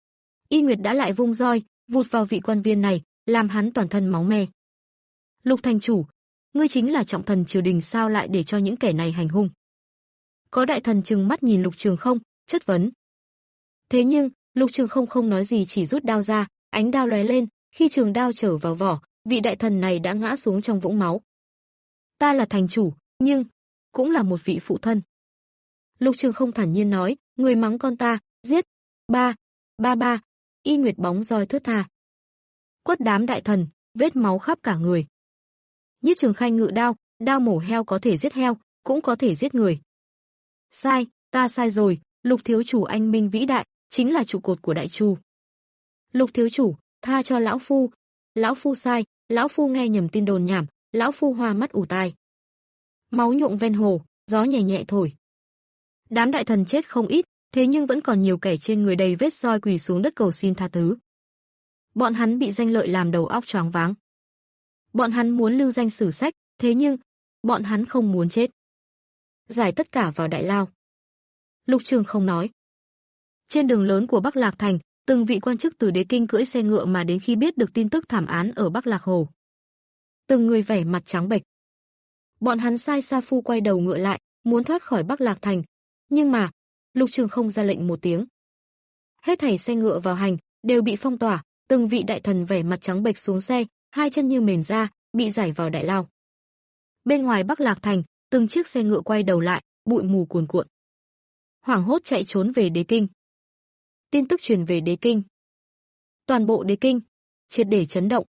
Y Nguyệt đã lại vung roi, vụt vào vị quan viên này, làm hắn toàn thân máu me. Lục thành chủ, ngươi chính là trọng thần triều đình sao lại để cho những kẻ này hành hung? Có đại thần trừng mắt nhìn Lục Trường Không, chất vấn. Thế nhưng, Lục Trường Không không nói gì, chỉ rút đao ra, ánh đao lóe lên, khi trường đao trở vào vỏ, vị đại thần này đã ngã xuống trong vũng máu. Ta là thành chủ, nhưng cũng là một vị phụ thân. Lục Trường Không thản nhiên nói, người mắng con ta, giết. Ba, ba ba, Y Nguyệt bóng roi thướt tha. Quất đám đại thần, vết máu khắp cả người. Nhiếp Trường Khanh ngự đao, đao mổ heo có thể giết heo, cũng có thể giết người. Sai, ta sai rồi, Lục thiếu chủ anh minh vĩ đại, chính là trụ cột của Đại Chu. Lục thiếu chủ, tha cho lão phu. Lão phu sai, lão phu nghe nhầm tin đồn nhảm, lão phu hoa mắt ù tai. Máu nhuộm ven hồ, gió nhẹ nhẹ thổi. Đám đại thần chết không ít, thế nhưng vẫn còn nhiều kẻ trên người đầy vết roi quỳ xuống đất cầu xin tha thứ. Bọn hắn bị danh lợi làm đầu óc choáng váng. Bọn hắn muốn lưu danh sử sách, thế nhưng bọn hắn không muốn chết. Giải tất cả vào đại lao. Lục Trường Không nói. Trên đường lớn của Bắc Lạc Thành, từng vị quan chức từ đế kinh cưỡi xe ngựa mà đến khi biết được tin tức thảm án ở Bắc Lạc Hồ. Từng người vẻ mặt trắng bệch. Bọn hắn sai Sa Phu quay đầu ngựa lại, muốn thoát khỏi Bắc Lạc Thành, nhưng mà Lục Trường Không ra lệnh một tiếng. Hết thảy xe ngựa vào hành đều bị phong tỏa, từng vị đại thần vẻ mặt trắng bệch xuống xe, hai chân như mềm ra, bị giải vào đại lao. Bên ngoài Bắc Lạc Thành, từng chiếc xe ngựa quay đầu lại, bụi mù cuồn cuộn. Hoảng hốt chạy trốn về đế kinh. Tin tức truyền về đế kinh. Toàn bộ đế kinh triệt để chấn động.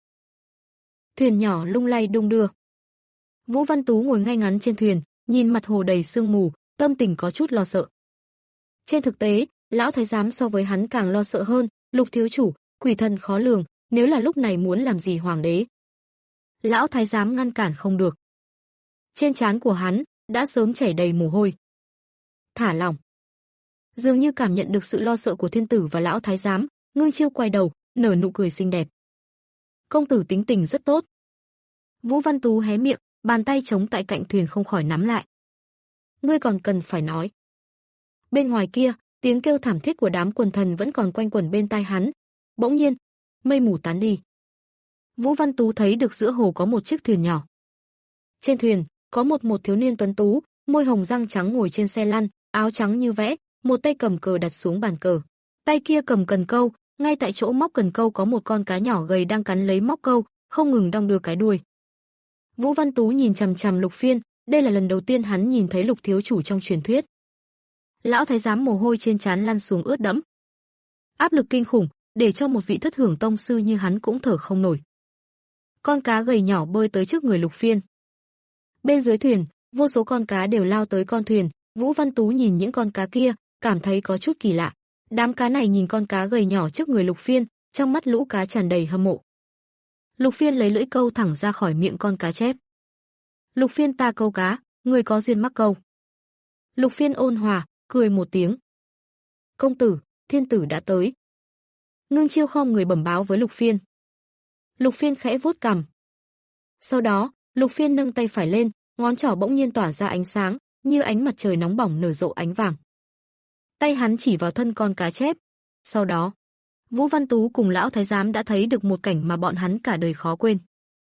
Thuyền nhỏ lung lay đung đưa. Vũ Văn Tú ngồi ngay ngắn trên thuyền, nhìn mặt hồ đầy sương mù, tâm tình có chút lo sợ. Trên thực tế, lão thái giám so với hắn càng lo sợ hơn, Lục thiếu chủ, quỷ thần khó lường, nếu là lúc này muốn làm gì hoàng đế. Lão thái giám ngăn cản không được. Trên trán của hắn đã sớm chảy đầy mồ hôi. Thả lỏng. Dường như cảm nhận được sự lo sợ của thiên tử và lão thái giám, Ngưng Chiêu quay đầu, nở nụ cười xinh đẹp. Công tử tính tình rất tốt. Vũ Văn Tú hé miệng, bàn tay chống tại cạnh thuyền không khỏi nắm lại. Ngươi còn cần phải nói. Bên ngoài kia, tiếng kêu thảm thiết của đám quần thần vẫn còn quanh quẩn bên tai hắn. Bỗng nhiên, mây mù tán đi. Vũ Văn Tú thấy được giữa hồ có một chiếc thuyền nhỏ. Trên thuyền, có một một thiếu niên tuấn tú, môi hồng răng trắng ngồi trên xe lăn, áo trắng như vẽ, một tay cầm cờ đặt xuống bàn cờ. Tay kia cầm cần câu, ngay tại chỗ móc cần câu có một con cá nhỏ gầy đang cắn lấy móc câu, không ngừng đong đưa cái đuôi. Vũ Văn Tú nhìn chằm chằm Lục Phiên, đây là lần đầu tiên hắn nhìn thấy Lục thiếu chủ trong truyền thuyết. Lão thái giám mồ hôi trên trán lăn xuống ướt đẫm. Áp lực kinh khủng, để cho một vị thất hưởng tông sư như hắn cũng thở không nổi. Con cá gầy nhỏ bơi tới trước người Lục Phiên. Bên dưới thuyền, vô số con cá đều lao tới con thuyền, Vũ Văn Tú nhìn những con cá kia, cảm thấy có chút kỳ lạ. Đám cá này nhìn con cá gầy nhỏ trước người Lục Phiên, trong mắt lũ cá tràn đầy hâm mộ. Lục Phiên lấy lưỡi câu thẳng ra khỏi miệng con cá chép. Lục Phiên ta câu cá, người có duyên mắc câu. Lục Phiên ôn hòa, cười một tiếng. Công tử, thiên tử đã tới. Ngưng Chiêu khom người bẩm báo với Lục Phiên. Lục Phiên khẽ vuốt cằm. Sau đó, Lục Phiên nâng tay phải lên, ngón trỏ bỗng nhiên tỏa ra ánh sáng, như ánh mặt trời nóng bỏng nở rộ ánh vàng. Tay hắn chỉ vào thân con cá chép. Sau đó, Vũ Văn Tú cùng lão thái giám đã thấy được một cảnh mà bọn hắn cả đời khó quên.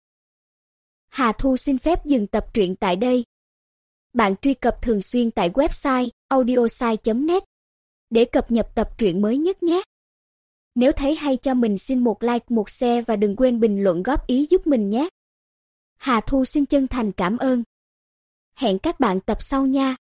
Hà Thu xin phép dừng tập truyện tại đây. Bạn truy cập thường xuyên tại website audiosai chấm net để cập nhật tập truyện mới nhất nhé. Nếu thấy hay cho mình xin một like, một share và đừng quên bình luận góp ý giúp mình nhé. Hà Thu xin chân thành cảm ơn. Hẹn các bạn tập sau nha.